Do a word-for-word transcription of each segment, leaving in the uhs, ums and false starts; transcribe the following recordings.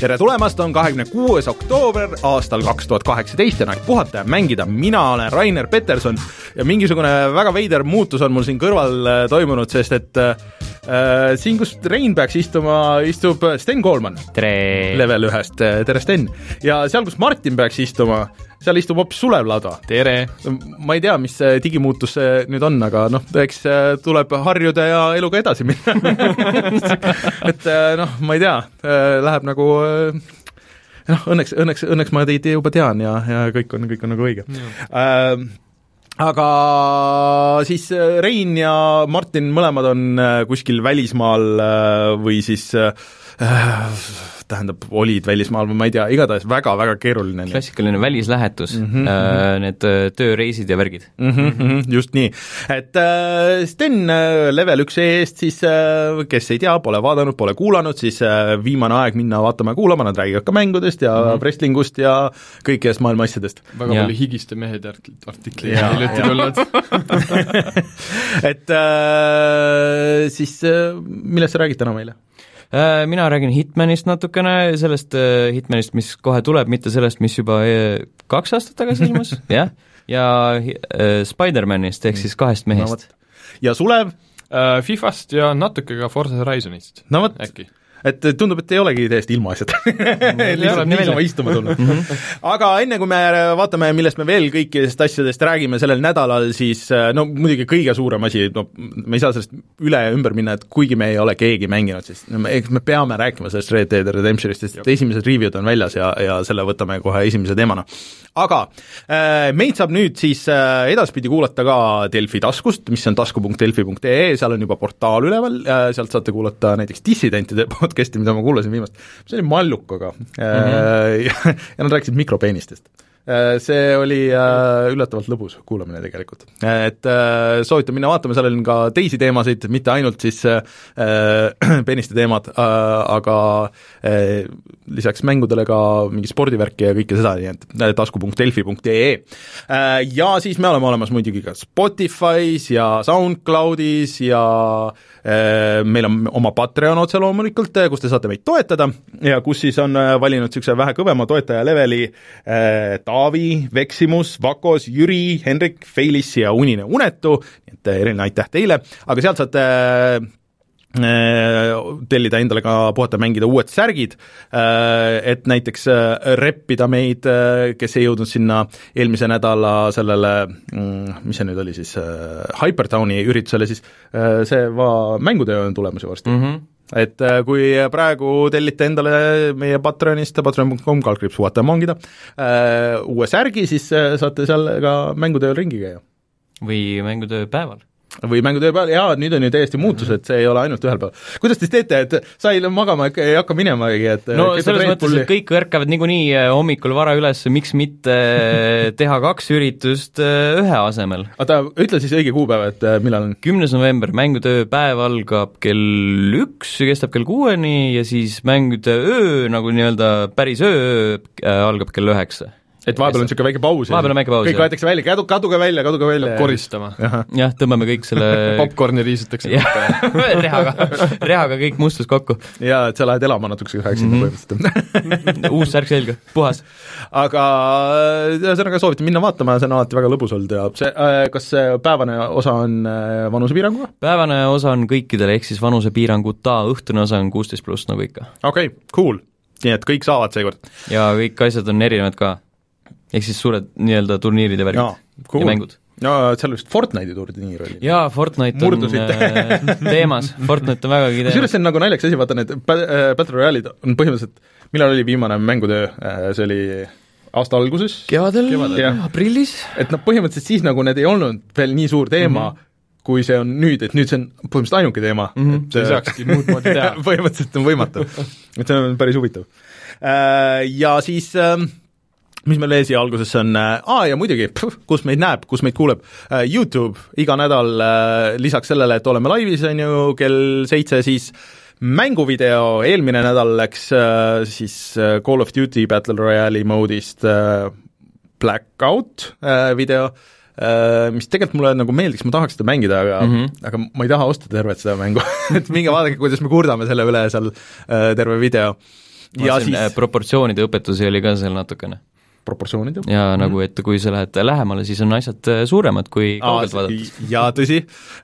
tere tulemast, on kahekümne kuues oktoober aastal kaks tuhat kaheksateist ja aeg puhata ja mängida. Mina olen Rainer Peterson ja mingisugune väga veider muutus on mul siin kõrval toimunud, sest et äh, siin, kus Rein peaks istuma, istub Sten Koolman. Tere! Level ühest, tere Sten. Ja seal, kus Martin peaks istuma, seal istub hoopis Sulev Lada. Tere! Ma ei tea, mis see digimuutus see nüüd on, aga noh, eks tuleb harjuda ja eluga edasi minna. et noh, ma ei tea, läheb nagu noh, õnneks, õnneks, õnneks ma teid juba tean ja, ja kõik on, kõik on nagu õige. Äh, aga siis Rein ja Martin mõlemad on kuskil välismaal või siis äh, tähendab, olid välismaal või ma ei tea, igatahes väga-väga keeruline. Klassikaline välislähetus, mm-hmm. äh, need tööreisid ja värgid. Mm-hmm, just nii. Et äh, Sten level üks eest siis, äh, kes ei tea, pole vaadanud, pole kuulanud, siis äh, viimane aeg minna vaatama ja kuulama, nad räägivad ka mängudest ja mm-hmm. wrestlingust ja kõikidest maailma asjadest. Väga ja. Palju higiste mehed artikli ja hiljuti tulnud. et äh, siis äh, millest sa räägid täna meile? Mina räägin Hitmanist natukene, sellest Hitmanist, mis kohe tuleb, mitte sellest, mis juba kaks aastat tagasi ilmus, jah, ja Spider-Manist, ehk siis kahest mehest. No, ja Sulev? Fifast ja natuke ka Forza Horizonist. No võt, äkki. Et tundub, et ei olegi täiesti ilma asjad. Lihtsalt niisama istuma tulnud. Aga enne, kui me vaatame, millest me veel kõikidest asjadest räägime sellel nädalal, siis no muidugi kõige suurem asi, no me ei saa sellest üle ja ümber minna, et kuigi me ei ole keegi mänginud, siis eks me peame rääkima sellest Red Dead Redemptionist, sest esimesed review'd on väljas ja, ja selle võtame kohe esimese teemana. Aga meid saab nüüd siis edaspidi kuulata ka Delfi taskust, mis on tasku punkt delfi punkt ee, seal on juba portaal üleval, sealt saate kuulata näiteks dissidentide podcasti, mida ma kuulasin viimast. See oli Mallukoga mm-hmm. ja, ja nad rääkisid mikropeenistest. See oli üllatavalt lõbus kuulamine tegelikult. Et soovitan minna vaatama, seal on ka teisi teemasid, mitte ainult siis äh, peeniste teemad, äh, aga äh, lisaks mängudele ka mingi spordivärki ja kõike seda, nii et tasku punkt delfi punkt ee. Äh, ja siis me oleme olemas muidugi ka Spotify's ja SoundCloud'is ja äh, meil on oma Patreon otse loomulikult, kus te saate meid toetada ja kus siis on valinud niisuguse vähe kõvema toetaja leveli äh, Taavi, Veksimus, Vakos, Jüri, Henrik, Feilis ja Unine Unetu, et eriline aitäh teile, aga sealt saate tellida endale ka puhata mängida uued särgid, et näiteks reppida meid, kes ei jõudnud sinna eelmise nädala sellele, mis see nüüd oli siis, Hypertowni üritusele, siis see va- mängutöö on tulemas ju varsti. Mm-hmm. Et kui praegu tellite endale meie Patreonist, patreon punkt com kaldkriips puhata ja mangida uue särgi, siis saate seal ka mängutööl ringi käia. Või mängutöö päeval. Või mängutöö peal, jaa, nüüd on ju täiesti muutus, et see ei ole ainult ühel päeval. Kuidas te teete, et sa ei magama ei hakka minemagi, et no selles mõttes, pulli? Et kõik ärkavad niikuinii hommikul vara üles, miks mitte teha kaks üritust ühe asemel. Oota, ütle siis õige kuupäev, et millal on? kümnes november, mängutöö päev algab kell üks ja kestab kell kuueni ja siis mängutöö öö, nagu nii-öelda päris öö, algab kell üheksa. Et vahepeal on niisugune väike paus. Vahepeal on väike paus, kõik võetakse välja, kadu, kaduge välja, kaduge välja. Koristama. Jah, tõmbame kõik selle popcorni riisutakse rehaga, rehaga kõik mustus kokku. Ja, et sa lähed elama natukese üheks sinna põhimõtteliselt. Uus särk selga, puhas. Aga ühesõnaga soovitan minna vaatama, see on alati väga lõbus olnud ja see, kas see päevane osa on vanusepiiranguga? Päevane osa on kõikidele, ehk siis vanusepiiranguta, õhtune osa on kuusteist pluss nagu ikka. Okei, okay, cool. Nii et kõik saavad seekord. Ja kõik asjad on erinevad ka. Ehk siis suured nii-öelda turniirid ja värgid ja, cool. ja mängud. Ja seal vist Fortnite'i turniir oli. Jaa, Fortnite Murdusid. on teemas, Fortnite on vägagi teemas. Kusjuures see on nagu naljaks asi, vaata need Battle Royale'id on põhimõtteliselt, millal oli viimane mängutöö, see oli aasta alguses? Kevadel, Kevadel. aprillis. Et noh, põhimõtteliselt siis nagu need ei olnud veel nii suur teema, mm-hmm. kui see on nüüd, et nüüd see on põhimõtteliselt ainuke teema. Mm-hmm. Et, ei saakski muud moodi teha. põhimõtteliselt on võimatu. Et see on päris huvitav. Ja siis mis meil ees ja alguses on, aa ja muidugi, pff, kus meid näeb, kus meid kuuleb, YouTube iga nädal lisaks sellele, et oleme laivis, on ju, kell seitse, siis mänguvideo, eelmine nädal läks siis Call of Duty Battle Royale'i moodist Blackout video, mis tegelikult mulle nagu meeldiks, ma tahaks seda mängida, aga, mm-hmm. aga ma ei taha osta tervet seda mängu et minge vaadake, kuidas me kurdame selle üle seal terve video. ja siis proportsioonide õpetusi oli ka seal natukene. Proportsioonid ja mm-hmm. nagu, et kui sa lähed lähemale, siis on asjad suuremad kui kaugelt vaadates. Ja tõsi,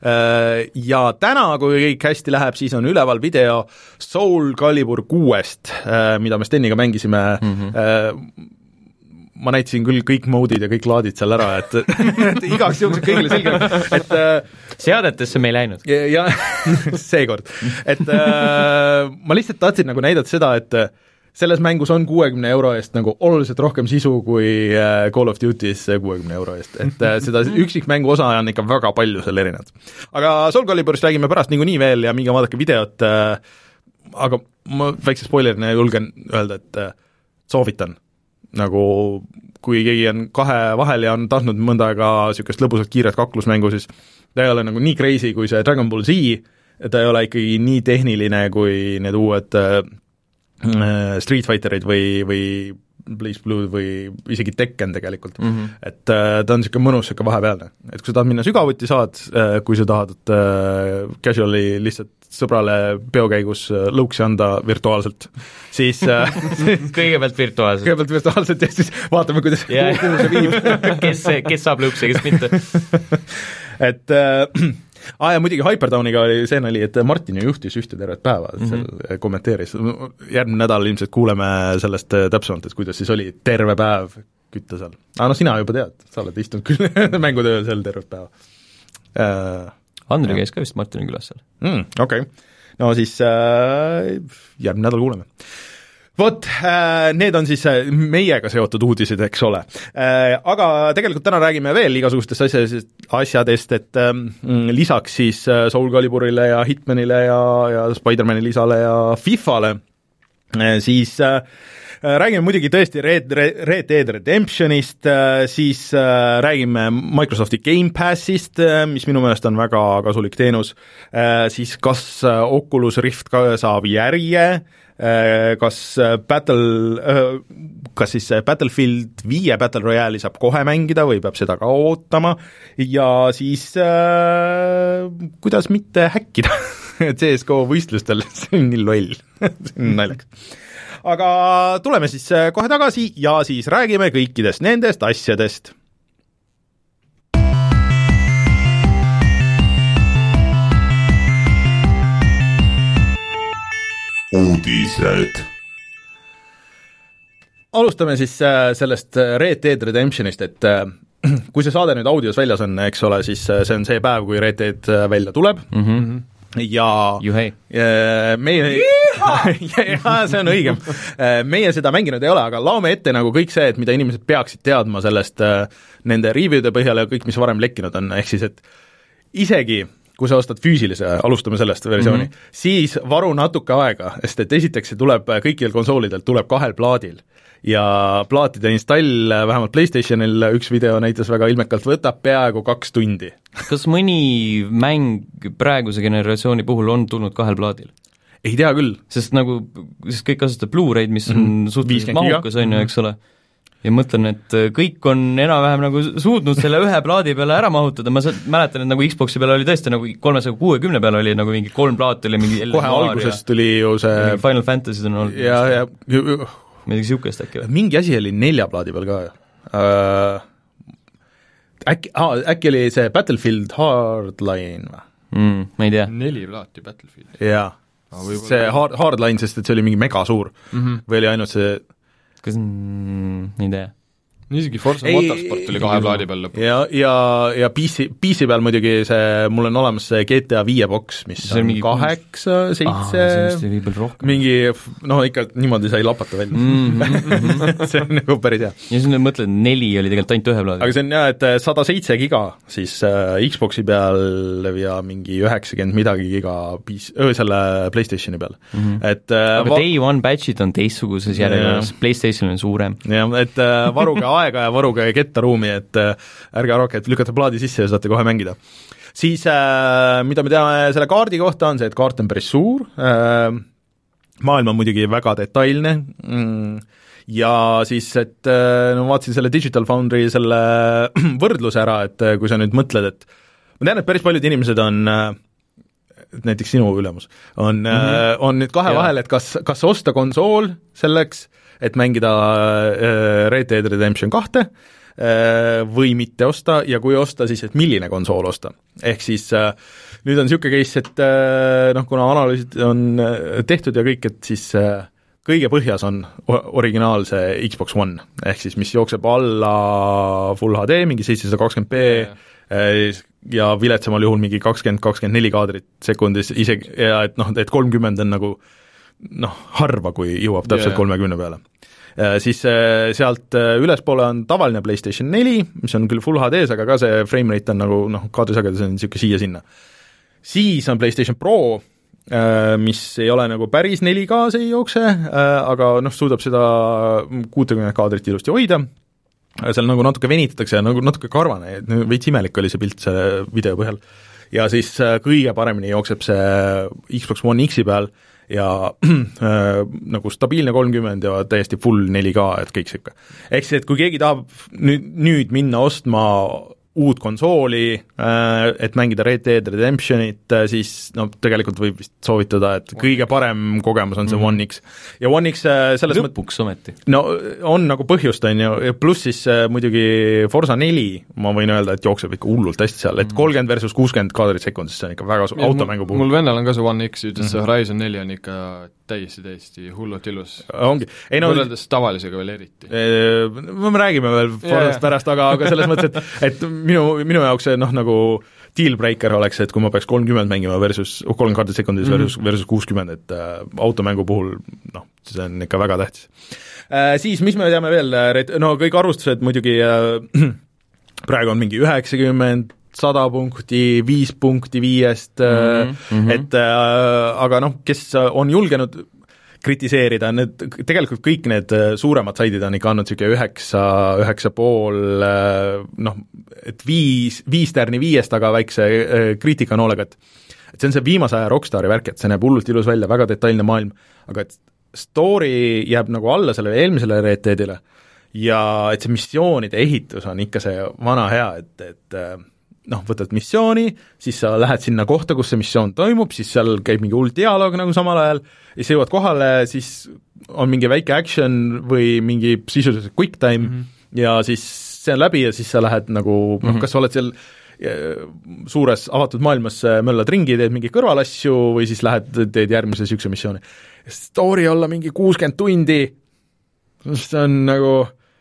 ja täna, kui kõik hästi läheb, siis on üleval video Soul Calibur kuuest, mida me Steniga mängisime, mm-hmm. ma näitasin küll kõik moodid ja kõik laadid seal ära, et, et igaks juhuks kõigile selge, et seadetesse me ei läinud. Ja, ja seekord, et ma lihtsalt tahtsin nagu näidata seda, et selles mängus on kuuekümne euro eest nagu oluliselt rohkem sisu kui Call of Duty's kuuekümne euro eest, et seda üksikmängu osa on ikka väga palju seal erinevad. Aga Soul Caliburist räägime pärast niikuinii veel ja minge vaadake videot, aga ma väikse spoilerina julgen öelda, et soovitan. Nagu kui keegi on kahe vahel ja on tahtnud mõnda aega niisugust lõbusat kiiret kaklusmängu, siis ta ei ole nagu nii crazy kui see Dragon Ball Z, ta ei ole ikkagi nii tehniline kui need uued Street Fighterid või, või Blaze Blue või isegi Tekken tegelikult, mm-hmm. et äh, ta on niisugune mõnus, niisugune vahepealne, et kui sa tahad minna sügavuti, saad, äh, kui sa tahad äh, casuali lihtsalt sõbrale peokäigus äh, lõuksi anda virtuaalselt, siis äh, kõigepealt virtuaalselt. kõigepealt virtuaalselt ja siis vaatame, kuidas yeah. kuhu see viib kes, kes saab lõuksi, kes mitte et äh, Ah, ja muidugi Hyperdowniga oli see nali, et Martin ju juhtis ühte tervet päeva, et seal mm-hmm. kommenteeris. Järgmine nädal ilmselt kuuleme sellest täpsemalt, et kuidas siis oli terve päev kütta seal. Aga no sina juba tead, sa oled istunud küll mängutööl seal tervet päeva. Äh, Andri käis ka vist Martini külas seal. Mm, okei, okay. No siis äh, järgmine nädal kuuleme. Vot, need on siis meiega seotud uudised, eks ole. Aga tegelikult täna räägime veel igasugustest asjadest, asjadest, et lisaks siis Soul Caliburile ja Hitmanile ja, ja Spider-Mani lisale ja FIFAle, siis räägime muidugi tõesti Red, Red Dead Redemptionist, siis räägime Microsofti Game Passist, mis minu meelest on väga kasulik teenus, siis kas Oculus Rift ka saab järje, kas Battle, kas siis Battlefield viie Battle Royale'i saab kohe mängida või peab seda ka ootama ja siis äh, kuidas mitte häkkida C S G O võistlustel, see on nii loll, see on naljaks. Aga tuleme siis kohe tagasi ja siis räägime kõikidest nendest asjadest. Uudised. Alustame siis sellest Red Dead Redemptionist, et kui see saade nüüd audios väljas on, eks ole, siis see on see päev, kui Red Dead välja tuleb mm-hmm. ja Juhei. meie ja see on õigem. Meie seda mänginud ei ole, aga laome ette nagu kõik see, et mida inimesed peaksid teadma sellest nende review'de põhjal ja kõik, mis varem lekkinud on, ehk siis, et isegi kui sa ostad füüsilise, alustame sellest versiooni, mm-hmm. siis varu natuke aega, sest et esiteks see tuleb kõikidel konsoolidel, tuleb kahel plaadil ja plaatide install vähemalt PlayStationil, üks video näitas väga ilmekalt, võtab peaaegu kaks tundi. Kas mõni mäng praeguse generatsiooni puhul on tulnud kahel plaadil? Ei tea küll. Sest nagu, sest kõik kasutab Blu-ray'd, mis on mm-hmm. suhteliselt mahukas, on ju, eks ole. Ja mõtlen, et kõik on enam-vähem nagu suutnud selle ühe plaadi peale ära mahutada, ma mäletan, et nagu Xboxi peale oli tõesti nagu kolmesaja kuuekümne peale oli nagu mingi kolm plaat oli mingi kohe algusest tuli ju see Final Fantasy on olnud ja, ja midagi siukest äkki või? Mingi asi oli nelja plaadi peal ka äh, äkki, ah, äkki oli see Battlefield Hardline või? Mm, ma ei tea. Neli plaati Battlefield. Jaa, see hard, Hardline, sest et see oli mingi mega suur mm-hmm. või oli ainult see kas mm, ei tea? Isegi Forza Motorsport tuli kahe plaadi peal lõpuks. Ja, ja, ja P C, P C peal muidugi see, mul on olemas see G T A viie boks, mis see on kaheksa, seitse, mingi, noh ikka niimoodi sai lapata välja mm-hmm. see on nagu päris hea. Ja siis mõtled, neli oli tegelikult ainult ühe plaadi. Aga see on jah, et sada seitse giga siis äh, Xboxi peal ja mingi üheksakümmend midagi giga piis, öö, selle PlayStationi peal mm-hmm. et äh, aga va- Day One batch'id on teistsuguses järjekorras, PlayStation on suurem. jah, et äh, varuge aega ja varuge kettaruumi, et äh, ärge arvake, et lükata plaadi sisse ja saate kohe mängida. Siis äh, mida me teame selle kaardi kohta on see, et kaart on päris suur, äh, maailm on muidugi väga detailne mm, ja siis, et äh, no vaatasin selle Digital Foundry selle võrdluse ära, et äh, kui sa nüüd mõtled, et ma tean, et päris paljud inimesed on äh, näiteks sinu ülemus, on mm, -hmm. on nüüd kahe ja. vahel, et kas, kas osta konsool selleks, et mängida Red Dead Redemption kahte või mitte osta ja kui osta, siis et milline konsool osta. Ehk siis nüüd on niisugune case, et noh, kuna analüüsid on tehtud ja kõik, et siis kõige põhjas on originaalse Xbox One, ehk siis mis jookseb alla Full H D, mingi seitsesada kakskümmend p ja viletsamal juhul mingi kakskümmend kakskümmend neli kaadrit sekundis isegi ja et noh, et kolmkümmend on nagu noh, harva, kui jõuab täpselt yeah. kolmekümne peale. Siis sealt ülespoole on tavaline PlayStation neli, mis on küll Full H D-s, aga ka see frame rate on nagu noh, kaadrisagedus on niisugune siia-sinna. Siis on PlayStation Pro, mis ei ole nagu päris neli K-s ei jookse, aga noh, suudab seda kuutekümmet kaadrit ilusti hoida, seal nagu natuke venitatakse ja nagu natuke karvane, veits imelik oli see pilt selle video põhjal. Ja siis kõige paremini jookseb see Xbox One X-i peal ja äh, nagu stabiilne kolmkümmend ja täiesti full neli K, et kõik siuke. Ehk siis, et kui keegi tahab nüüd, nüüd minna ostma uut konsooli, et mängida Red Dead Redemptionit, siis no tegelikult võib vist soovitada, et kõige parem kogemus on see One X. Ja One X selles lõpuks ometi. No on nagu põhjust, on ju, pluss siis muidugi Forza neli, ma võin öelda, et jookseb ikka hullult hästi seal, et kolmkümmend versus kuuskümmend kaadrit sekundis, see on ikka väga su- automängu puhul. Mul vennal on ka see One X, ütles mm-hmm. see Horizon neli on ikka täiesti, täiesti hullult ilus. Ongi. Ei, no, võrreldes tavalisega veel eriti. Me räägime veel Forzast yeah. pärast, aga, aga selles mõttes, et, et minu, minu jaoks see noh, nagu dealbreaker oleks, et kui ma peaks kolmkümmend mängima versus, kolmkümmend kaardi sekundis mm-hmm. versus, versus kuuskümmend, et äh, automängu puhul noh, see on ikka väga tähtis. Äh, siis, mis me teame veel, no kõik arvustused muidugi äh, praegu on mingi üheksakümmend, sada punkti, viis punkti viiest mm-hmm. et äh, aga noh, kes on julgenud kritiseerida, need, tegelikult kõik need suuremad saidid on ikka andnud niisugune üheksa, üheksa pool, noh, et viis, viis tärni viiest, aga väikse kriitikanoolega, et et see on see viimase aja Rockstari värk, et see näeb hullult ilus välja, väga detailne maailm, aga et story jääb nagu alla sellele eelmisele Red Deadile ja et see missioonide ehitus on ikka see vana hea, et, et noh, võtad missiooni, siis sa lähed sinna kohta, kus see missioon toimub, siis seal käib mingi hull dialoog nagu samal ajal, ja siis jõuad kohale, siis on mingi väike action või mingi sisuliselt quick time mm -hmm. ja siis see on läbi ja siis sa lähed nagu mm, -hmm. noh, kas sa oled seal suures avatud maailmas, möllad ringi, teed mingi kõrvalasju või siis lähed, teed järgmise niisuguse missiooni. Story olla mingi kuuskümmend tundi, see on nagu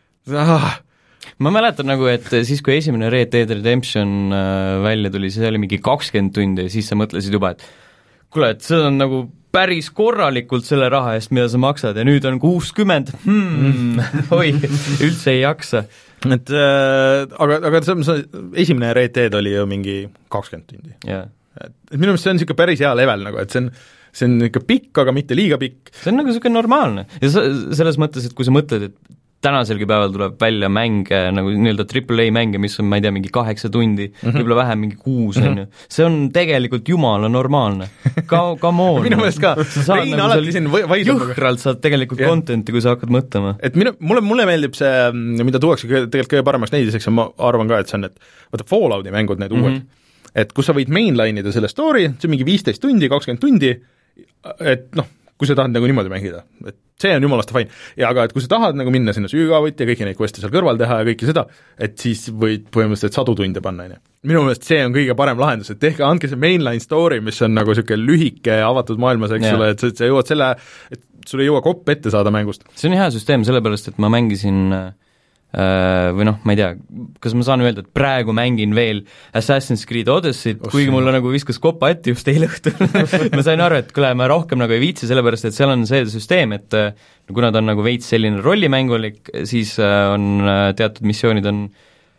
ah, ma mäletan nagu, et siis, kui esimene Red Dead Redemption äh, välja tuli, see oli mingi kakskümmend tundi ja siis sa mõtlesid juba, et kuule, et see on nagu päris korralikult selle raha eest, mida sa maksad ja nüüd on kuuskümmend, hmm, oi, üldse ei jaksa. Et äh, aga, aga see, see esimene Red Dead oli ju mingi kakskümmend tundi yeah.. Et, et minu meelest see on niisugune päris hea level nagu, et see on see on niisugune pikk, aga mitte liiga pikk. See on nagu niisugune normaalne ja sa, selles mõttes, et kui sa mõtled, et tänaselgi päeval tuleb välja mänge, nagu nii-öelda triple A mänge, mis on, ma ei tea, mingi kaheksa tundi mm, -hmm. võib-olla vähem, mingi kuus, on ju. See on tegelikult jumala normaalne. Ka, come on. minu meelest ka. Rein nagu alati siin vaidleb. Jõhkralt saad tegelikult yeah. contenti, kui sa hakkad mõtlema. Et minu, mulle, mulle meeldib see, mida tuuakse tegelikult kõige paremaks näidiseks, ja ma arvan ka, et see on, et vaata Fallouti mängud, need mm -hmm. uued, et kus sa võid mainline ida selle story, see on mingi viisteist tundi, kakskümmend tundi, et noh, kui sa tahad nagu niimoodi mängida, et see on jumalast fine. Ja aga et kui sa tahad nagu minna sinna süügaavõtti ja kõiki neid queste seal kõrval teha ja kõike seda, et siis võid põhimõtteliselt sadu tunde panna, on ju. Minu meelest see on kõige parem lahendus, et tehke, andke see mainline story, mis on nagu niisugune lühike avatud maailmas, eks ole, et sa jõuad selle, et sul ei jõua kopp ette saada mängust. See on hea süsteem, sellepärast et ma mängisin äh, või noh, ma ei tea, kas ma saan öelda, et praegu mängin veel Assassin's Creed Odyssey't, kuigi mulle nagu viskas kopa ette just eile õhtul ma sain aru, et kuule, ma rohkem nagu ei viitsi, sellepärast et seal on see süsteem, et kuna ta on nagu veits selline rollimängulik, siis on teatud missioonid on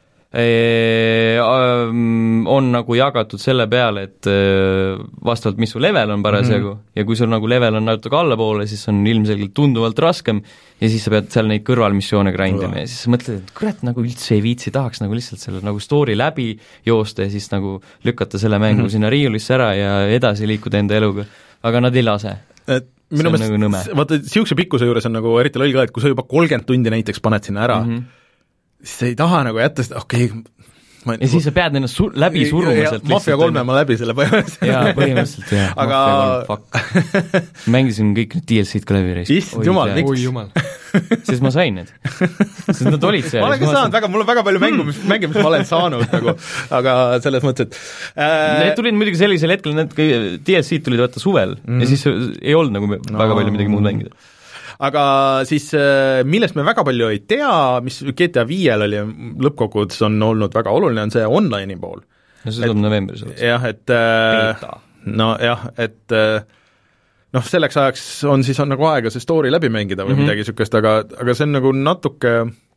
on nagu jagatud selle peale, et vastavalt, mis su level on parasjagu mm -hmm. ja kui sul nagu level on natuke allapoole, siis on ilmselgelt tunduvalt raskem ja siis sa pead seal neid kõrvalmissioone grindima ja siis sa mõtled, et kurat, nagu üldse ei viitsi, tahaks nagu lihtsalt selle nagu story läbi joosta ja siis nagu lükata selle mängu mm -hmm. sinna riiulisse ära ja edasi liikuda enda eluga, aga nad ei lase. Et minu meelest nagu vaata, niisuguse pikkuse juures on nagu eriti loll ka, et kui sa juba kolmkümmend tundi näiteks paned sinna ära mm, -hmm. siis sa ei taha nagu jätta seda, okei okay,, Ma, ja siis sa pead ennast sur- läbi suruma ja, sealt Mafia kolme ma läbi selle põhimõtteliselt. jaa, põhimõtteliselt jah, aga... Mafia kolm, mängisin kõik need D L C-d ka läbi reis. Issand jumal, miks? Oi jumal. Sest ma sain need. Sest nad olid seal. ma olen ka saanud väga, mul on väga palju mängu, mis, mänge, mis ma olen saanud nagu, aga selles mõttes, et äh... Need tulid muidugi sellisel hetkel, need D L C-d tulid võtta suvel mm. ja siis ei olnud nagu väga no. palju midagi muud mängida. Aga siis, millest me väga palju ei tea, mis G T A viiel oli lõppkokkuvõttes on olnud väga oluline, on see online'i pool. No see tuleb novembris. Jah, et Beta. no jah, et noh, selleks ajaks on siis on nagu aega see story läbi mängida või mm -hmm. midagi niisugust, aga, aga see on nagu natuke,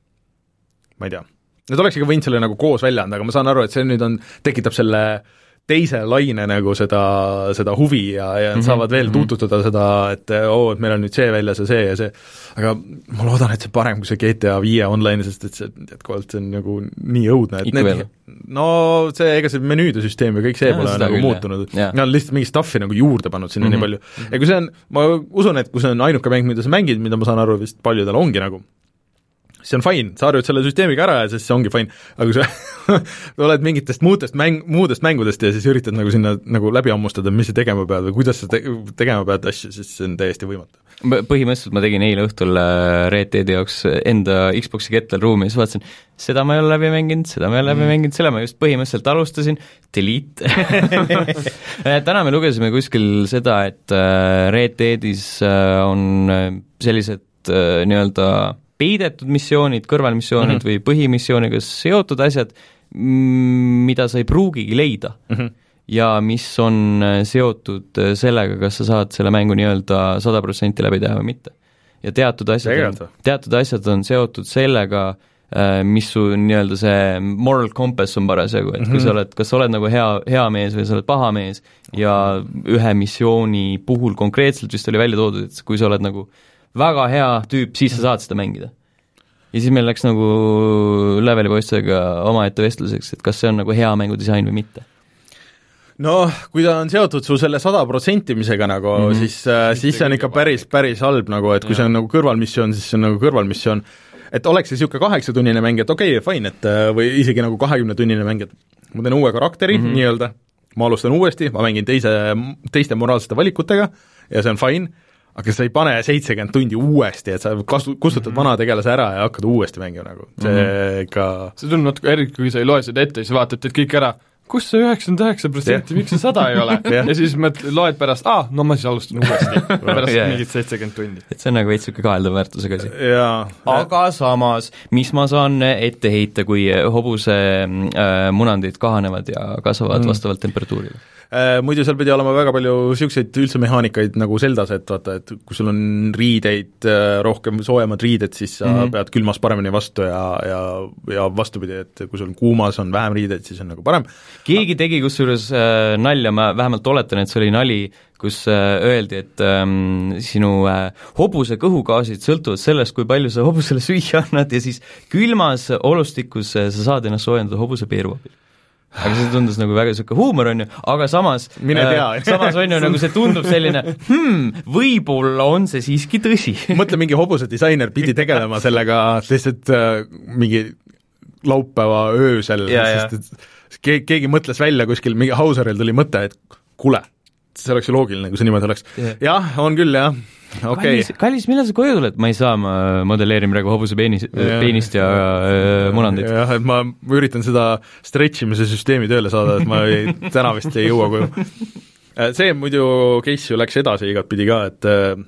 ma ei tea, need oleks ikka võinud selle nagu koos välja anda, aga ma saan aru, et see nüüd on, tekitab selle teise laine nagu seda, seda huvi ja, ja mm-hmm. saavad veel tuututada seda, et oo, et meil on nüüd see väljas ja see ja see, aga ma loodan, et see parem kui see G T A viie online, sest et see jätkuvalt see on nagu nii õudne, et ikka need, no see, ega see menüüde süsteem ja kõik see ja, pole nagu küll, muutunud, nad on lihtsalt mingi stuffi nagu juurde pannud sinna mm-hmm. nii palju, ja kui see on, ma usun, et kui see on ainuke mäng, mida sa mängid, mida ma saan aru, vist paljudel ongi nagu, see on fine, sa harjud selle süsteemiga ära ja siis see ongi fine, aga kui sa oled mingitest muudest, mäng, muudest mängudest ja siis üritad nagu sinna nagu läbi ammustada, mis sa tegema pead või kuidas sa te tegema pead asju, siis see on täiesti võimatu. Põhimõtteliselt ma tegin eile õhtul Red Deadi jaoks enda Xboxi kettel ruumi ja siis vaatasin, seda ma ei ole läbi mänginud, seda ma ei ole läbi mm. mänginud, selle ma just põhimõtteliselt alustasin, delete täna me lugesime kuskil seda, et Red Deadis on sellised nii-öelda peidetud missioonid, kõrvalmissioonid mm-hmm. või põhimissiooniga seotud asjad, mida sa ei pruugigi leida mm-hmm. ja mis on seotud sellega, kas sa saad selle mängu nii-öelda sada protsenti läbi teha või mitte. Ja teatud asjad, on, teatud asjad on seotud sellega, mis su nii-öelda see moral compass on parasjagu, et mm-hmm. kui sa oled, kas sa oled nagu hea, hea mees või sa oled paha mees ja ühe missiooni puhul konkreetselt vist oli välja toodud, et kui sa oled nagu väga hea tüüp, siis sa saad seda mängida. Ja siis meil läks nagu leveli poistega omaette vestluseks, et kas see on nagu hea mängudisain või mitte. No, kui ta on seotud su selle sada protsentimisega nagu mm-hmm., siis, äh, siis see on ikka päris, päris halb nagu, et kui ja. see on nagu kõrvalmissioon, siis see on nagu kõrvalmissioon. Et oleks see niisugune kaheksatunnine mäng, et okei okay,, fine, et või isegi nagu kahekümnetunnine mäng, et ma teen uue karakteri mm-hmm. nii-öelda, ma alustan uuesti, ma mängin teise, teiste moraalsete valikutega ja see on fine, aga sa ei pane seitsekümmend tundi uuesti, et sa kastu, kustutad mm-hmm. vana tegelase ära ja hakkad uuesti mängima nagu, see mm-hmm. ikka see tundub natuke eriti, kui sa ei loe seda ette ja sa vaatad, et kõik ära, kus see üheksakümmend üheksa protsenti, miks see sada ei ole ja siis mõt-, loed pärast, aa, no ma siis alustan uuesti pärast yeah. mingit seitsekümmend tundi. Et see on nagu veits niisugune kaheldav väärtusega asi. Aga samas, mis ma saan ette heita, kui hobuse äh, munandid kahanevad ja kasvavad mm. vastavalt temperatuurile? Muidu seal pidi olema väga palju niisuguseid üldse mehaanikaid nagu Zeldas, et vaata, et kui sul on riideid, rohkem soojemad riided, siis sa mm-hmm. pead külmas paremini vastu ja, ja, ja vastupidi, et kui sul kuumas on vähem riideid, siis on nagu parem. Keegi tegi kusjuures äh, nalja, ma vähemalt oletan, et see oli nali, kus äh, öeldi, et ähm, sinu äh, hobuse kõhugaasid sõltuvad sellest, kui palju sa hobusele süüa annad ja siis külmas olustikus äh, sa saad ennast soojendada hobuse peeru abil. Aga see tundus nagu väga niisugune huumor, on ju, aga samas mine tea äh, samas on ju nagu see tundub selline hmm, võib-olla on see siiski tõsi. Mõtle, mingi hobuse disainer pidi tegelema sellega lihtsalt äh, mingi laupäeva öösel, sest et keegi, keegi mõtles välja kuskil, mingi Hauseril tuli mõte, et kuule, see oleks ju loogiline, kui see niimoodi oleks. Jah, on küll, jah. Okay. Kallis, kallis, millal sa koju tuled? Ma ei saa, ma modelleerin praegu hobuse peenis, ja, peenist ja äh, munandit. Jah, et ma üritan seda stretchimise süsteemi tööle saada, et ma ei, täna vist ei jõua koju. See muidu case ju läks edasi igat pidi ka, et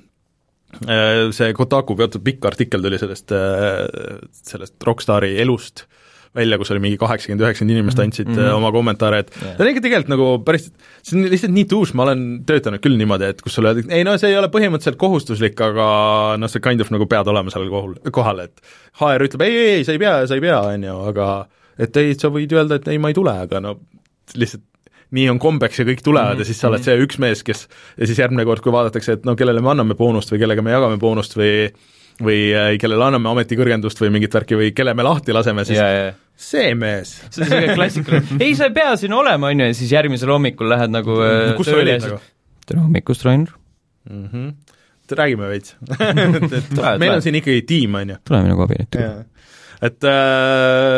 äh, see Kotaku peatud pikk artikkel tuli sellest, äh, sellest Rockstari elust välja, kus oli mingi kaheksakümmend üheksakümmend inimest andsid mm -hmm. oma kommentaare, et yeah. ta on ikka tegelikult nagu päris, see on lihtsalt nii tuus, ma olen töötanud küll niimoodi, et kus sulle öeldakse, ei no see ei ole põhimõtteliselt kohustuslik, aga noh, sa kind of nagu pead olema seal kohal, kohal, et H R ütleb, ei, ei, sa ei pea, sa ei pea, on ju, aga et ei, sa võid öelda, et ei, ma ei tule, aga no lihtsalt nii on kombeks ja kõik tulevad mm -hmm. ja siis sa oled see üks mees, kes ja siis järgmine kord, kui vaadatakse, et no kellele me anname boonust või kellega me jagame boonust või või kellele anname ametikõrgendust või mingit värki või kelle me lahti laseme, siis ja, ja. see mees. See on selline klassikaline, ei, sa ei pea siin olema, on ju, ja siis järgmisel hommikul lähed nagu kus sa olid nagu? Tere hommikust, Rainer. Mm -hmm. Räägime veits meil on siin ikkagi tiim, on ju. Tule minu kabinetti. Et äh,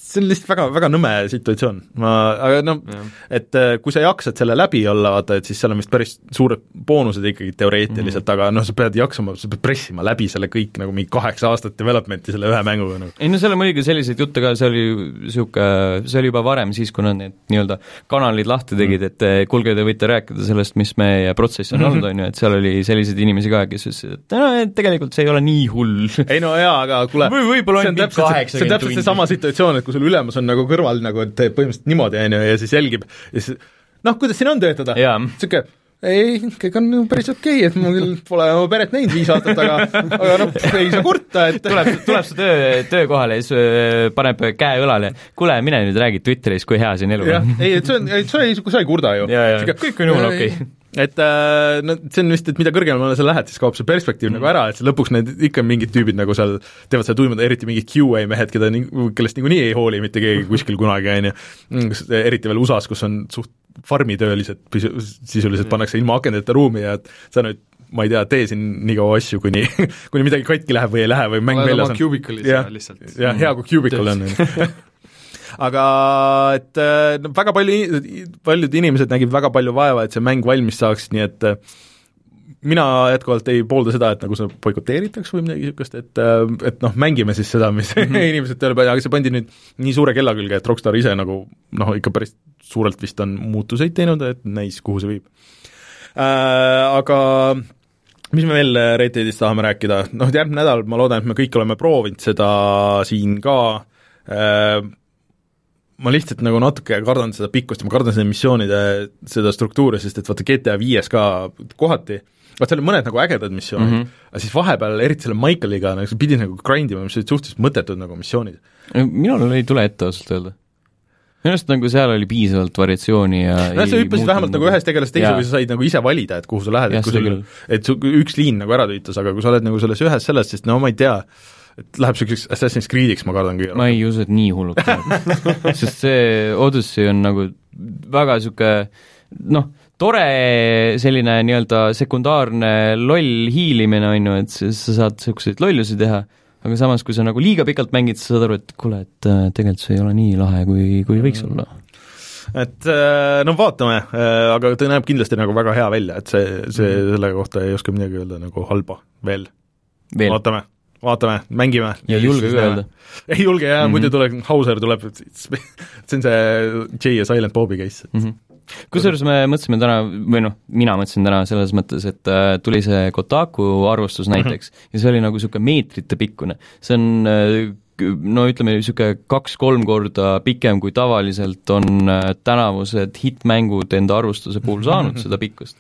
see on lihtsalt väga, väga nõme situatsioon. Ma, aga noh, et kui sa jaksad selle läbi olla, vaata, et siis seal on vist päris suured boonused ikkagi teoreetiliselt mm, -hmm. aga noh, sa pead jaksama, sa pead pressima läbi selle kõik nagu mingi kaheksa aastat developmenti selle ühe mänguga nagu. Ei no seal on muidugi selliseid jutte ka, see oli siuke, see oli juba varem siis, kui nad need nii-öelda kanalid lahti tegid, et kuulge, te võite rääkida sellest, mis meie protsess on olnud, on ju, et seal oli selliseid inimesi ka, kes ütlesid, et no, tegelikult see ei ole nii hull. Ei no jaa, aga kuule, või võib-olla on mingi kaheksakümmend tundi. Sama situatsioon, et kui sul ülemus on nagu kõrval nagu, et teeb põhimõtteliselt niimoodi, on ju, ja siis jälgib ja siis noh, kuidas siin on töötada? Siuke, ei, kõik on päris okei, et ma küll pole oma peret näinud viis aastat, aga, aga noh, ei saa kurta, et tuleb, tuleb su töö, töökohale ja siis paneb käe õlale, kuule, mine nüüd räägi Twitteris, kui hea siin elu on. Ei, et see on, sa ei, sa ei kurda ju. Kõik on juhul okei. Et äh, no see on vist, et mida kõrgemale sa lähed, siis kaob see perspektiiv mm. nagu ära, et lõpuks need ikka mingid tüübid nagu seal teevad seda tuimada, eriti mingid Q A mehed, keda, kellest niikuinii ei hooli mitte keegi kuskil kunagi, on ju, eriti veel U S A-s, kus on suht farmitöölised, sisuliselt pannakse ilma akendeta ruumi ja et sa nüüd ma ei tea, tee siin nii kaua asju, kuni, kuni midagi katki läheb või ei lähe või mäng väljas on. Ja, lihtsalt. Ja hea, kui cubicle on. Aga et no, väga palju, paljud inimesed nägid väga palju vaeva, et see mäng valmis saaks, nii et mina jätkuvalt ei poolda seda, et nagu see boikoteeritaks või midagi niisugust, et, et noh, mängime siis seda, mis mm -hmm. inimesed tööle pani, aga see pandi nüüd nii suure kella külge, et Rockstar ise nagu noh, ikka päris suurelt vist on muutuseid teinud, et näis, kuhu see viib äh,. Aga mis me veel Red Deadist tahame rääkida, noh, järgmine nädal ma loodan, et me kõik oleme proovinud seda siin ka äh, ma lihtsalt nagu natuke kardan seda pikkust ja ma kardan seda missioonide seda struktuuri, sest et vaata G T A viies ka kohati, vaat seal on mõned nagu ägedad missioonid mm, -hmm. aga siis vahepeal, eriti selle Michaeliga, nagu sa pidid nagu grindima, mis olid suhteliselt mõttetud nagu missioonid. Minul ei tule ette ausalt öelda. Minu arust nagu seal oli piisavalt variatsiooni ja no sa hüppasid vähemalt nagu ühest tegelast teise või sa said nagu ise valida, et kuhu sa lähed, et, sul, et su üks liin nagu ära tüütas, aga kui sa oled nagu selles ühes sellest, siis no ma ei tea, et läheb selliseks Assassin's Creediks, ma kardan küll. Ma ei usu, et nii hullult sest see Odyssey on nagu väga niisugune noh, tore selline nii-öelda sekundaarne loll hiilimine, on ju, et sa saad niisuguseid lollusi teha, aga samas, kui sa nagu liiga pikalt mängid, sa saad aru, et kuule, et tegelikult see ei ole nii lahe, kui, kui võiks olla. Et no vaatame, aga ta näeb kindlasti nagu väga hea välja, et see, see selle kohta ei oska midagi öelda nagu halba veel, veel. Vaatame vaatame, mängime. Ja julge ka öelda. Ei julge jah mm -hmm., muidu tuleb, Hauser tuleb, see on see Jay ja Silent Bobi case mm. -hmm. Kusjuures me mõtlesime täna, või noh, mina mõtlesin täna selles mõttes, et äh, tuli see Kotaku arvustus näiteks mm -hmm. ja see oli nagu niisugune meetrite pikkune. See on äh, no ütleme niisugune kaks-kolm korda pikem kui tavaliselt on äh, tänavused hitmängud enda arvustuse puhul saanud seda pikkust.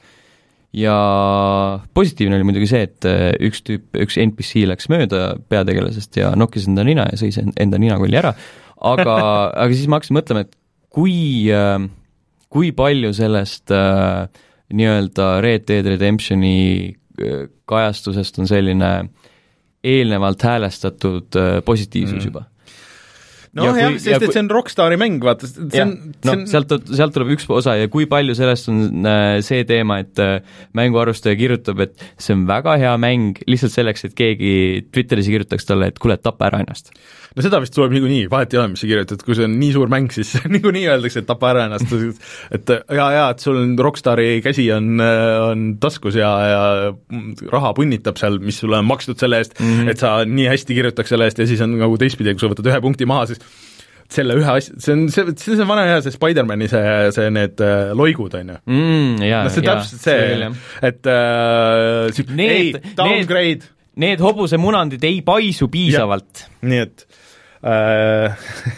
Ja positiivne oli muidugi see, et üks tüüp, üks N P C läks mööda peategelasest ja nokkis enda nina ja sõi enda ninakolli ära, aga, aga siis ma hakkasin mõtlema, et kui, kui palju sellest äh, nii-öelda Red Dead Redemptioni kajastusest on selline eelnevalt häälestatud äh, positiivsus mm. juba. No ja jah, sest et see on Rockstari mäng, vaata, see on, no, on... sealt, sealt tuleb üks osa ja kui palju sellest on äh, see teema, et äh, mänguarvustaja kirjutab, et see on väga hea mäng lihtsalt selleks, et keegi Twitteris kirjutaks talle, et kuule, tapa ära ennast. No seda vist tuleb niikuinii, vahet ei ole, mis sa kirjutad, kui see on nii suur mäng, siis niikuinii öeldakse, et tapa ära ennast, et jaa, jaa, et sul on Rockstari käsi on, on taskus ja, ja raha punnitab seal, mis sulle on makstud selle eest mm, -hmm. et sa nii hästi kirjutaks selle eest ja siis on nagu teistpidi, kui sa võtad ühe punkti maha, siis selle ühe asja, see on, see, see on vana hea, see Spider-mani see, see need äh, loigud, on ju mm,. No see täpselt see, see, et äh, see, need, ei, downgrade need, need hobusemunandid ei paisu piisavalt. Nii et äh,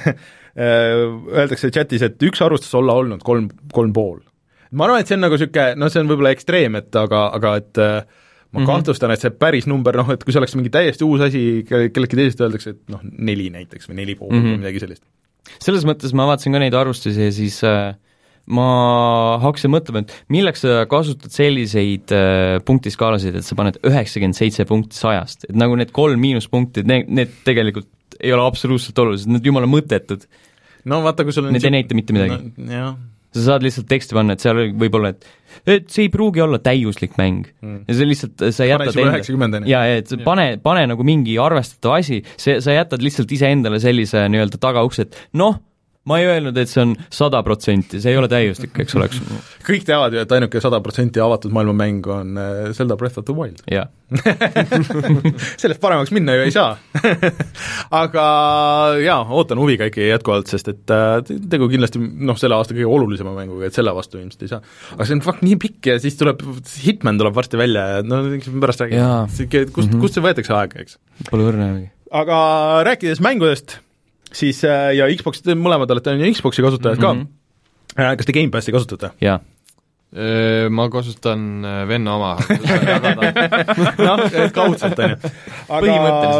öeldakse chatis, et üks arvustus olla olnud kolm, kolm pool. Ma arvan, et see on nagu niisugune, no see on võib-olla ekstreem, et aga, aga et äh, ma kahtlustan, et see päris number, noh, et kui see oleks mingi täiesti uus asi, kellelegi teisest öeldakse, et noh, neli näiteks või neli pool mm -hmm. või midagi sellist. Selles mõttes ma vaatasin ka neid arvustusi ja siis äh, ma hakkasin mõtlema, et milleks sa kasutad selliseid äh, punktiskaalasid, et sa paned üheksakümmend seitse punkti sajast, et nagu need kolm miinuspunkti, need, need tegelikult ei ole absoluutselt olulised, need jumala mõttetud. No vaata, kui sul on need ei näita mitte midagi. No, jah, sa saad lihtsalt teksti panna, et seal võib olla, et et see ei pruugi olla täiuslik mäng mm. ja see lihtsalt, sa jätad enda ja, ja et pane, pane nagu mingi arvestatav asi, see, sa jätad lihtsalt iseendale sellise nii-öelda tagauks, et noh, ma ei öelnud, et see on sada protsenti, see ei ole täiuslik, eks oleks. Kõik teavad ju, et ainuke sada protsenti avatud maailmamäng on Zelda Breath of the Wild. Jah. Sellest paremaks minna ju ei saa. Aga jaa, ootan huviga ikka jätkuvalt, sest et tegu kindlasti noh, selle aasta kõige olulisema mänguga, et selle vastu ilmselt ei saa. Aga see on fakt nii pikk ja siis tuleb, Hitman tuleb varsti välja ja no pärast räägime, kust, mm -hmm. kust see võetakse aega, eks? Pole õrnagi. Aga rääkides mängudest, siis ja Xbox, te mõlemad olete on ju Xboxi kasutajad mm -hmm. ka. Kas te Game Passi kasutate? Jaa. Ma kasutan venna oma. noh, kaudselt on ju. Aga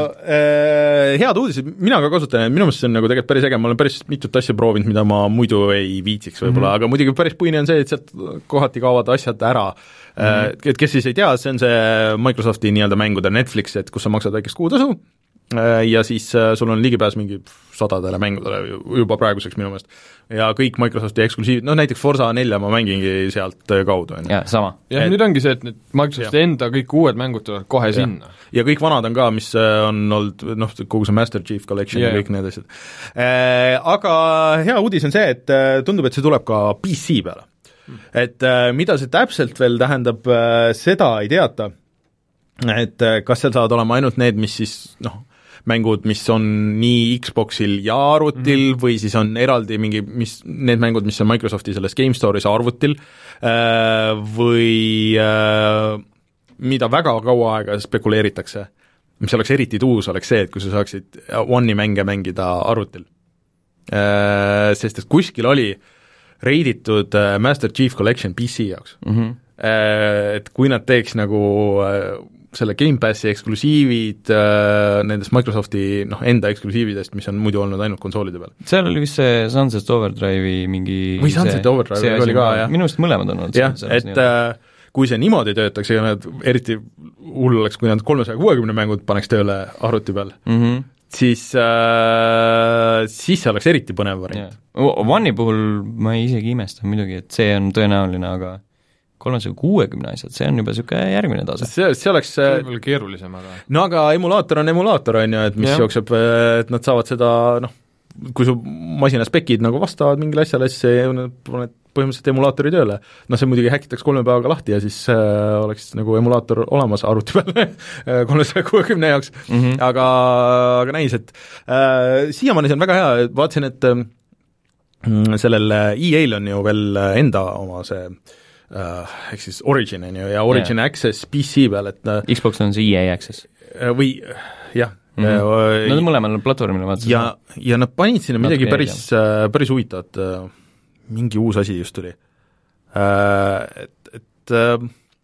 äh, head uudised, mina ka kasutan, minu meelest see on nagu tegelikult päris äge, ma olen päris mitut asja proovinud, mida ma muidu ei viitsiks võib-olla mm, -hmm. aga muidugi päris puine on see, et sealt kohati kaovad asjad ära. Mm -hmm. Et kes siis ei tea, see on see Microsofti nii-öelda mängude Netflix, et kus sa maksad väikest kuutasu, ja siis sul on ligipääs mingi sadadele mängudele juba praeguseks minu meelest. Ja kõik Microsofti eksklusiivid, no näiteks Forza nelja ma mängingi sealt kaudu. Jaa, sama. Ja et, nüüd ongi see, et need Microsofti ja. enda kõik uued mängud tulevad kohe ja. sinna. Ja kõik vanad on ka, mis on olnud, noh, kogu see Master Chief Collection ja, ja kõik need asjad. Äh, aga hea uudis on see, et tundub, et see tuleb ka P C peale. Et äh, mida see täpselt veel tähendab, äh, seda ei teata. Et äh, kas seal saavad olema ainult need, mis siis, noh, mängud, mis on nii Xboxil ja arvutil mm. või siis on eraldi mingi, mis, need mängud, mis on Microsofti selles Game Store'is arvutil äh, või äh, mida väga kaua aega spekuleeritakse, mis oleks eriti tuus, oleks see, et kui sa saaksid One'i mänge mängida arvutil äh,. Sest et kuskil oli reiditud äh, Master Chief Collection P C jaoks mm. -hmm. äh, et kui nad teeks nagu äh, selle Game Passi eksklusiivid äh, nendest Microsofti noh, enda eksklusiividest, mis on muidu olnud ainult konsoolide peal. Seal oli vist see Sunset Overdrive'i mingi või Sunset Overdrive oli ka, jah. Minu arust mõlemad on olnud. jah, et äh, kui see niimoodi töötaks, ega nad eriti hull oleks, kui nad kolmesaja kuuekümne mängud paneks tööle arvuti peal mm, -hmm. siis äh, siis see oleks eriti põnev variant. One'i puhul ma ei isegi imesta muidugi, et see on tõenäoline, aga kolmesaja kuuekümne asjad, see on juba niisugune järgmine tase. see, see oleks see on veel keerulisem, aga no aga emulaator on emulaator, on ju, et mis ja. jookseb, et nad saavad seda, noh, kui su masina spekid nagu vastavad mingile asjale, siis see paned põhimõtteliselt emulaatori tööle. noh, see muidugi häkitaks kolme päevaga lahti ja siis äh, oleks nagu emulaator olemas arvuti peal kolmesaja kuuekümne jaoks mm, -hmm. aga, aga näis, et äh, siiamaani see on väga hea, vaatasin, et äh, sellel E A-l on ju veel enda oma see Uh, ehk siis Origin on ju ja Origin yeah. Access P C peal, et uh, Xbox on see E A Access. Või jah mm. -hmm. uh, Nad mõlemal platvormil vaatasid. Ja, ja nad panid sinna midagi Natuke päris, uh, päris huvitavat, uh, mingi uus asi just tuli uh,. Et, et uh,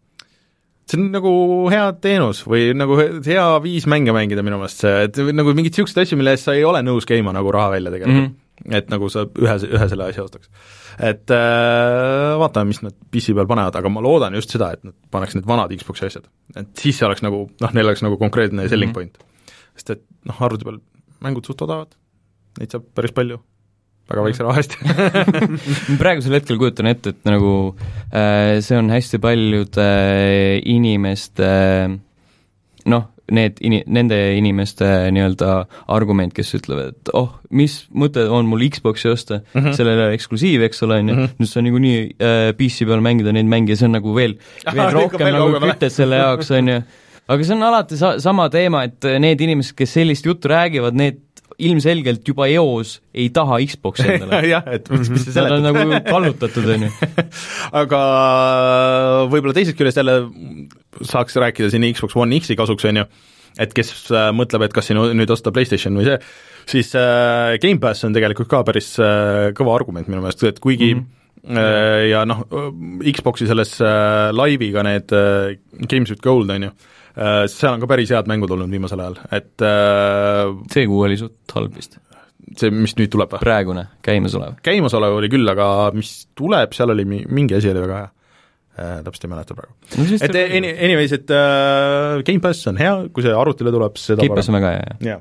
see on nagu hea teenus või nagu hea viis mänge mängida minu meelest see, et nagu mingid niisugused asju, mille eest sa ei ole nõus käima nagu raha välja tegelikult mm. -hmm. et nagu sa ühe, ühe selle asja ostaks. Et äh, vaatame, mis nad P C peal panevad, aga ma loodan just seda, et nad paneks need vanad Xboxi asjad. Et siis see oleks nagu, noh, neil oleks nagu konkreetne selling point. Mm-hmm. Sest et noh, arvuti peal mängud suht odavad, neid saab päris palju, väga väikse raha eest. Praegusel hetkel kujutan ette, et nagu äh, see on hästi paljude äh, inimeste äh, noh, need ini-, nende inimeste nii-öelda argument, kes ütlevad, et oh, mis mõte on mul Xboxi osta mm, -hmm. sellele eksklusiiv, eks ole, on ju, nüüd see on nagu nii äh, P C peal mängida neid mänge, see on nagu veel, veel rohkem nagu kütet selle jaoks, on ju. Aga see on alati sa-, sama teema, et need inimesed, kes sellist juttu räägivad, need ilmselgelt juba eos ei taha Xboxi endale. jah, et mis, mis see seletab. Nad on nagu kallutatud, on ju. Aga võib-olla teisest küljest jälle saaks rääkida siin Xbox One X-i kasuks, on ju, et kes äh, mõtleb, et kas siin nüüd osta PlayStation või see, siis äh, Game Pass on tegelikult ka päris äh, kõva argument minu meelest, et kuigi mm -hmm. äh, ja noh, Xboxi selles äh, laiviga need äh, Games with Gold, on ju, äh, seal on ka päris head mängud olnud viimasel ajal, et äh, see kuu oli suht halb vist. See, mis nüüd tuleb või? Praegune, käimasolev. Käimasolev oli küll, aga mis tuleb, seal oli mingi asi oli väga hea. Äh, täpselt ei mäleta praegu no,. Et any, anyways, et äh, Game Pass on hea, kui see arvutile tuleb, seda Game Pass on väga hea, jah.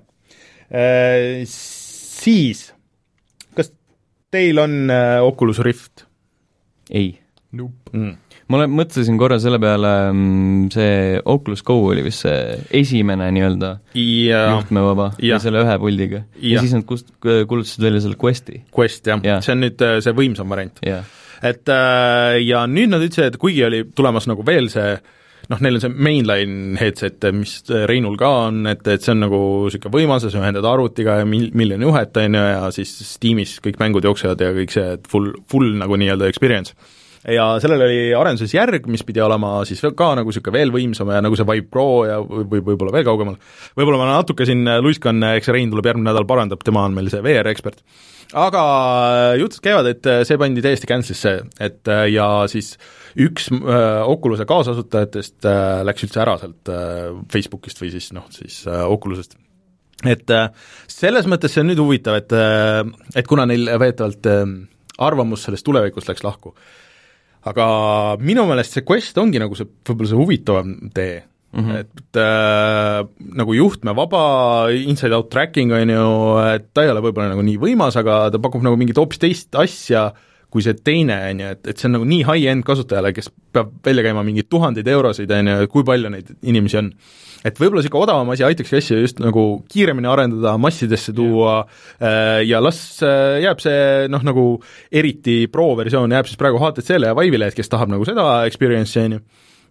Äh, siis, kas teil on äh, Oculus Rift? ei nope. mm. ma olen, mõtlesin korra selle peale, see Oculus Go oli vist see esimene nii-öelda ja, juhtmevaba ja selle ühe puldiga ja, ja siis nad kust, kuulutasid välja selle Questi. Quest, jah ja., see on nüüd see võimsam variant. Et ja nüüd nad ütlesid, et kuigi oli tulemas nagu veel see, noh, neil on see mainline headset, mis Reinul ka on, et, et see on nagu niisugune võimas ja sa ühendad arvutiga ja mil, miljon juhet, on ju, ja siis Steamis kõik mängud jooksevad ja kõik see full, full nagu nii-öelda experience. Ja sellel oli arenduses järg, mis pidi olema siis ka nagu niisugune veel võimsam ja nagu see Vive Pro ja või võib-olla veel kaugemal. Võib-olla ma natuke siin luiskan, eks Rein tuleb järgmine nädal parandab, tema on meil see V R-ekspert. Aga jutud käivad, et see pandi täiesti cancelisse, et ja siis üks Oculus'e kaasasutajatest läks üldse ära sealt Facebookist või siis noh, siis Oculus'est. Et selles mõttes see on nüüd huvitav, et, et kuna neil veetavalt arvamus sellest tulevikust läks lahku, aga minu meelest see Quest ongi nagu see, võib-olla see huvitavam tee, mm-hmm. et äh, nagu juhtme vaba, inside-out tracking on ju, et ta ei ole võib-olla nagu nii võimas, aga ta pakub nagu mingit hoopis teist asja kui see teine, on ju, et, et see on nagu nii high-end kasutajale, kes peab välja käima mingeid tuhandeid eurosid, on ju, kui palju neid inimesi on. Et võib-olla niisugune odavam asi aitaks asja just nagu kiiremini arendada, massidesse tuua yeah. ja las jääb see noh, nagu eriti pro-versioon jääb siis praegu H T C-le ja Vive'ile, et kes tahab nagu seda experience'i, on ju,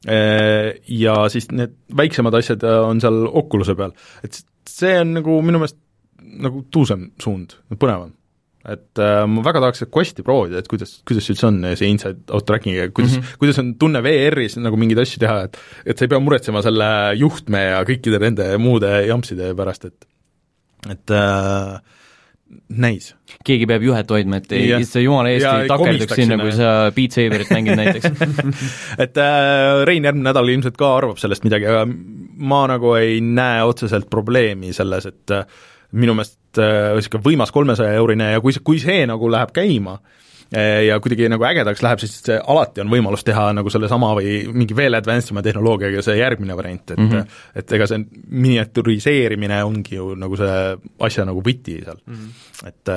ja siis need väiksemad asjad on seal Oculus'e peal. Et see on nagu minu meelest nagu tuusem suund, põnevam. Et äh, ma väga tahaks Questi proovida, et kuidas, kuidas üldse on see inside-out tracking ja kuidas, mm-hmm. kuidas on tunne V R-is nagu mingeid asju teha, et et sa ei pea muretsema selle juhtme ja kõikide nende muude jampside pärast, et et äh, näis. Keegi peab juhet hoidma, et ei, see jumala Eesti takerduks sinna, kui sa Beat Saberit mängid näiteks. et äh, Rein järgmine nädal ilmselt ka arvab sellest midagi, aga ma nagu ei näe otseselt probleemi selles, et äh, minu meelest niisugune võimas kolmesaja eurine ja kui see, kui see nagu läheb käima ja kuidagi nagu ägedaks läheb, siis see alati on võimalus teha nagu selle sama või mingi veel advanced'ima tehnoloogiaga see järgmine variant, et mm-hmm. et ega see miniaturiseerimine ongi ju nagu see asja nagu võti seal mm-hmm. et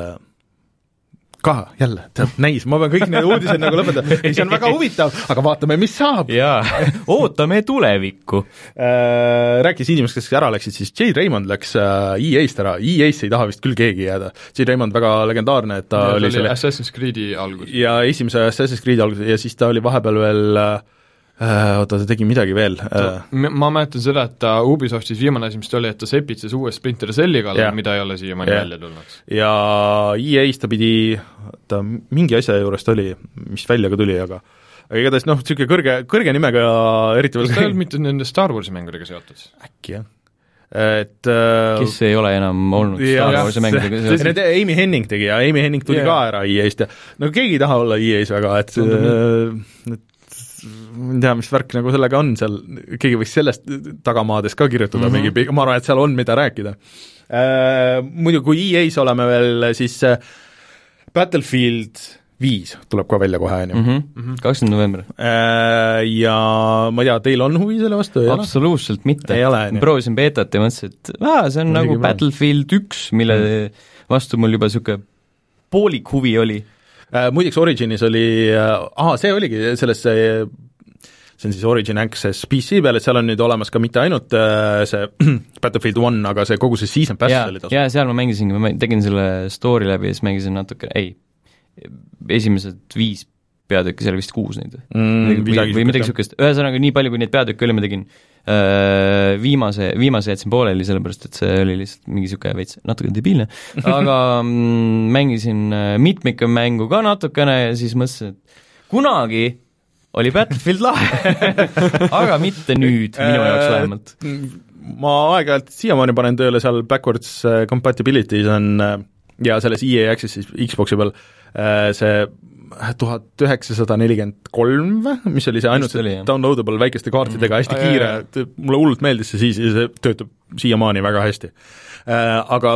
ka jälle, tead, näis, ma pean kõik need uudised nagu lõpetama, see on väga huvitav, aga vaatame, mis saab. Jaa, ootame tulevikku. Äh, rääkis inimesed, kes ära läksid, siis Jay Raymond läks äh, E A-st ära, E A-st ei taha vist küll keegi jääda. Jay Raymond väga legendaarne, et ta ja, oli selle Assassin's Creed'i algus. Ja esimese Assassin's Creed'i algus ja siis ta oli vahepeal veel äh, oota, ta tegi midagi veel. Ma mäletan seda, et ta Ubisoftis viimane asi, mis ta oli, et ta sepitses uue Splinter Celli kallal, mida ei ole siiamaani välja tulnud. Ja E A-st ta pidi, ta mingi asja juurest oli, mis välja ka tuli, aga aga igatahes noh, niisugune kõrge, kõrge nimega eriti veel... Kas ta ei olnud mitte nende Star Warsi mängudega seotud? Äkki, jah. Et äh, kes ei ole enam olnud ja, Star Warsi mängudega seotud? Need Amy Henning tegi ja Amy Henning tuli ja. Ka ära E A-st ja no keegi ei taha olla E A-s väga, et äh, ma ei tea, mis värk nagu sellega on seal, keegi võiks sellest tagamaades ka kirjutada mm-hmm. mingi, ma arvan, et seal on, mida rääkida. Äh, muidu kui E A-s oleme veel, siis äh, Battlefield viis tuleb ka välja kohe, on ju. kakskümmend november. Äh, ja ma ei tea, teil on huvi selle vastu? Absoluutselt mitte. Ole, ma proovisin beetat ja mõtlesin, et aa, see on ma nagu Battlefield üks, mille mm. vastu mul juba niisugune poolik huvi oli. Äh, muideks Originis oli, aha, see oligi selles, see on siis Origin Access P C peal, et seal on nüüd olemas ka mitte ainult äh, see Battlefield one, aga see kogu see Season Pass ja, oli tasu. Jaa, seal ma mängisingi, ma tegin selle story läbi ja siis mängisin natuke, ei, esimesed viis peatükki, seal vist kuus neid mm, või, või midagi niisugust, ühesõnaga nii palju, kui neid peatükke oli, ma tegin äh, viimase, viimase jätsin pooleli, sellepärast et see oli lihtsalt mingi niisugune veits natuke debiilne, aga mm, mängisin äh, mitmike mängu ka natukene ja siis mõtlesin, et kunagi oli Battlefield lahe aga mitte nüüd, minu jaoks vähemalt. Ma aeg-ajalt siiamaani panen tööle seal backwards compatibilities on ja selles E A Accessis Xboxi peal see tuhat üheksasada nelikümmend kolm, mis oli see ainult see downloadable väikeste kaartidega hästi mm, kiire, ah, mulle hullult meeldis see siis ja see töötab siiamaani väga hästi. Aga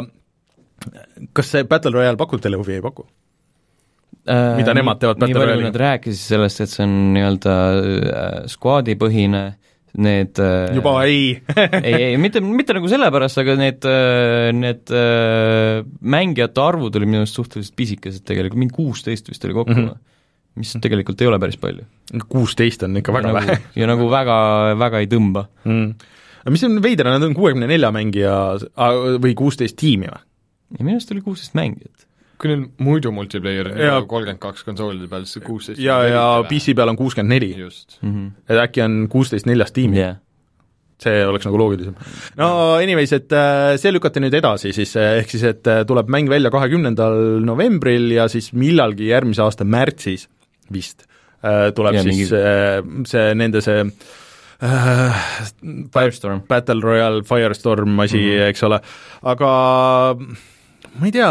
kas see Battle Royale pakub teile huvi, ei paku? Äh, mida nemad teevad Battle Royale'iga? Nii palju nad rääkisid sellest, et see on nii-öelda squadi põhine, need juba ei ei, ei, mitte, mitte nagu sellepärast, aga need, need mängijate arvud oli minu arust suhteliselt pisikesed tegelikult, mingi kuusteist vist oli kokku mm. -hmm. mis tegelikult ei ole päris palju. kuusteist on ikka väga ja vähe. ja nagu väga, väga ei tõmba mm.. aga mis on veidra, nad on kuuekümne nelja mängija või kuusteist tiimi või? ja minu arust oli kuusteist mängijat. kui neil muidu multiplayer on ja kolmkümmend kaks konsoolide peal, siis kuusteist ja, ja P C peal on kuuskümmend neli. Just. Mm-hmm. et äkki on kuusteist neljast tiimi yeah. see oleks nagu loogilisem. No anyways, et see lükati nüüd edasi siis, ehk siis, et tuleb mäng välja kahekümnendal novembril ja siis millalgi järgmise aasta märtsis vist tuleb ja, siis mingi... see nende see äh, Firestorm. Battle Royale Firestorm asi mm-hmm. eks ole, aga ma ei tea,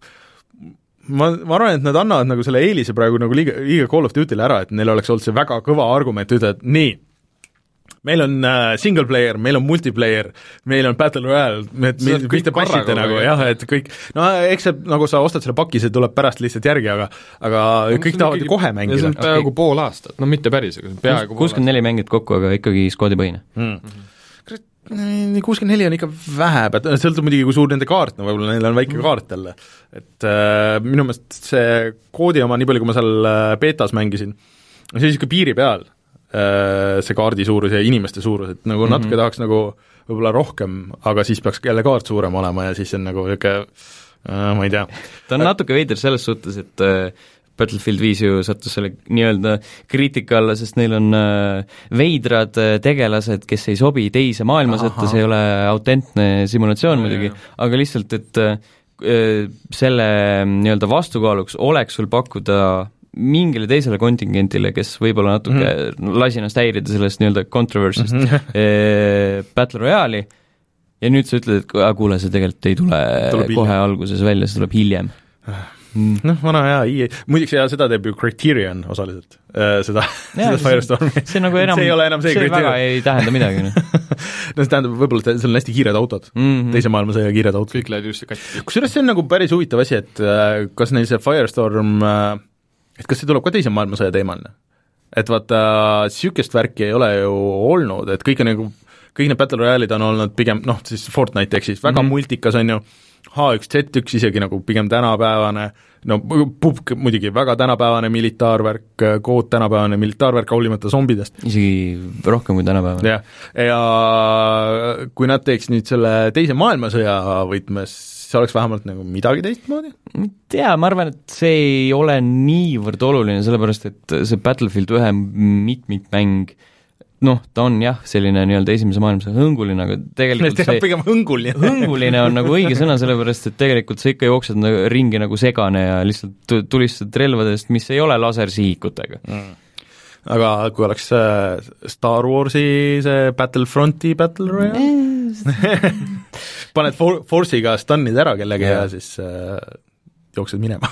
ma, ma arvan, et nad annavad nagu selle eelise praegu nagu liiga, liiga Call of Duty'le ära, et neil oleks olnud see väga kõva argument, ütled, nii, meil on äh, single player, meil on multiplayer, meil on Battle Royale, et mis te passite nagu, jah, et kõik, no eks see, nagu sa ostad selle paki, see tuleb pärast lihtsalt järgi, aga aga no, kõik tahavad ju kohe mängida. see on peaaegu okay. pool aastat, no mitte päris, aga peaaegu kuuskümmend neli mängid kokku, aga ikkagi skoodipõhine mm.. kuuskümmend neli on ikka vähe, sõltub muidugi, kui suur nende kaart, no võib-olla neil on väike kaart jälle, et äh, minu meelest see koodi oma, nii palju kui ma seal betas mängisin, see oli ikka piiri peal, äh, see kaardi suurus ja inimeste suurus, et nagu mm -hmm. natuke tahaks nagu võib-olla rohkem, aga siis peaks jälle kaart suurem olema ja siis on nagu niisugune äh, ma ei tea. ta on natuke veider selles suhtes, et äh, Battlefield viis ju sattus selle nii-öelda kriitika alla, sest neil on äh, veidrad äh, tegelased, kes ei sobi teise maailmasõtta, see ei ole autentne simulatsioon muidugi, aga lihtsalt, et äh, selle nii-öelda vastukaaluks oleks sul pakkuda mingile teisele kontingentile, kes võib-olla natuke mm-hmm. lasi ennast häirida sellest nii-öelda controversist mm-hmm. äh, Battle Royale'i ja nüüd sa ütled, et kuule, see tegelikult ei tule tuleb kohe hiljem. Alguses välja, see tuleb hiljem Mm. noh, vana hea I E, muidugi ja seda teeb ju Criterion osaliselt äh,, seda, seda Firestormi. see nagu enam, see ei ole enam see, see väga ei tähenda midagi. no see tähendab, võib-olla seal on hästi kiired autod mm, -hmm. teise maailmasõja kiired autod. kõik lähevad just katki. kusjuures see on nagu päris huvitav asi, et äh, kas neil see Firestorm äh, et kas see tuleb ka teise maailmasõja teemaline? et vaata, niisugust värki ei ole ju olnud, et kõik on nagu, kõik need Battle Royale'id on olnud pigem, noh, siis Fortnite, ehk siis väga mm -hmm. multikas on ju, H üks Z üks isegi nagu pigem tänapäevane, no P U B G muidugi väga tänapäevane militaarvärk, kood tänapäevane militaarvärk, hoolimata zombidest. isegi rohkem kui tänapäevane. jah, ja kui nad teeks nüüd selle teise maailmasõja võtmes, see oleks vähemalt nagu midagi teistmoodi? ma ei tea, ma arvan, et see ei ole niivõrd oluline, sellepärast et see Battlefield ühe mitmikmäng, noh, ta on jah, selline nii-öelda esimese maailmasõja hõnguline, aga tegelikult see pigem hõnguline. hõnguline on nagu õige sõna, sellepärast et tegelikult sa ikka jooksed nagu ringi nagu segane ja lihtsalt tulistad relvadest, mis ei ole lasersihikutega mm.. aga kui oleks äh, Star Warsi see Battlefronti Battle Royale paned for- Force'iga stunnid ära kellegi ja, ja siis äh, jooksed minema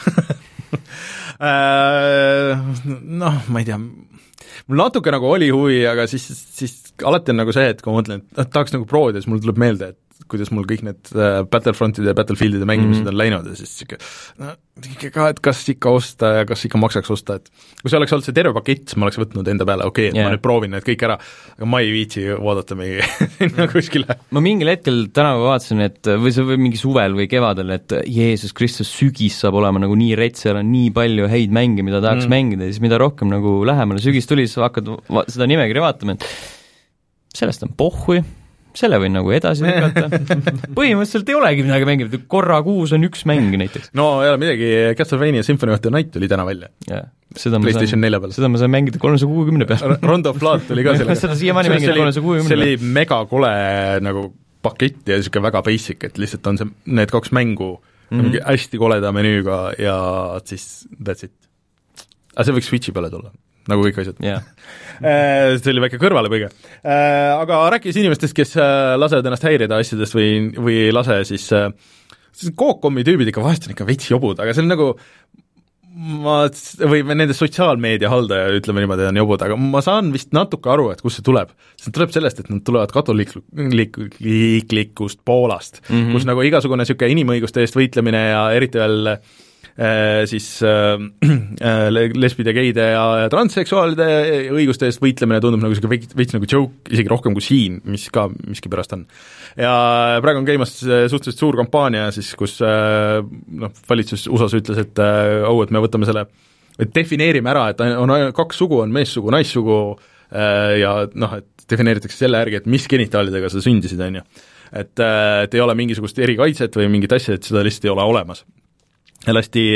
äh, noh, ma ei tea, mul natuke nagu oli huvi, aga siis, siis alati on nagu see, et kui ma mõtlen, et tahaks nagu proovida, siis mul tuleb meelde, et kuidas mul kõik need Battlefrontide ja Battlefieldide mängimised mm-hmm. on läinud ja siis siuke, no ka, et kas ikka osta ja kas ikka maksaks osta, et kui see oleks olnud see terve pakett, siis ma oleks võtnud enda peale, okei okay,, et yeah. ma nüüd proovin need kõik ära, aga ma ei viitsi vaadata mingi sinna kuskile. ma mingil hetkel tänavu vaatasin, et või see või mingi suvel või kevadel, et Jeesus Kristus, sügis saab olema nagu nii rets, seal on nii palju häid mänge, mida tahaks mm. mängida ja siis mida rohkem nagu lähemale sügis tuli, siis hakkad va- seda nimekirja vaatama, et sellest on pohhui, selle võin nagu edasi lükata. põhimõtteliselt ei olegi midagi mängida, korra kuus on üks mäng näiteks. no ei ole midagi, Castlevania Symphony of the Night tuli täna välja. PlayStation nelja peal. seda ma sain mängida kolmesaja kuuekümne peal. Rondo of Blood tuli ka selle. seda siiamaani mängida kolmesaja kuuekümne peal. see oli megakole nagu pakett ja niisugune väga basic, et lihtsalt on see, need kaks mängu mm-hmm. mingi hästi koleda menüüga ja siis that's it. aga see võiks Switchi peale tulla, nagu kõik asjad yeah. see oli väike kõrvalepõige. Aga rääkides inimestest, kes lasevad ennast häirida asjadest või, või ei lase, siis, siis Coop-Comi tüübid ikka vahest on ikka veits jobud, aga see on nagu ma, või nende sotsiaalmeedia haldaja, ütleme niimoodi, on jobud, aga ma saan vist natuke aru, et kust see tuleb. see tuleb sellest, et nad tulevad katoliiklikust Poolast mm, -hmm. kus nagu igasugune niisugune inimõiguste eest võitlemine ja eriti veel siis äh, lesbide, geide ja, ja transseksuaalide õiguste eest võitlemine tundub nagu siuke veits, veits nagu joke, isegi rohkem kui siin, mis ka miskipärast on. ja praegu on käimas suhteliselt suur kampaania siis, kus noh, valitsus U S A-s ütles, et oh, et me võtame selle et defineerime ära, et on kaks sugu, on meessugu, naissugu ja noh, et defineeritakse selle järgi, et mis genitaalidega sa sündisid, on ju. Et, et ei ole mingisugust erikaitset või mingit asja, et seda lihtsalt ei ole olemas. Ja lasti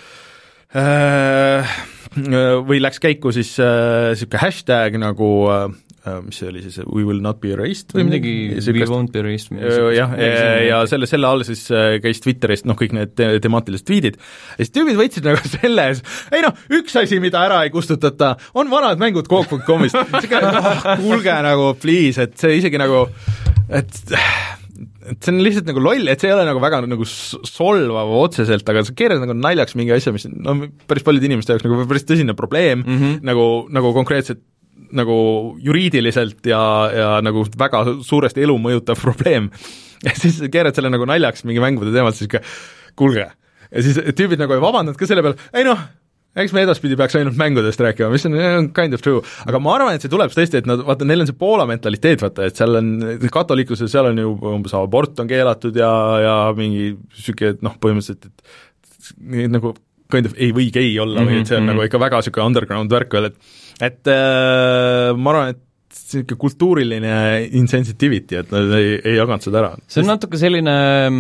äh, või läks käiku siis äh, niisugune hashtag nagu äh, mis see oli siis, we will not be erased või midagi, we won't be erased. jah, ja, ja selle, selle all siis käis Twitterist noh, kõik need te temaatilised tweetid ja siis tüübid võtsid nagu selles, ei noh, üks asi, mida ära ei kustutata, on vanad mängud Coop punkt com'ist, oh, kuulge nagu please, et see isegi nagu, et et see on lihtsalt nagu loll, et see ei ole nagu väga nagu solvav otseselt, aga sa keerad nagu naljaks mingi asja, mis no päris paljude inimeste jaoks nagu päris tõsine probleem mm, -hmm. nagu, nagu konkreetselt nagu juriidiliselt ja, ja nagu väga suuresti elu mõjutav probleem. Ja siis keerad selle nagu naljaks mingi mängude teemalt, siis ka kuulge. Ja siis tüübid nagu ei vabandanud ka selle peal, ei noh, eks me edaspidi peaks ainult mängudest rääkima, mis on kind of true. Aga ma arvan, et see tuleb tõesti, et nad, vaata, neil on see Poola mentaliteet, vaata, et seal on katoliikuses, seal on ju umbes abort on keelatud ja, ja mingi süke, noh, põhimõtteliselt, et nagu kind of ei või gei olla mm-hmm. või et see on mm-hmm. nagu ikka väga süke underground värk veel, et et äh, ma arvan, et niisugune kultuuriline insensitivity, et nad ei, ei jaganud seda ära. See on natuke selline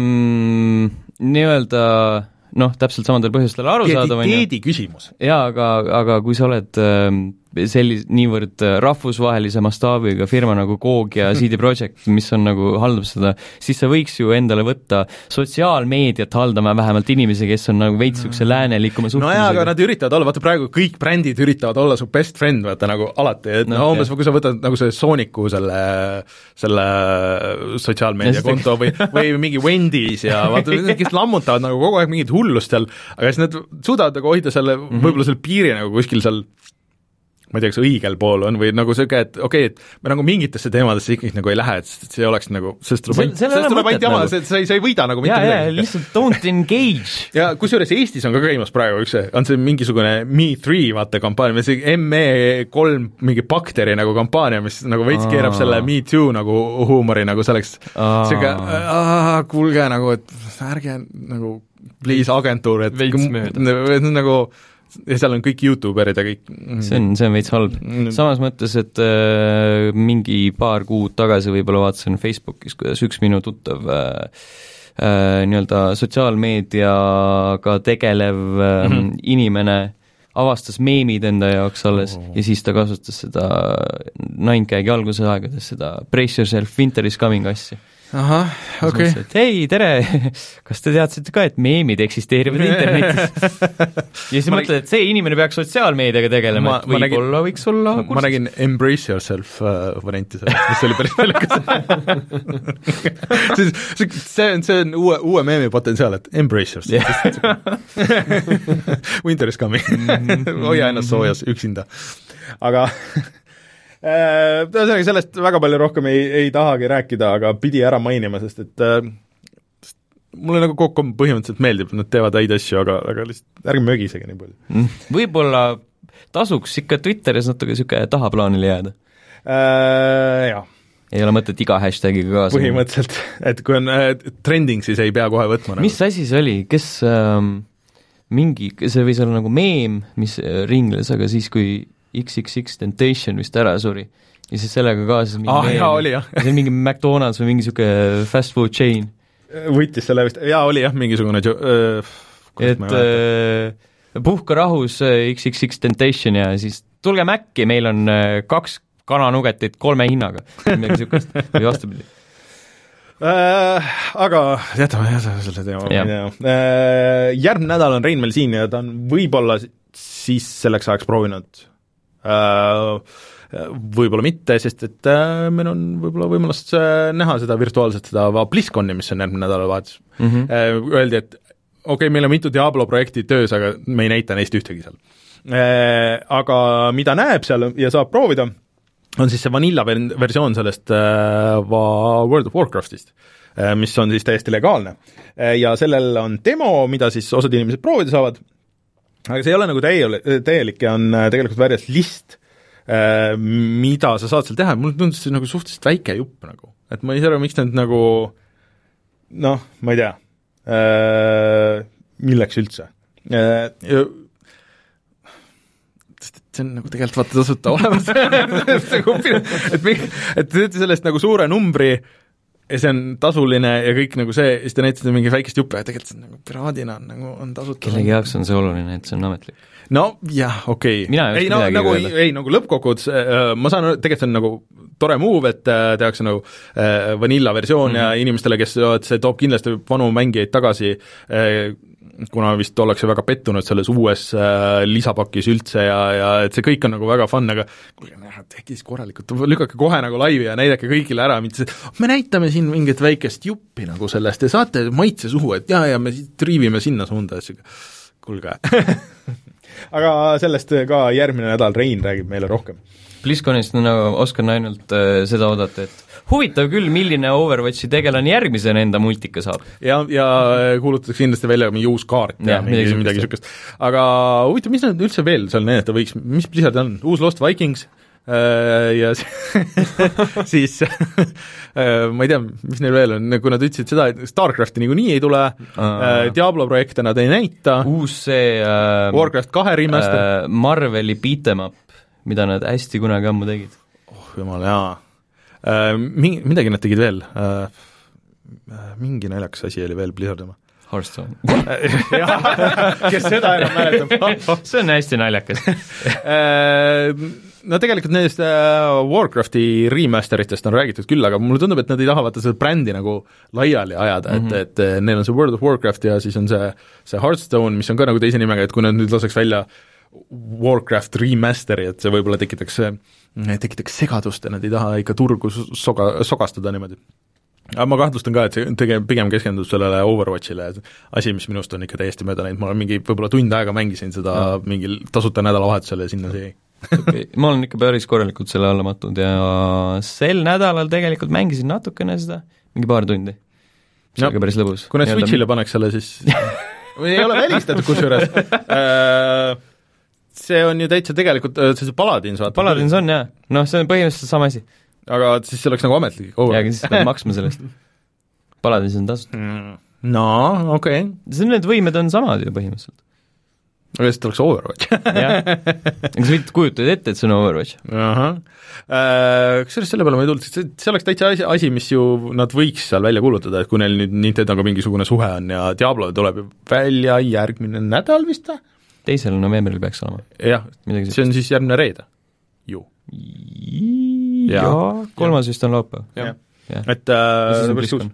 mm, nii-öelda noh, täpselt samadel põhjustel aru saada. Identiteedi küsimus. Jaa, aga, aga kui sa oled äh, sellis, niivõrd rahvusvahelise mastaabiga firma nagu Coog ja C D Projekt, mis on nagu, haldab seda, siis sa võiks ju endale võtta sotsiaalmeediat haldama vähemalt inimesi, kes on nagu veitsukse läänelikuma suhtumisega. No jaa, aga nad üritavad olla, vaata praegu kõik brändid üritavad olla su best friend, vaata nagu alati, et no, no umbes okay. Kui sa võtad nagu see Sooniku selle, selle sotsiaalmeedia konto või, või mingi Wendy's ja vaata, kes lammutavad nagu kogu aeg mingit hullust seal, aga siis nad suudavad nagu hoida selle, võib-olla selle piiri nagu kuskil seal ma ei tea, kas õigel pool on või nagu see, et okei okay,, et me nagu mingitesse teemadesse ikkagi nagu ei lähe, et see oleks nagu, sellest tuleb ainult, sellest tuleb ainult jama, see, sa ei, sa ei võida nagu mitte ja, midagi. Ja, lihtsalt don't engage. Ja kusjuures Eestis on ka käimas praegu üks, on see mingisugune Me three, vaata, kampaania, see M E kolm mingi bakteri nagu kampaania, mis nagu veits keerab selle Me Too nagu huumori nagu selleks, siuke, kuulge nagu, et ärge nagu please agentuur, et veits mööda. Nagu ja seal on kõik YouTuberid ja kõik see on, see on veits halb. Samas mõttes, et äh, mingi paar kuud tagasi võib-olla vaatasin Facebookis, kuidas üks minu tuttav äh, äh, nii-öelda sotsiaalmeediaga tegelev äh, mm-hmm. inimene avastas meemid enda jaoks alles oh. ja siis ta kasutas seda Nine Gagi alguse aegades seda Brace Yourself, Winter is coming asja. Ahah, okei. Okay. Hei, tere, kas te teadsite ka, et meemid eksisteerivad internetis? ja siis mõtled, et see inimene peaks sotsiaalmeediaga tegelema, et võib-olla võiks olla kursis. Ma nägin Embrace Yourself uh, varianti sellest, mis oli päris pellekas. see on, see on uue, uue meemi potentsiaal, et Embrace Yourself. Winter is coming. Hoia ennast soojas üksinda. Aga Tõenäoliselt sellest väga palju rohkem ei, ei tahagi rääkida, aga pidi ära mainima, sest et äh, mulle nagu kokku põhimõtteliselt meeldib, nad teevad häid asju, aga, aga lihtsalt ärge mögisege nii palju. Võib-olla tasuks ikka Twitteris natuke niisugune tahaplaanile jääda äh,? Jah. Ei ole mõtet iga hashtagiga kaasa. Põhimõtteliselt, et kui on äh, trending, siis ei pea kohe võtma. Mis nagu. Asi see oli, kes ähm, mingi, see võis olla nagu meem, mis ringles, aga siis kui X X X Temptation vist ära suri ja siis sellega kaasas mingi ah, jaa, oli, jah. see on mingi McDonald's või mingi siuke fast food chain võttis selle vist, jaa oli jah, mingisugune jo- äh, et äh, puhka rahus X X X Temptation ja siis tulge Mäkki, meil on äh, kaks kananugetit kolme hinnaga midagi siukest või vastupidi äh, aga jätame jätame selle teema ja. äh, järgmine nädal on Rein meil siin ja ta on võib-olla siis selleks ajaks proovinud võib-olla mitte, sest et meil on võib-olla võimalus näha seda virtuaalselt, seda BlizzConi, mis on järgmine nädalavahetus. Mm-hmm. Öeldi, et okei okay,, meil on mitu Diablo projekti töös, aga me ei näita neist ühtegi seal. Aga mida näeb seal ja saab proovida, on siis see vanilla versioon sellest World of Warcraftist, mis on siis täiesti legaalne. Ja sellel on demo, mida siis osad inimesed proovida saavad, aga see ei ole nagu täie, täielik ja on tegelikult väljas list, mida sa saad seal teha, mulle tundus see nagu suhteliselt väike jupp nagu, et ma ei saa aru, miks need nagu noh, ma ei tea, milleks üldse. see on nagu tegelikult vaata tasuta olemas et mingi, et te teete sellest nagu suure numbri ja see on tasuline ja kõik nagu see, ja siis te näitate mingi väikest juppe ja tegelikult see on nagu piraadina on, nagu on tasuta. Kellegi jaoks on see oluline, et see on ametlik. No jah, okei okay.. ei, no, nagu, ei, nagu lõppkokkuvõttes äh, ma saan, tegelikult see on nagu tore move, et äh, tehakse nagu äh, vanilla versioon mm-hmm. ja inimestele, kes see toob kindlasti vanu mängijaid tagasi äh, kuna vist ollakse väga pettunud selles uues äh, lisapakis üldse ja, ja et see kõik on nagu väga fun, aga kuulge, tehke siis korralikult, lükake kohe nagu laivi ja näidake kõigile ära, mitte me näitame siin mingit väikest juppi nagu sellest ja saate maitse suhu, et jaa, ja me triivime sinna suunda, et kuulge aga sellest ka järgmine nädal Rein räägib meile rohkem. BlizzConist no, oskan ainult äh, seda oodata, et huvitav küll, milline Overwatchi tegelane järgmisena enda multika saab. Ja, ja kuulutatakse kindlasti välja mingi uus kaart ja, ja midagi, midagi niisugust. Aga huvitav, mis nad üldse veel seal näidata võiks, mis Blizzard on? Uus Lost Vikings äh, ja siis äh, ma ei tea, mis neil veel on, kui nad ütlesid seda, et Starcrafti niikuinii ei tule, äh, Diablo projekte nad ei näita, uus see äh, Warcraft kahe remaster äh, Marveli beat'em up, mida nad hästi kunagi ammu tegid. Oh jumal, jaa. Uh, mingi, midagi nad tegid veel uh, mingi naljakas asi oli veel Blizzard oma Hearthstone kes seda enam mäletab see on hästi naljakas uh, no tegelikult nendest uh, Warcrafti remasteritest on räägitud küll, aga mulle tundub, et nad ei taha vaata seda brändi nagu laiali ajada mm, -hmm. et, et neil on see World of Warcraft ja siis on see, see Hearthstone, mis on ka nagu teise nimega, et kui nad nüüd laseks välja Warcraft remasteri, et see võib-olla tekitaks, tekitaks segadust ja nad ei taha ikka turgu soga, sogastada niimoodi. aga ma kahtlustan ka, et see tege-, pigem keskendub sellele Overwatchile, asi, mis minust on ikka täiesti mööda läinud, ma olen mingi võib-olla tund aega mängisin seda no. mingil tasuta nädalavahetusel ja sinna see jäi. Okay. Ma olen ikka päris korralikult selle alla mattunud ja sel nädalal tegelikult mängisin natukene seda, mingi paar tundi. See no, oli päris lõbus. Kui need Switchile mi... paneks selle, siis ei ole välistatud kusjuures see on ju täitsa tegelikult, see Paladins vaata. Paladins on, jah. Noh, see on põhimõtteliselt sama asi. Aga siis see oleks nagu ametlik. Jaa, aga siis peab maksma sellest. Paladins on tasud. No, okei okay.. See need võimed on samad ju põhimõtteliselt. aga siis oleks Overwatch. jah, aga sa võid kujutada ette, et see on Overwatch. Ahah. Kas sellest selle peale ma ei tulnud, see, see oleks täitsa asi, asi, mis ju nad võiks seal välja kuulutada, et kui neil nüüd Nintendoga mingisugune suhe on ja Diablo tuleb välja järgmine nädal vist või? Teisel novembril peaks olema. jah, see on siis järgmine reede ju. jaa, kolmas vist on laupäev. et äh, päris uus.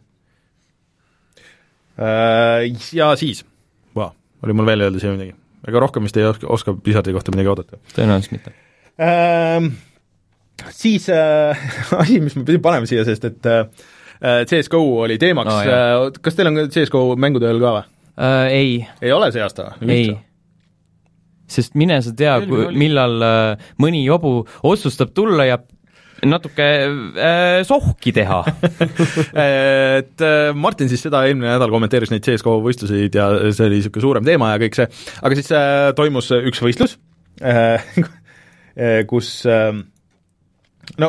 Äh, ja siis, wow, oli mul veel öelda siia midagi. Ega rohkem vist ei oska, oska Blizzardi kohta midagi oodata. Tõenäoliselt mitte. Äh, siis äh, asi, mis me pidime panema siia, sest et äh, C S G O oli teemaks no,. Äh, kas teil on C S G O mängude ööl ka või? Äh, ei. Ei ole see aasta? Ei. Sest mine sa tea, millal äh, mõni jobu otsustab tulla ja natuke äh, sohki teha et äh, Martin siis seda eelmine nädal kommenteeris neid C S G O võistluseid ja see oli niisugune suurem teema ja kõik see, aga siis äh, toimus üks võistlus äh, kus äh, no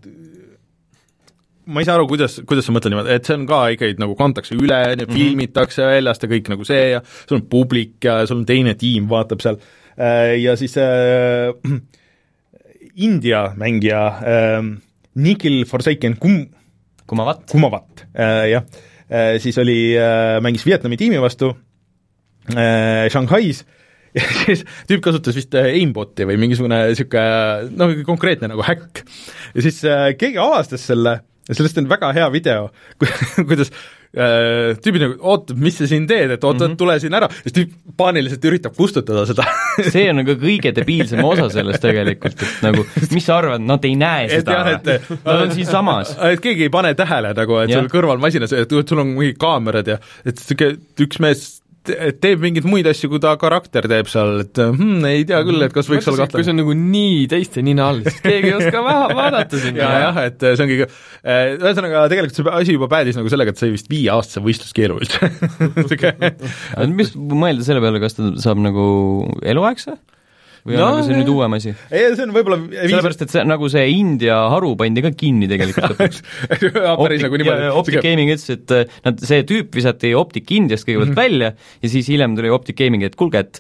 ma ei saa aru, kuidas, kuidas sa mõtled niimoodi, et see on ka ikkagi nagu kantakse üle, mm-hmm. filmitakse väljast ja kõik nagu see ja sul on publik ja sul on teine tiim, vaatab seal äh, ja siis äh, India mängija äh, Nikhil Forsaken Kum-, Kumavat, Kumavat äh, jah äh,, siis oli äh,, mängis Vietnami tiimi vastu äh, Shanghais ja siis tüüp kasutas vist aimboti või mingisugune niisugune noh, konkreetne nagu häkk ja siis äh, keegi avastas selle ja sellest on väga hea video, kuidas äh, tüübid nagu ootab, mis sa siin teed, et oota, mm -hmm. tule siin ära, ja siis tüüp paaniliselt üritab kustutada seda see on nagu kõige debiilsem osa sellest tegelikult, et nagu, mis sa arvad, nad ei näe seda, nad on siin samas. Et keegi ei pane tähele nagu, et ja. Sul kõrval masinas, et sul on mingi kaamerad ja et üks mees teeb mingeid muid asju, kui ta karakter teeb seal, et hmm, ei tea küll, et kas võiks olla kahtlane. Kui see on nagu nii teiste nina all, siis keegi ei oska vähe vaadata sinna. ja, jah, et see ongi ühesõnaga tegelikult see asi juba päädis nagu sellega, et see vist viie aastase võistluskeelu üldse. mis mõelda selle peale, kas ta saab nagu eluaegse? või no, on nagu see nüüd uuem asi? ei, see on võib-olla sellepärast, et see, nagu see India haru pandi ka kinni tegelikult lõpuks. Optic, nagu niimoodi, Optic Gaming ütles, et nad, see tüüp visati Optic Indiast kõigepealt mm -hmm. välja ja siis hiljem tuli Optic Gaming, et kuulge, et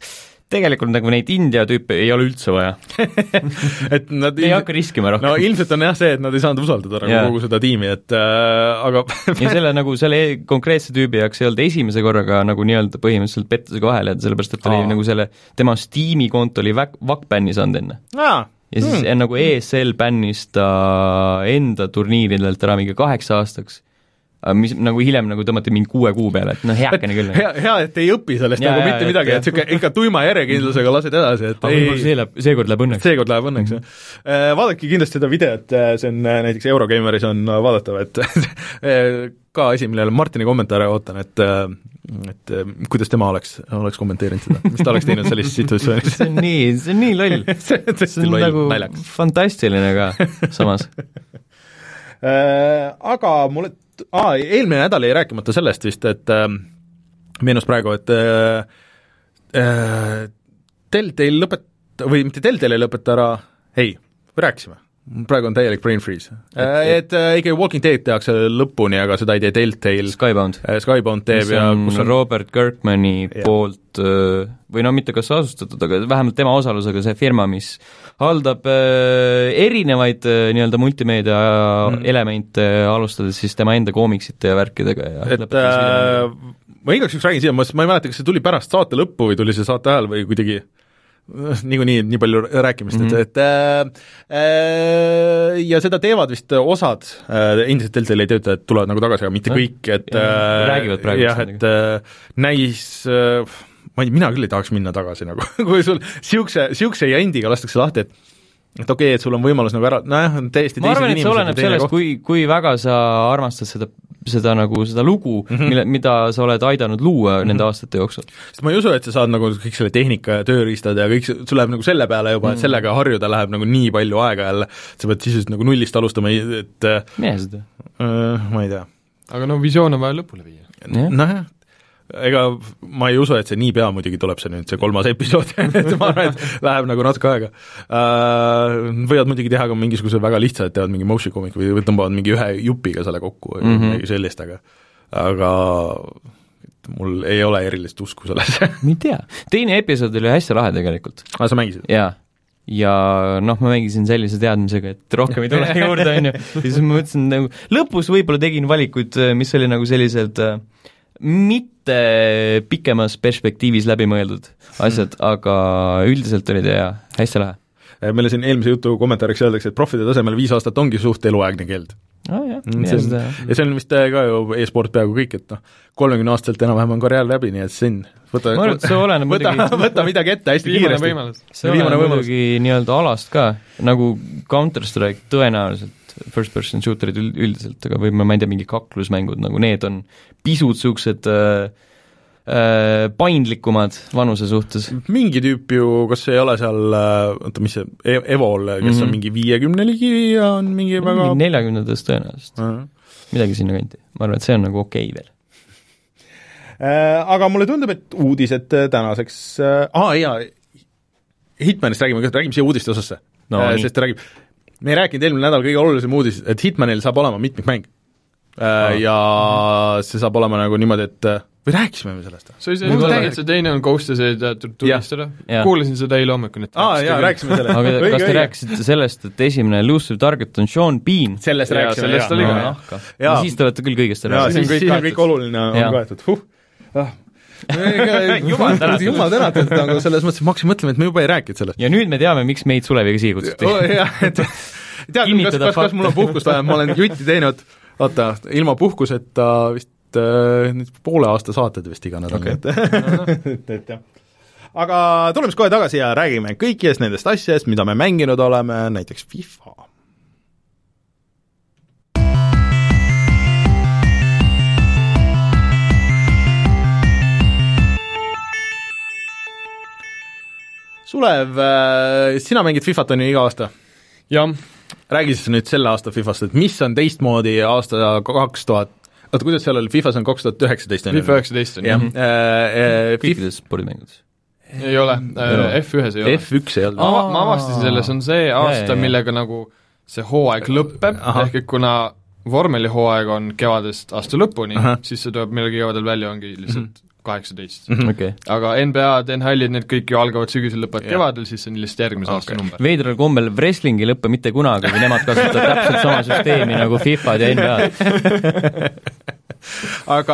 tegelikult nagu neid India tüüpe ei ole üldse vaja et nad ei hakka riskima rohkem. No ilmselt on jah see, et nad ei saanud usaldada nagu kogu seda tiimi, et äh, aga ja selle nagu selle konkreetse tüübi jaoks ei olnud esimese korraga nagu nii-öelda põhimõtteliselt pettusega vahele, et sellepärast, et ta oli nagu selle, tema Steam'i konto oli V A C bänni saanud enne. Aa, ja siis hmm. nagu E S L bännis ta enda turniiridelt ära mingi kaheksa aastaks, mis nagu hiljem nagu tõmmati mingi kuue kuu peale, et noh, heakene küll. Hea, hea, et ei õpi sellest ja, nagu ja, mitte ja, midagi, et niisugune ikka tuima järjekindlusega lased edasi, et aga ei, see läheb, seekord läheb õnneks. Seekord läheb õnneks, jah. Vaadake kindlasti seda videot, see on näiteks Eurogeimeris on vaadatav, et ka asi, millele Martini kommentaare ootan, et et kuidas tema oleks, oleks kommenteerinud seda, mis ta oleks teinud sellises situatsioonis. see on nii, see on nii loll. see, see on loll, nagu naljaks. Fantastiline ka samas. Aga mulle Aa, eelmine nädal ei rääkimata sellest vist, et äh, meenus praegu, et äh, äh, Telltale lõpet- või mitte Telltale ei lõpeta ära, ei, või rääkisime, praegu on täielik brain freeze, äh, et äh, ikka Walking Dead tehakse lõpuni, aga seda ei tee Telltale. Skybound. Äh, Skybound teeb ja kus on Robert Kirkmani yeah. poolt, või no mitte kas asustatud, aga vähemalt tema osalusega see firma, mis haldab äh, erinevaid äh, nii-öelda multimeedia mm. elemente, alustades siis tema enda koomiksite ja värkidega ja et äh, ma igaks üks räägin siia, ma, ma ei mäleta, kas see tuli pärast saate lõppu või tuli see saate ajal või kuidagi niikuinii nii palju rääkimist mm, -hmm. et, et äh, ja seda teevad vist osad äh, endiselt Telltale ei tööta, et tulevad nagu tagasi, aga mitte no, kõik, et äh, räägivad praegu jah, et äh, näis äh, ma ei, mina küll ei tahaks minna tagasi nagu, kui sul siukse, siukse jendiga lastakse lahti, et et okei okay,, et sul on võimalus nagu ära, nojah, on täiesti ma arvan, et see oleneb sellest, kui, kui väga sa armastad seda, seda nagu seda lugu mm, -hmm. mille, mida sa oled aidanud luua mm -hmm. nende aastate jooksul. sest ma ei usu, et sa saad nagu kõik selle tehnika ja tööriistad ja kõik, sul läheb nagu selle peale juba mm, -hmm. et sellega harjuda läheb nagu nii palju aega jälle, sa pead sisuliselt nagu nullist alustama, et mine seda äh, ma ei tea. aga no visioon on vaja lõpule viia. Nojah, ega ma ei usu, et see niipea muidugi tuleb see nüüd, see kolmas episood et ma arvan, et läheb nagu natuke aega uh,. Võivad muidugi teha ka mingisuguse väga lihtsa, et teevad mingi motion comic või tõmbavad mingi ühe jupiga selle kokku või mm -hmm. midagi sellist, aga aga mul ei ole erilist usku sellesse. Ma ei tea, teine episood oli hästi lahe tegelikult. aa, sa mängisid? jaa. ja noh, ma mängisin sellise teadmisega, et rohkem ei tule juurde, on ju, ja siis ma mõtlesin nagu, lõpus võib-olla tegin valikuid, mis oli nagu sellised mitte pikemas perspektiivis läbimõeldud asjad, aga üldiselt olid ja hästi lahe. Meile siin eelmise jutu kommentaariks öeldakse, et profide tasemel viis aastat ongi suht eluaegne keeld. Oh, jah, see on, seda, ja see on vist ka ju e-sport peaaegu kõik, et noh, kolmekümne aastaselt enam-vähem on karjäär läbi, nii et siin võta, ma arvan, et see oleneb võta, muidugi võta midagi ette hästi kiiresti. See oleneb muidugi nii-öelda alast ka, nagu Counter-Strike tõenäoliselt, first person shooterid üldiselt, aga või ma ei tea, mingi kaklusmängud, nagu need on pisut niisugused äh, äh, paindlikumad vanuse suhtes. Mingi tüüp ju, kas ei ole seal, oota, mis see, Evol, kes mm -hmm. on mingi viiekümne ligi ja on mingi väga mingi neljakümnendas tõenäoliselt uh. -huh. midagi sinna kanti. Ma arvan, et see on nagu okei okay veel. Äh, aga mulle tundub, et uudised tänaseks äh, aa, jaa, Hitmanist räägime, räägime siia uudiste osasse no,, äh, sest ta räägib me ei rääkinud eelmine nädal kõige olulisem uudis, et Hitmanil saab olema mitmikmäng äh, ja mm. see saab olema nagu niimoodi, et või rääkisime me sellest? see oli see, et see teine on Ghostasid tunnistada, kuulasin seda eile hommikul. aa jaa, rääkisime sellest. aga õige, kas te õige. rääkisite sellest, et esimene elusive target on Sean Bean? sellest rääkisime, sellest oli ka. ja siis te olete küll kõigest ära. siis, siis, siis on kõik oluline on kaetud. Huh. Ah. jumal tänatud, jumal tänatud, aga selles mõttes ma hakkasin mõtlema, et me juba ei rääkinud sellest. ja nüüd me teame, miks meid Suleviga siia kutsuti. jah, et tead, kas, kas, kas mul on puhkust vaja, ma olen jutti teinud, oota, ilma puhkuseta vist äh, poole aasta saated vist iga nädal okay. et, et jah. aga tuleme siis kohe tagasi ja räägime kõikidest nendest asjadest, mida me mänginud oleme, näiteks FIFA. Sulev, sina mängid FIFAt on ju iga aasta? jah. Räägi siis nüüd selle aasta FIFAst, et mis on teistmoodi aasta kaks tuhat, oota, kuidas seal oli, FIFAs on kaks tuhat üheksateist? FIFA üheksateist on jah. Kõikides spordimängudes? Ei ole, F ühes ei ole. F üks ei ole. Ma, ma avastasin selle, see on see aasta, millega nagu see hooaeg lõpeb, ehk et kuna vormelihooaeg on kevadest aasta lõpuni, Aha. siis see tuleb millegi kevadel välja, ongi lihtsalt mm -hmm. kaheksateist mm. -hmm. okay. aga N B A-d, N H L-id, need kõik ju algavad sügisel, lõpevad yeah. kevadel, siis see on lihtsalt järgmise okay. aasta number. Veidral kombel wrestling ei lõppe mitte kunagi, kui nemad kasutavad täpselt sama süsteemi nagu FIFA-d ja N B A-d. Aga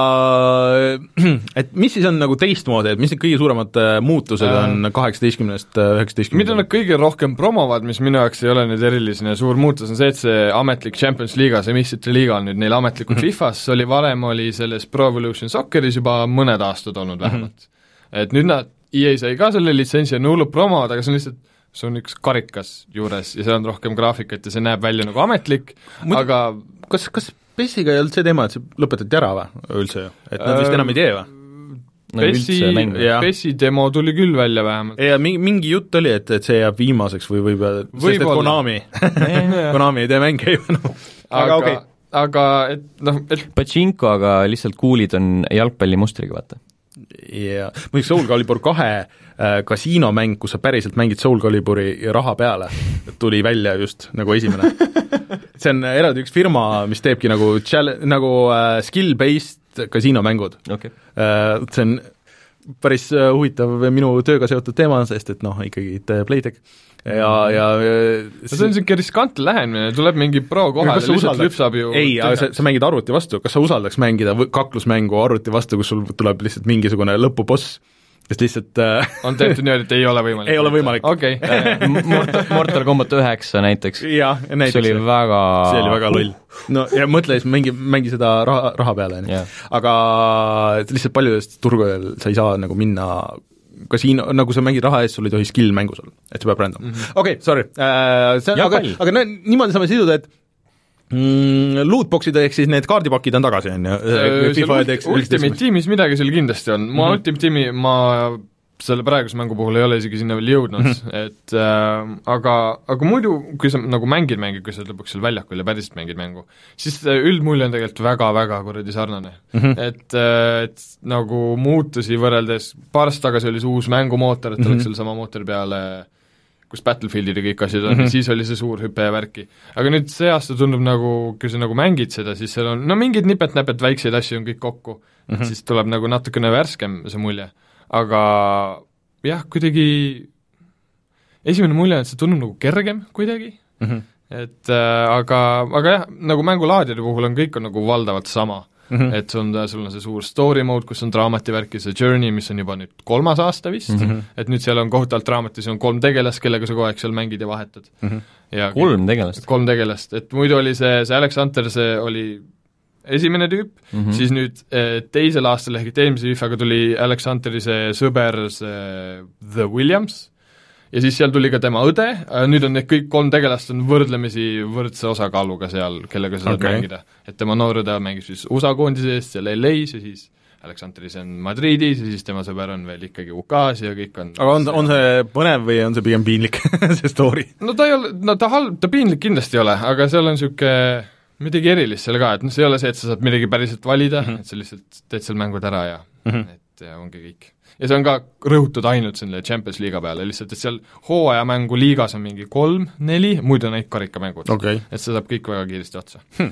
et mis siis on nagu teistmoodi, et mis need kõige suuremad muutused äh, on kaheksateistkümnest üheksateistkümnest? mida nad kõige rohkem promovad, mis minu jaoks ei ole nüüd eriline suur muutus, on see, et see ametlik Champions Liiga, see meistrite liiga on nüüd neil ametlikult mm -hmm. FIFAs, oli varem oli selles Pro Evolution Socceris juba mõned aastad olnud vähemalt mm. -hmm. et nüüd nad, E A sai ka selle litsentsi ja nõulub promovad, aga see on lihtsalt, see on üks karikas juures ja seal on rohkem graafikat ja see näeb välja nagu ametlik, Muid, aga kas, kas PES-iga ei olnud see teema, et see lõpetati ära või üldse ju, et nad vist enam ei tee või? PES-i, PES-i demo tuli küll välja vähemalt. ja mingi, mingi jutt oli, et, et see jääb viimaseks või võib-olla, sest et Konami Konami ei tee mänge ju enam. aga okei okay. aga et noh, et Pachinko, aga lihtsalt kuulid on jalgpallimustriga, vaata. jaa, muidugi Soul Calibur kahe äh, kasiinomäng, kus sa päriselt mängid Soul Caliburi raha peale, tuli välja just nagu esimene. see on eraldi üks firma, mis teebki nagu, nagu äh, skill-based kasiinomängud okay.. Äh, see on päris äh, huvitav minu tööga seotud teema, sest et noh, ikkagi Playtech ja, ja see on niisugune riskantne lähenemine, tuleb mingi pro kohale, lihtsalt lüpsab ju ei, aga sa, sa mängid arvuti vastu, kas sa usaldaks mängida kaklusmängu arvuti vastu, kus sul tuleb lihtsalt mingisugune lõpuboss, kes lihtsalt äh, on tehtud niimoodi, et ei ole võimalik? ei ole võimalik. okei okay. Mortal, Mortal Combat üheksa näiteks. jah, näiteks. see oli väga see oli väga loll. no ja mõtle siis, mängi, mängi seda raha, raha peale, yeah. aga lihtsalt paljudest turgudel sa ei saa nagu minna kasiino, nagu sa mängid raha eest, sul ei tohi skill mängus olla, et see peab random mm -hmm.. okei okay,, sorry äh,, see on, aga, aga no, niimoodi saame siduda, et mm, lootboxid ehk siis need kaardipakid on tagasi, on ju? Ultimate Teamis midagi seal kindlasti on, ma mm -hmm. Ultimate Teami, ma selle praeguse mängu puhul ei ole isegi sinna veel jõudnud mm, -hmm. et äh, aga, aga muidu, kui sa nagu mängid mängi, kui sa lõpuks seal väljakul ja päriselt mängid mängu, siis üldmulje on tegelikult väga-väga kuradi sarnane mm. -hmm. Et, et nagu muutusi võrreldes, paar aastat tagasi oli see uus mängumootor, et mm -hmm. oleks selle sama mootori peale kus Battlefieldid ja kõik asjad on mm, -hmm. siis oli see suur hüpe ja värki. aga nüüd see aasta tundub nagu, kui sa nagu mängid seda, siis seal on no mingid nipet-näpet väikseid asju on kõik kokku mm, -hmm. siis tuleb nagu natukene värskem see mulje. aga jah, kuidagi esimene mulje on, et see tundub nagu kergem kuidagi mm, -hmm. et äh, aga, aga jah, nagu mängulaadide puhul on kõik on nagu valdavalt sama mm, -hmm. et sul on, sul on see suur story mode, kus on draamati värk ja see Journey, mis on juba nüüd kolmas aasta vist mm, -hmm. et nüüd seal on kohutavalt draamati, seal on kolm tegelast, kellega sa kogu aeg seal mängid ja vahetad mm. -hmm. Ja kolm tegelast? kolm tegelast, et muidu oli see, see Alex Hunter, see oli esimene tüüp mm, -hmm. siis nüüd teisel aastal ehk eelmise FIFA-ga tuli Alex Hunteri see sõber, see The Williams, ja siis seal tuli ka tema õde, nüüd on need kõik kolm tegelast on võrdlemisi võrdse osakaaluga seal, kellega sa saad okay. mängida. et tema noor õde mängib siis U S A koondise eest seal L A-s ja siis Alex Hunteris on Madridis ja siis tema sõber on veel ikkagi U K-s ja kõik on aga on, on see põnev või on see pigem piinlik, see story? no ta ei ole, no ta halb, ta piinlik kindlasti ei ole, aga seal on niisugune midagi erilist seal ka, et noh, see ei ole see, et sa saad midagi päriselt valida mm, -hmm. et sa lihtsalt teed seal mängud ära ja mm -hmm. et ja ongi kõik. ja see on ka rõhutud ainult selle Champions liiga peale, lihtsalt et seal hooajamängu liigas on mingi kolm, neli, muidu on ainult karikamängud okay.. et see saab kõik väga kiiresti otsa hm..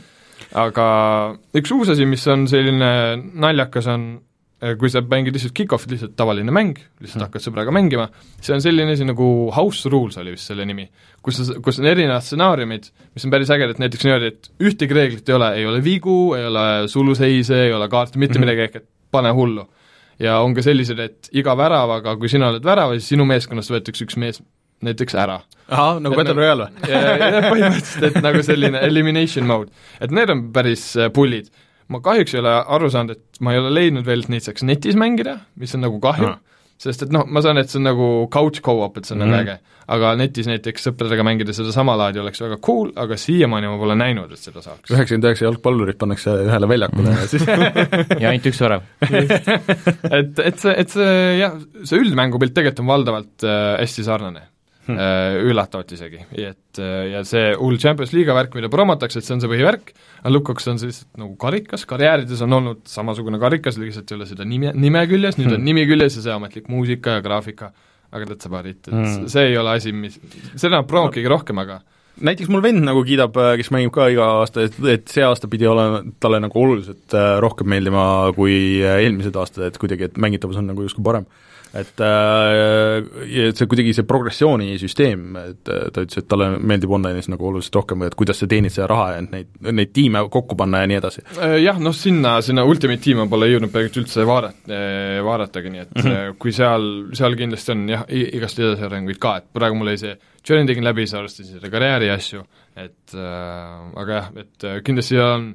aga üks uus asi, mis on selline naljakas, on kui sa mängid lihtsalt kick-off'id, lihtsalt tavaline mäng, lihtsalt hmm. hakkad sõbraga mängima, see on selline asi nagu House Rules oli vist selle nimi, kus, kus on erinevad stsenaariumid, mis on päris äged, et näiteks niimoodi, et ühtegi reeglit ei ole, ei ole vigu, ei ole suluseise, ei ole kaarte, mitte hmm. midagi, ehk et pane hullu. ja on ka sellised, et iga väravaga, kui sina oled värava, siis sinu meeskonnast võetakse üks mees näiteks ära. ahah, nagu Battle Royale või? jah, põhimõtteliselt, et nagu selline elimination mode. et need on päris pullid. ma kahjuks ei ole aru saanud, et ma ei ole leidnud veel, et neid saaks netis mängida, mis on nagu kahju no., sest et noh, ma saan, et see on nagu couch co-op, et see on mm -hmm. nagu äge, aga netis näiteks sõpradega mängida seda sama laadi oleks väga cool, aga siiamaani ma pole näinud, et seda saaks. üheksakümmend üheksa jalgpallurit pannakse ühele väljakule ja siis ja ainult üks värav. et, et see, et see jah, see üldmängupilt tegelikult on valdavalt äh, hästi sarnane hmm. äh, üllatavalt isegi, et äh, ja see hull Champions liiga värk, mida promotakse, et see on see põhivärk, aga lõpuks on see lihtsalt nagu karikas, karjäärides on olnud samasugune karikas, lihtsalt ei ole seda nime, nime küljes, nüüd hmm. on nimi küljes ja see ametlik muusika ja graafika, aga that's about it, et hmm. see ei ole asi, mis, seda promod kõige rohkem, aga näiteks mul vend nagu kiidab, kes mängib ka iga aasta, et, et see aasta pidi olema talle nagu oluliselt rohkem meeldima kui eelmised aastad, et kuidagi, et mängitavus on nagu justkui parem. Et äh, see kuidagi see progressioonisüsteem, et ta ütles, et talle meeldib online'is nagu oluliselt rohkem, et kuidas sa teenid seda raha ja neid, neid tiime kokku panna ja nii edasi. Jah, noh sinna, sinna Ultimate tiime pole jõudnud peaaegu üldse vaadat, vaadatagi, nii et mm -hmm. kui seal, seal kindlasti on jah, igast edasiarenguid ka, et praegu mul oli see journey tegin läbi, sa arvestasin seda karjääri asju, et äh, aga jah, et kindlasti on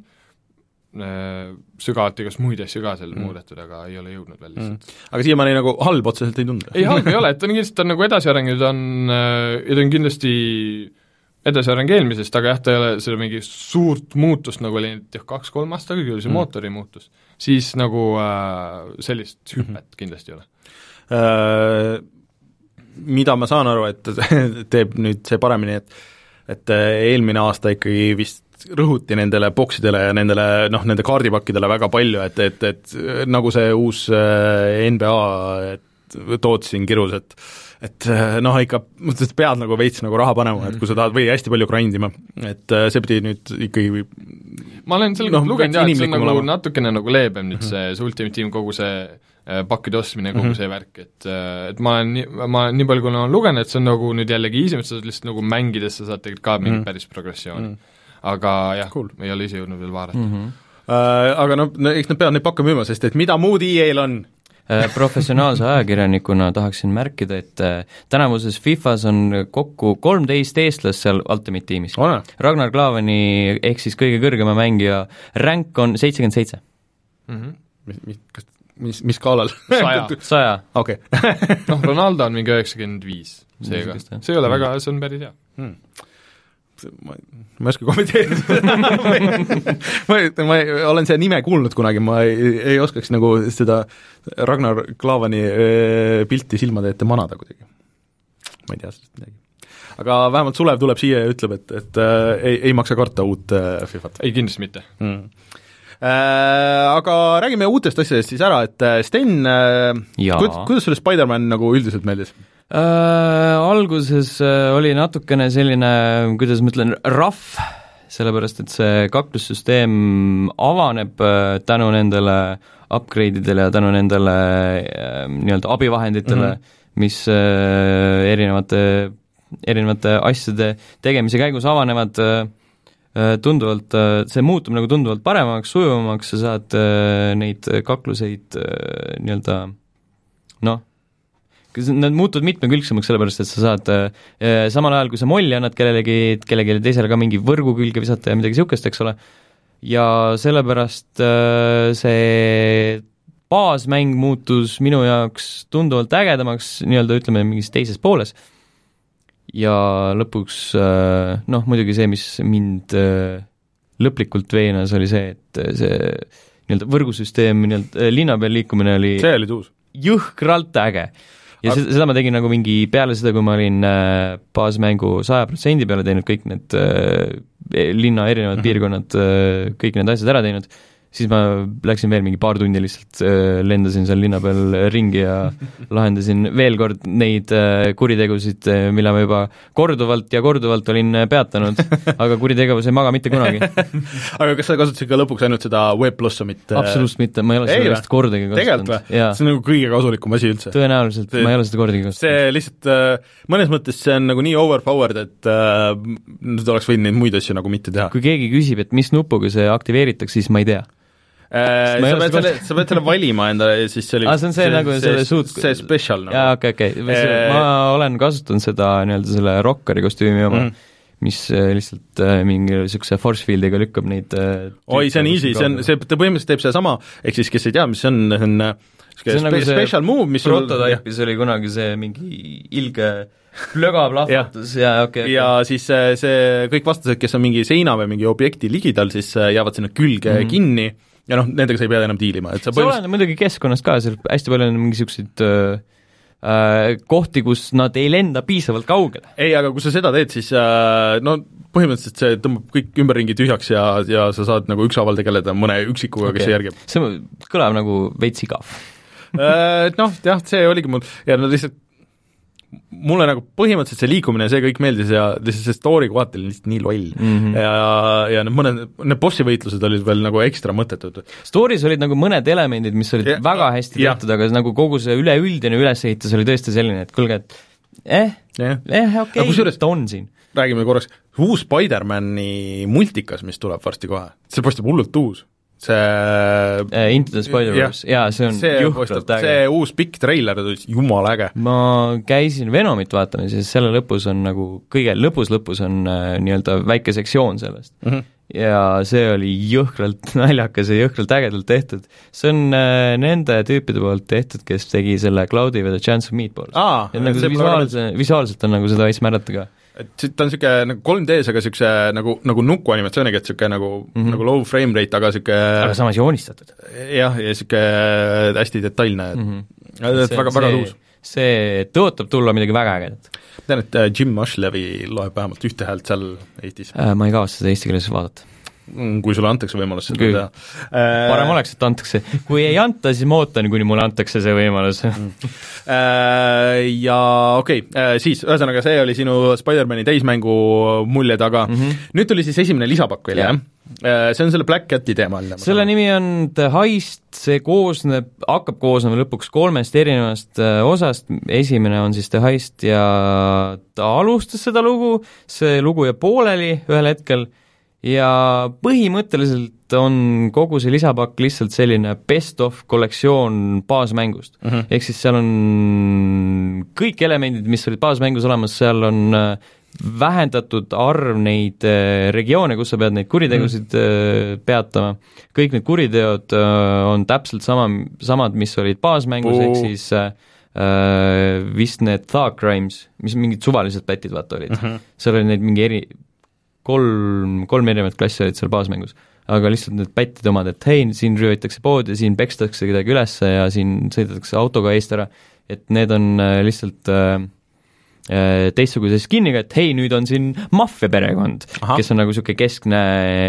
sügavalt igast muid asju ka seal mm. muudetud, aga ei ole jõudnud veel lihtsalt mm.. aga siiamaani nagu halb otseselt ei tundu? ei, halb ei ole, et ta on kindlasti on nagu edasiarenguid, on, ja ta on kindlasti edasiareng eelmisest, aga jah, ta ei ole seda mingi suurt muutust, nagu oli jah, kaks-kolm aastaga, kui oli see mm. mootori muutus, siis nagu äh, sellist hüpet mm-hmm. kindlasti ei ole äh,. Mida ma saan aru, et teeb nüüd see paremini, et et eelmine aasta ikkagi vist rõhuti nendele boksidele ja nendele, noh, nende kaardipakkidele väga palju, et, et, et nagu see uus N B A tood siin kirus, et et noh, ikka pead nagu veits nagu raha panema, et kui sa tahad või hästi palju grindima, et see pidi nüüd ikkagi ma olen selle no, lugenud jah, et see on nagu olema. natukene nagu leebem nüüd see, see Ultimate Team, kogu see pakkide ostmine, kogu mm -hmm. see värk, et et ma olen nii, ma nii palju, kui olen lugenud, et see on nagu nüüd jällegi easy, et sa lihtsalt nagu mängides sa saad tegelikult ka mingit mm -hmm. päris progressiooni mm. -hmm. aga jah cool., ma ei ole ise jõudnud veel vaadata mm. -hmm. uh, aga noh, eks nad peavad neid pakke müüma, sest et mida muud E A-l on? Professionaalse ajakirjanikuna tahaksin märkida, et tänavuses FIFAs on kokku kolmteist eestlast seal Ultimate tiimis. Ragnar Klavani ehk siis kõige kõrgema mängija rank on seitsekümmend seitse. Mis, mis, kas mis, mis skaalal? Saja. Saja. okei. noh, Ronaldo on mingi üheksakümmend viis, seega. see ei ole väga, see on päris hea hmm. ma, ma ei oska kommenteerida ma, ma olen see nime kuulnud kunagi, ma ei, ei oskaks nagu seda Ragnar Klavani pilti silmade ette manada kuidagi. Ma ei tea sellest midagi. Aga vähemalt Sulev tuleb siia ja ütleb, et, et äh, ei, ei maksa karta uut äh, FIFAt. ei, kindlasti mitte hmm. Äh, aga räägime uutest asjadest siis ära, et Sten, äh, kuidas, kuidas sulle Spider-Man nagu üldiselt meeldis? Äh, alguses äh, oli natukene selline, kuidas ma ütlen, rough, sellepärast et see kaklussüsteem avaneb äh, tänu nendele upgrade'idele ja tänu nendele äh, nii-öelda abivahenditele mm, -hmm. mis äh, erinevate, erinevate asjade tegemise käigus avanevad äh, tunduvalt, see muutub nagu tunduvalt paremaks, sujuvamaks, sa saad neid kakluseid nii-öelda noh, nad muutuvad mitmekülgsemaks, sellepärast et sa saad samal ajal, kui sa molli annad kellelegi, kellelegi teisele ka mingi võrgu külge visata ja midagi niisugust, eks ole, ja sellepärast see baasmäng muutus minu jaoks tunduvalt ägedamaks, nii-öelda ütleme mingis teises pooles, ja lõpuks noh, muidugi see, mis mind lõplikult veenas, oli see, et see nii-öelda võrgusüsteem, nii-öelda linna peal liikumine oli see oli tuus. Jõhkralt äge. Ja Aga... seda ma tegin nagu mingi peale seda, kui ma olin baasmängu saja protsendi peale teinud, kõik need linna erinevad mm -hmm. piirkonnad, kõik need asjad ära teinud, siis ma läksin veel mingi paar tundi lihtsalt, lendasin seal linna peal ringi ja lahendasin veel kord neid kuritegusid, mille ma juba korduvalt ja korduvalt olin peatanud, aga kuritegevus ei maga mitte kunagi. Aga kas sa kasutasid ka lõpuks ainult seda Web Blossomit? Absoluutselt mitte, ma ei ole seda vist kordagi kasutanud. See on nagu kõige kasulikum asi üldse. Tõenäoliselt, see, ma ei ole seda kordagi kasutanud. See lihtsalt, mõnes mõttes see on nagu nii overpowered, et äh, nüüd oleks võinud neid muid asju nagu mitte teha. Kui keegi küsib, et mis nupuga see aktiveeritakse, siis ma ei tea. Äh, sa, pead selle, sa pead selle valima endale ja siis see oli ah, see on see, see nagu selle suut-... see special nagu. jaa, okei, okei, ma olen kasutanud seda nii-öelda selle rockeri kostüümi oma mm., mis lihtsalt äh, mingi niisuguse force fieldiga lükkab neid äh, oi, see on easy, see on, see ta põhimõtteliselt teeb see sama, ehk siis kes ei tea, mis see on, see on see on nagu see special move, mis prototypis oli kunagi see mingi ilge plöga plahvatus ja, ja okei okay, ja okay. siis see, see kõik vastased, kes on mingi seina või mingi objekti ligidal, siis jäävad sinna külge mm -hmm. kinni ja noh, nendega sa ei pea enam diilima. Et sa see põhimõtteliselt... oleneb muidugi keskkonnast ka, seal hästi palju on mingisuguseid äh, äh, kohti, kus nad ei lenda piisavalt kaugele. ei, aga kui sa seda teed, siis äh, no põhimõtteliselt see tõmbab kõik ümberringi tühjaks ja, ja sa saad nagu ükshaaval tegeleda mõne üksikuga okay., kes järgib. see kõlab nagu veits igav äh, noh, jah, see oligi mul ja no lihtsalt mulle nagu põhimõtteliselt see liikumine ja see kõik meeldis ja lihtsalt see story kohati oli lihtsalt nii loll mm. -hmm. ja, ja need mõned, need bossi võitlused olid veel nagu ekstra mõttetud. Story's olid nagu mõned elemendid, mis olid ja, väga hästi ja. tehtud, aga nagu kogu see üleüldine ülesehitus oli tõesti selline, et kuulge, et eh, yeah. eh okei okay,, ta on siin. Räägime korraks, uus Spider-mani multikas, mis tuleb varsti kohe, see paistab hullult uus. See uh, Into the Spider-Verse, jaa, see on see juhkralt äge. See uus pikk treiler tuli jumala äge. Ma käisin Venomit vaatamas ja selle lõpus on nagu, kõige lõpus-lõpus on äh, nii-öelda väike sektsioon sellest mm. -hmm. ja see oli jõhkralt naljakas ja jõhkralt ägedalt tehtud. See on äh, nende tüüpide poolt tehtud, kes tegi selle Cloudy with a Chance of Meatballs. Aa, ja nagu visuaalse, visuaalselt on nagu seda võiks märata ka. et ta on niisugune nagu kolm D-s, aga niisuguse nagu, nagu nukuanimatsiooniga, et niisugune nagu mm, -hmm. nagu low frame rate, aga niisugune aga samas joonistatud. jah, ja niisugune hästi detailne mm, -hmm. et see, väga, väga tuus. See tõotab tulla midagi väga ägedat. tean, et Jim Mushlevi loeb vähemalt ühte häält seal Eestis äh,. Ma ei kavatse seda eesti keeles vaadata. Kui sulle antakse võimalus seda teha. Parem oleks, et antakse. Kui ei anta, siis ma ootan, kuni mulle antakse see võimalus. ja okei okay., siis ühesõnaga see oli sinu Spider-mani täismängu muljed, aga mm -hmm. nüüd tuli siis esimene lisapakk veel, jah? See on selle Black Cati teemal. Selle nimi on The Heist, see koosneb, hakkab koosnema lõpuks kolmest erinevast osast, esimene on siis The Heist ja ta alustas seda lugu, see lugu jäi pooleli ühel hetkel, ja põhimõtteliselt on kogu see lisapakk lihtsalt selline best-of kollektsioon baasmängust mm. -hmm. ehk siis seal on kõik elemendid, mis olid baasmängus olemas, seal on vähendatud arv neid regioone, kus sa pead neid kuritegusid mm. peatama. Kõik need kuriteod on täpselt sama, samad, mis olid baasmängus, ehk siis äh, vist need thug crimes, mis mingid suvalised pätid vaata olid mm. -hmm. seal oli neid mingi eri kolm, kolm erinevat klassi olid seal baasmängus, aga lihtsalt need pättide omad, et hei, siin rüüvitakse poodi, siin pekstakse kedagi üles ja siin sõidetakse autoga eest ära, et need on lihtsalt äh, teistsuguse skinniga, et hei, nüüd on siin maffia perekond, kes on nagu niisugune keskne,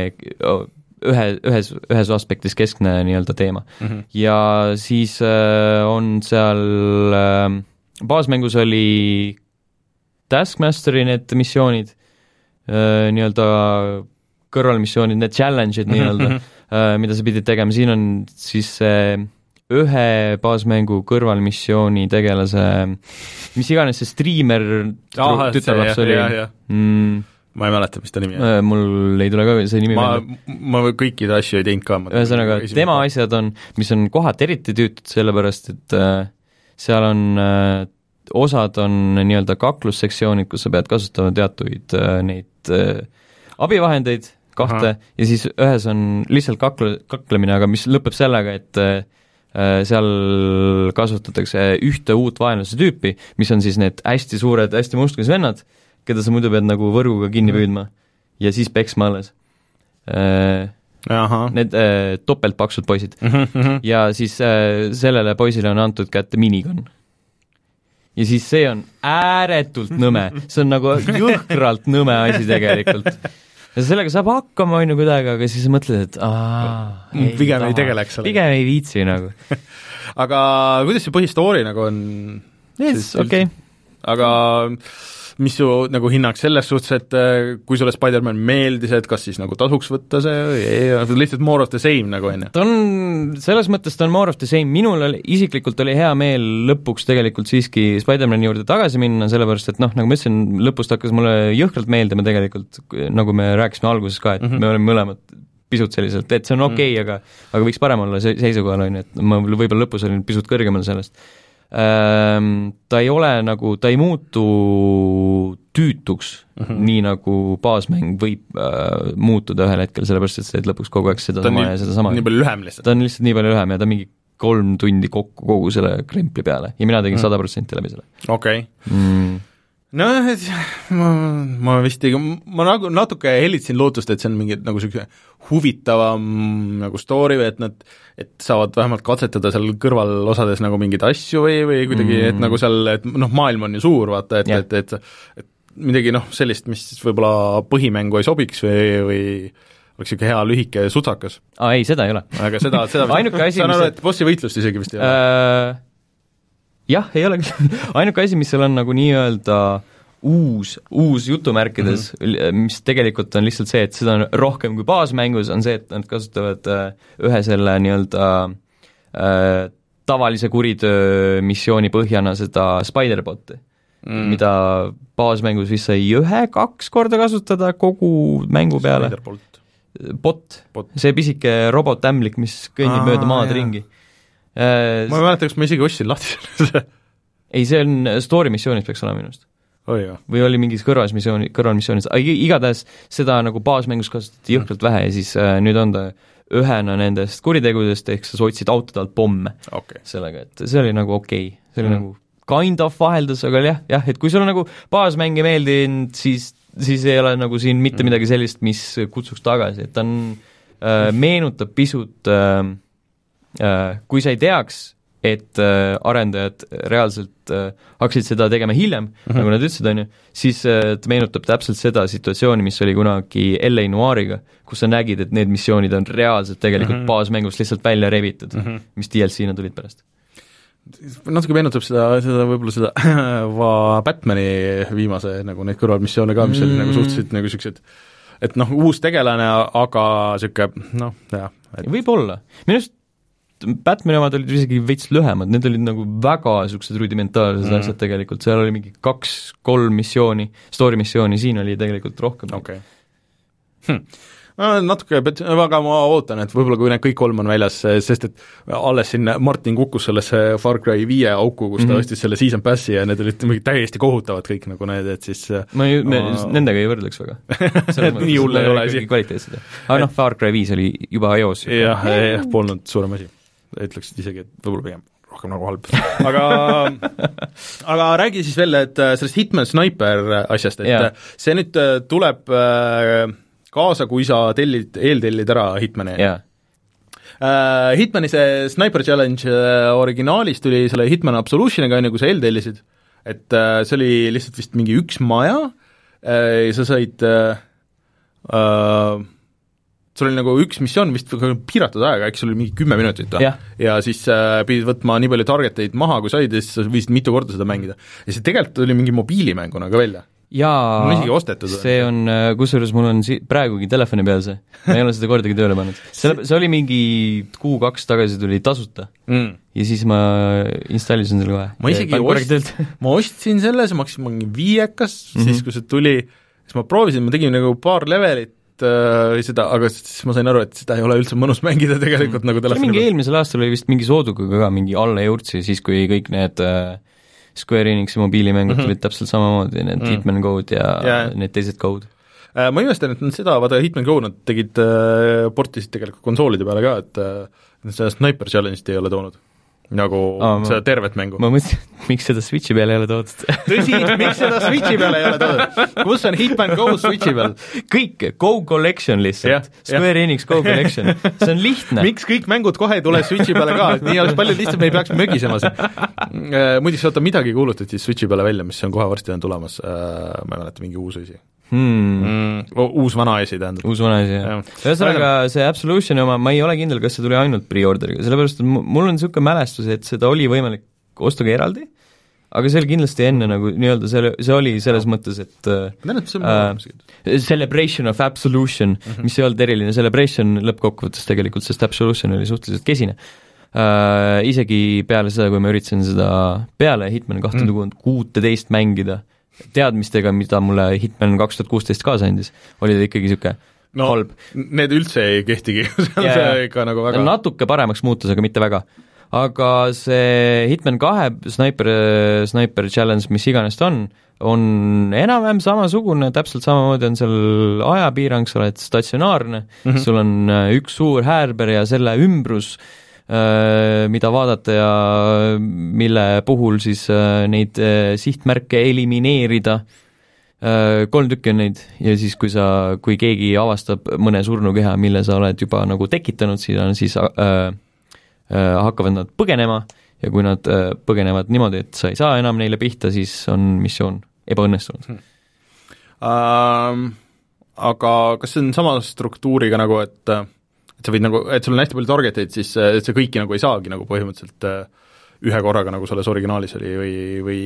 ühe, ühes, ühes aspektis keskne nii-öelda teema mm. -hmm. ja siis äh, on seal äh, baasmängus oli Taskmasteri need missioonid, Uh, nii-öelda kõrvalmissioonid, need challenge'id nii-öelda uh, mida sa pidid tegema, siin on siis uh, ühe baasmängu kõrvalmissiooni tegelase, mis iganes see striimer ah, tütarlaps oli. Mm, ma ei mäleta, mis ta nimi on. Uh, mul ei tule ka see nimi ma, ma kõikide asju ei teinud ka. Ühesõnaga, tema asjad on, mis on kohati eriti tüütud, sellepärast et uh, seal on uh, osad on nii-öelda kaklussektsioonid, kus sa pead kasutama teatuid äh, neid äh, abivahendeid, kahte, aha. ja siis ühes on lihtsalt kakle, kaklemine, aga mis lõpeb sellega, et äh, seal kasutatakse ühte uut vaenlase tüüpi, mis on siis need hästi suured, hästi mustkes vennad, keda sa muidu pead nagu võrguga kinni püüdma ja siis peksma alles äh,. Aha. Need äh, topeltpaksud poisid ja siis äh, sellele poisile on antud kätte minigun. Ja siis see on ääretult nõme, see on nagu jõhkralt nõme asi tegelikult. Ja sellega saab hakkama, on ju kuidagi, aga siis mõtled, et aah, ei pigem taha. Ei tegeleks. Pigem ei viitsi nagu. Aga kuidas see põhistoori nagu on? Yes, okei. Okay. Aga mis su nagu hinnang selles suhtes, et kui sulle Spider-Man meeldis, et kas siis nagu tasuks võtta see, lihtsalt more of the same nagu on? Ta on, selles mõttes ta on more of the same, minul oli, isiklikult oli hea meel lõpuks tegelikult siiski Spider-Mani juurde tagasi minna, sellepärast et noh, nagu ma ütlesin, lõpust hakkas mulle jõhkralt meeldima tegelikult, nagu me rääkisime alguses ka, et mm -hmm. me oleme mõlemad pisut selliselt, et see on okei okay, mm, -hmm. aga aga võiks parem olla seisukohal, on ju, et ma võib-olla lõpus olin pisut kõrgemal sellest. Ta ei ole nagu, ta ei muutu tüütuks mm, -hmm. nii nagu baasmäng võib äh, muutuda ühel hetkel, sellepärast et sa teed lõpuks kogu aeg seda sama ja seda sama. nii palju lühem lihtsalt? ta on lihtsalt nii palju lühem ja ta on mingi kolm tundi kokku kogu selle krempli peale ja mina tegin sada mm. protsenti läbi selle. okei okay. mm. Noh, et ma, ma vist ei, ma nagu natuke hellitsin lootust, et see on mingi nagu niisugune huvitavam nagu story või et nad, et saavad vähemalt katsetada seal kõrvalosades nagu mingeid asju või, või kuidagi mm., et nagu seal, et noh, maailm on ju suur, vaata, et, et, et, et midagi noh, sellist, mis võib-olla põhimängu ei sobiks või, või oleks niisugune hea lühike sutsakas. Aa ei, seda ei ole. aga seda, seda ainuke asi, saan aru, et bossi võitlust isegi vist ei ole uh...? jah, ei ole ainuke asi, mis seal on nagu nii-öelda uus, uus jutumärkides mm, -hmm. mis tegelikult on lihtsalt see, et seda on rohkem kui baasmängus, on see, et nad kasutavad ühe selle nii-öelda äh, tavalise kuritöö missiooni põhjana seda Spider-Boti mm., mida baasmängus vist sai ühe-kaks korda kasutada kogu mängu peale. Bot, Bot., see pisike robotämblik, mis kõnnib Aa, mööda maad jah. ringi. Äh, ma ei mäleta, kas ma isegi ostsin lahti selle ei, see on story missioonis peaks olema minust. Oi, või oli mingis kõrvalmissiooni, kõrvalmissioonis, igatahes seda nagu baasmängus kasutati jõhkralt vähe ja siis äh, nüüd on ta ühena nendest kuritegudest, ehk sa otsid autode alt pomme okay. sellega, et see oli nagu okei okay., see oli mm. nagu kind of vaheldus, aga jah, jah, et kui sul on nagu baasmäng ei meeldinud, siis, siis ei ole nagu siin mitte mm. midagi sellist, mis kutsuks tagasi, et ta on äh,, meenutab pisut äh, äh, kui sa ei teaks, et äh, arendajad reaalselt äh, hakkasid seda tegema hiljem mm, -hmm. nagu nad ütlesid, on ju, siis äh, ta meenutab täpselt seda situatsiooni, mis oli kunagi L A Noiriga, kus sa nägid, et need missioonid on reaalselt tegelikult mm -hmm. baasmängust lihtsalt välja revitud mm, -hmm. mis D L C-na tulid pärast. Natuke meenutab seda, seda võib-olla seda va Batmani viimase nagu neid kõrvalmissioone ka, mis mm. oli nagu suhteliselt nagu siuksed, et noh, uus tegelane, aga siuke noh, jah et... võib-olla, minu arust Batmani omad olid isegi veits lühemad, need olid nagu väga niisugused rudimentaarsed mm. asjad tegelikult, seal oli mingi kaks-kolm missiooni, story missiooni, siin oli tegelikult rohkem. okei okay. hm. no, natuke, aga ma ootan, et võib-olla kui need kõik kolm on väljas, sest et alles siin Martin kukkus sellesse Far Cry viie auku, kus ta mm -hmm. ostis selle season passi ja need olid mingi täiesti kohutavad kõik nagu need, et siis ma ei, me no, nendega ei võrdleks väga nii hull ei ole asi. kvaliteetsed. aga noh, Far Cry viis oli juba iOS. jah, polnud suurem asi. ütleksid isegi, et võib-olla pigem rohkem nagu halb. aga aga räägi siis veel, et sellest Hitman Sniper asjast, et yeah. see nüüd tuleb kaasa, kui sa tellid, eeltellid ära Hitmani yeah.. Uh, Hitmani see Sniper Challenge uh, originaalis tuli selle Hitman Absolutioniga, enne kui sa eeltellisid, et uh, see oli lihtsalt vist mingi üks maja uh, ja sa said uh, uh, sul oli nagu üks missioon vist piiratud aega, eks sul oli mingi kümme minutit yeah. ja siis äh, pidid võtma nii palju targeteid maha, kui said ja siis sa võisid mitu korda seda mängida. Ja see tegelikult oli mingi mobiilimänguna ka välja. jaa, mul on isegi ostetud. see on, kusjuures mul on si-, praegugi telefoni peal see, ma ei ole seda kordagi tööle pannud. see, see oli mingi kuu-kaks tagasi tuli tasuta mm. ja siis ma installisin selle kohe. ma isegi ost, ma ostsin selle, see maksis mingi viiekas mm, -hmm. siis kui see tuli, siis ma proovisin, ma tegin nagu paar levelit, või seda, aga siis ma sain aru, et seda ei ole üldse mõnus mängida tegelikult mm. nagu telefoni. mingi eelmisel aastal oli vist mingi sooduga ka mingi alla jõudsi, siis kui kõik need äh, Square Enixi mobiilimängud mm -hmm. tulid täpselt samamoodi, need mm. Hitman Code ja yeah. need teised Code. Äh, ma imestan, et nad seda, vaata Hitman Go nad tegid äh,, portisid tegelikult konsoolide peale ka, et äh, seda Sniper Challenge'it ei ole toonud. Nagu Aa, seda ma, tervet mängu. ma mõtlesin, miks seda Switchi peale ei ole toodud. tõsi, miks seda Switchi peale ei ole toodud? Kus on Hitman Go Switchi peal? kõik, Go Collection lihtsalt, Square Enix Go Collection, see on lihtne. miks kõik mängud kohe ei tule Switchi peale ka, et nii oleks palju lihtsalt, me ei peaks mögisema siin. Muidugi oota, midagi kuulutati Switchi peale välja, mis on kohe varsti on tulemas, ma ei mäleta, mingi uus asi. Hmm. Mm, uus vana asi tähendab. uus vana asi, jah. ühesõnaga see Absolutioni oma, ma ei ole kindel, kas see tuli ainult pre-orderiga, sellepärast et mul on niisugune mälestus, et seda oli võimalik osta ka eraldi, aga see oli kindlasti enne nagu nii-öelda selle, see oli selles no. mõttes, et äh, Celebration of Absolution mm, -hmm. mis ei olnud eriline Celebration lõppkokkuvõttes tegelikult, sest Absolution oli suhteliselt kesine. Äh, isegi peale seda, kui ma üritasin seda peale Hitman kakskümmend kuusteist mängida, teadmistega, mida mulle Hitman kaks tuhat kuusteist kaasa andis, oli ta ikkagi niisugune no, halb. Need üldse ei kehtigi, see on see ikka nagu väga natuke paremaks muutus, aga mitte väga. Aga see Hitman kahe Sniper, Sniper Challenge, mis iganes ta on, on enam-vähem samasugune, täpselt samamoodi on seal ajapiirang, sa oled statsionaarne mm, -hmm. sul on üks suur häärber ja selle ümbrus, mida vaadata ja mille puhul siis neid sihtmärke elimineerida, kolm tükki on neid ja siis, kui sa, kui keegi avastab mõne surnukeha, mille sa oled juba nagu tekitanud, siis on siis äh, äh, hakkavad nad põgenema ja kui nad äh, põgenevad niimoodi, et sa ei saa enam neile pihta, siis on missioon ebaõnnestunud hmm.. Uh, aga kas see on sama struktuuriga nagu, et et sa võid nagu, et sul on hästi palju targeteid, siis et sa kõiki nagu ei saagi nagu põhimõtteliselt ühe korraga, nagu selles originaalis oli või, või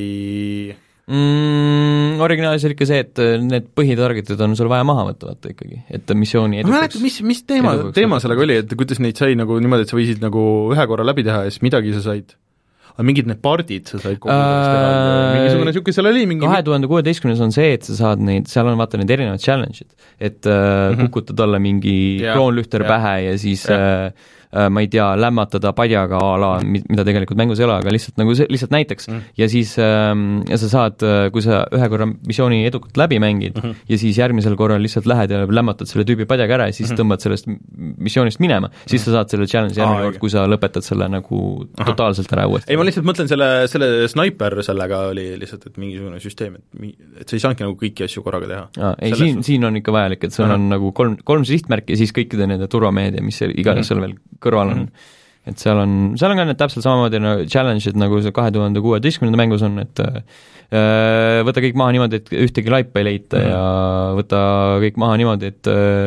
mm, originaalis oli ikka see, et need põhitargetid on sul vaja maha võtta, vaata ikkagi, et missiooni edukaks. Ma mäletan, mis, mis teema, teema sellega oli, et kuidas neid sai nagu niimoodi, et sa võisid nagu ühe korra läbi teha ja siis midagi sa said, mingid need pardid sa said kogu uh, mingisugune niisugune, seal oli mingi kahe tuhande kuueteistkümnes on see, et sa saad neid, seal on vaata need erinevad challenge'id, et uh, mm-hmm. kukutad alla mingi yeah, kroonlühter yeah. pähe ja siis yeah. uh, ma ei tea, lämmatada padjaga a la, mida tegelikult mängus ei ole, aga lihtsalt nagu see, lihtsalt näiteks mm. ja siis ähm, ja sa saad, kui sa ühe korra missiooni edukalt läbi mängid mm -hmm. ja siis järgmisel korral lihtsalt lähed ja lämmatad selle tüübi padjaga ära ja siis mm -hmm. tõmbad sellest missioonist minema, siis mm -hmm. sa saad selle challenge järgmine kord, kui sa lõpetad selle nagu Aha. totaalselt ära uuesti. ei, ma lihtsalt mõtlen selle, selle sniper sellega oli lihtsalt, et mingisugune süsteem, et, et sa ei saanudki nagu kõiki asju korraga teha. Ah, ei, siin, on... siin on ikka vajalik, et sul Aha. on nagu kolm, kolm sihtmärki ja siis kõikide nende turvameed ja mis iganes seal veel kõrval on mm., et seal on, seal on ka need täpselt samamoodi no, challenge'id, nagu see kahe tuhande kuueteistkümnenda mängus on, et äh, võta kõik maha niimoodi, et ühtegi laipa ei leita mm. ja võta kõik maha niimoodi, et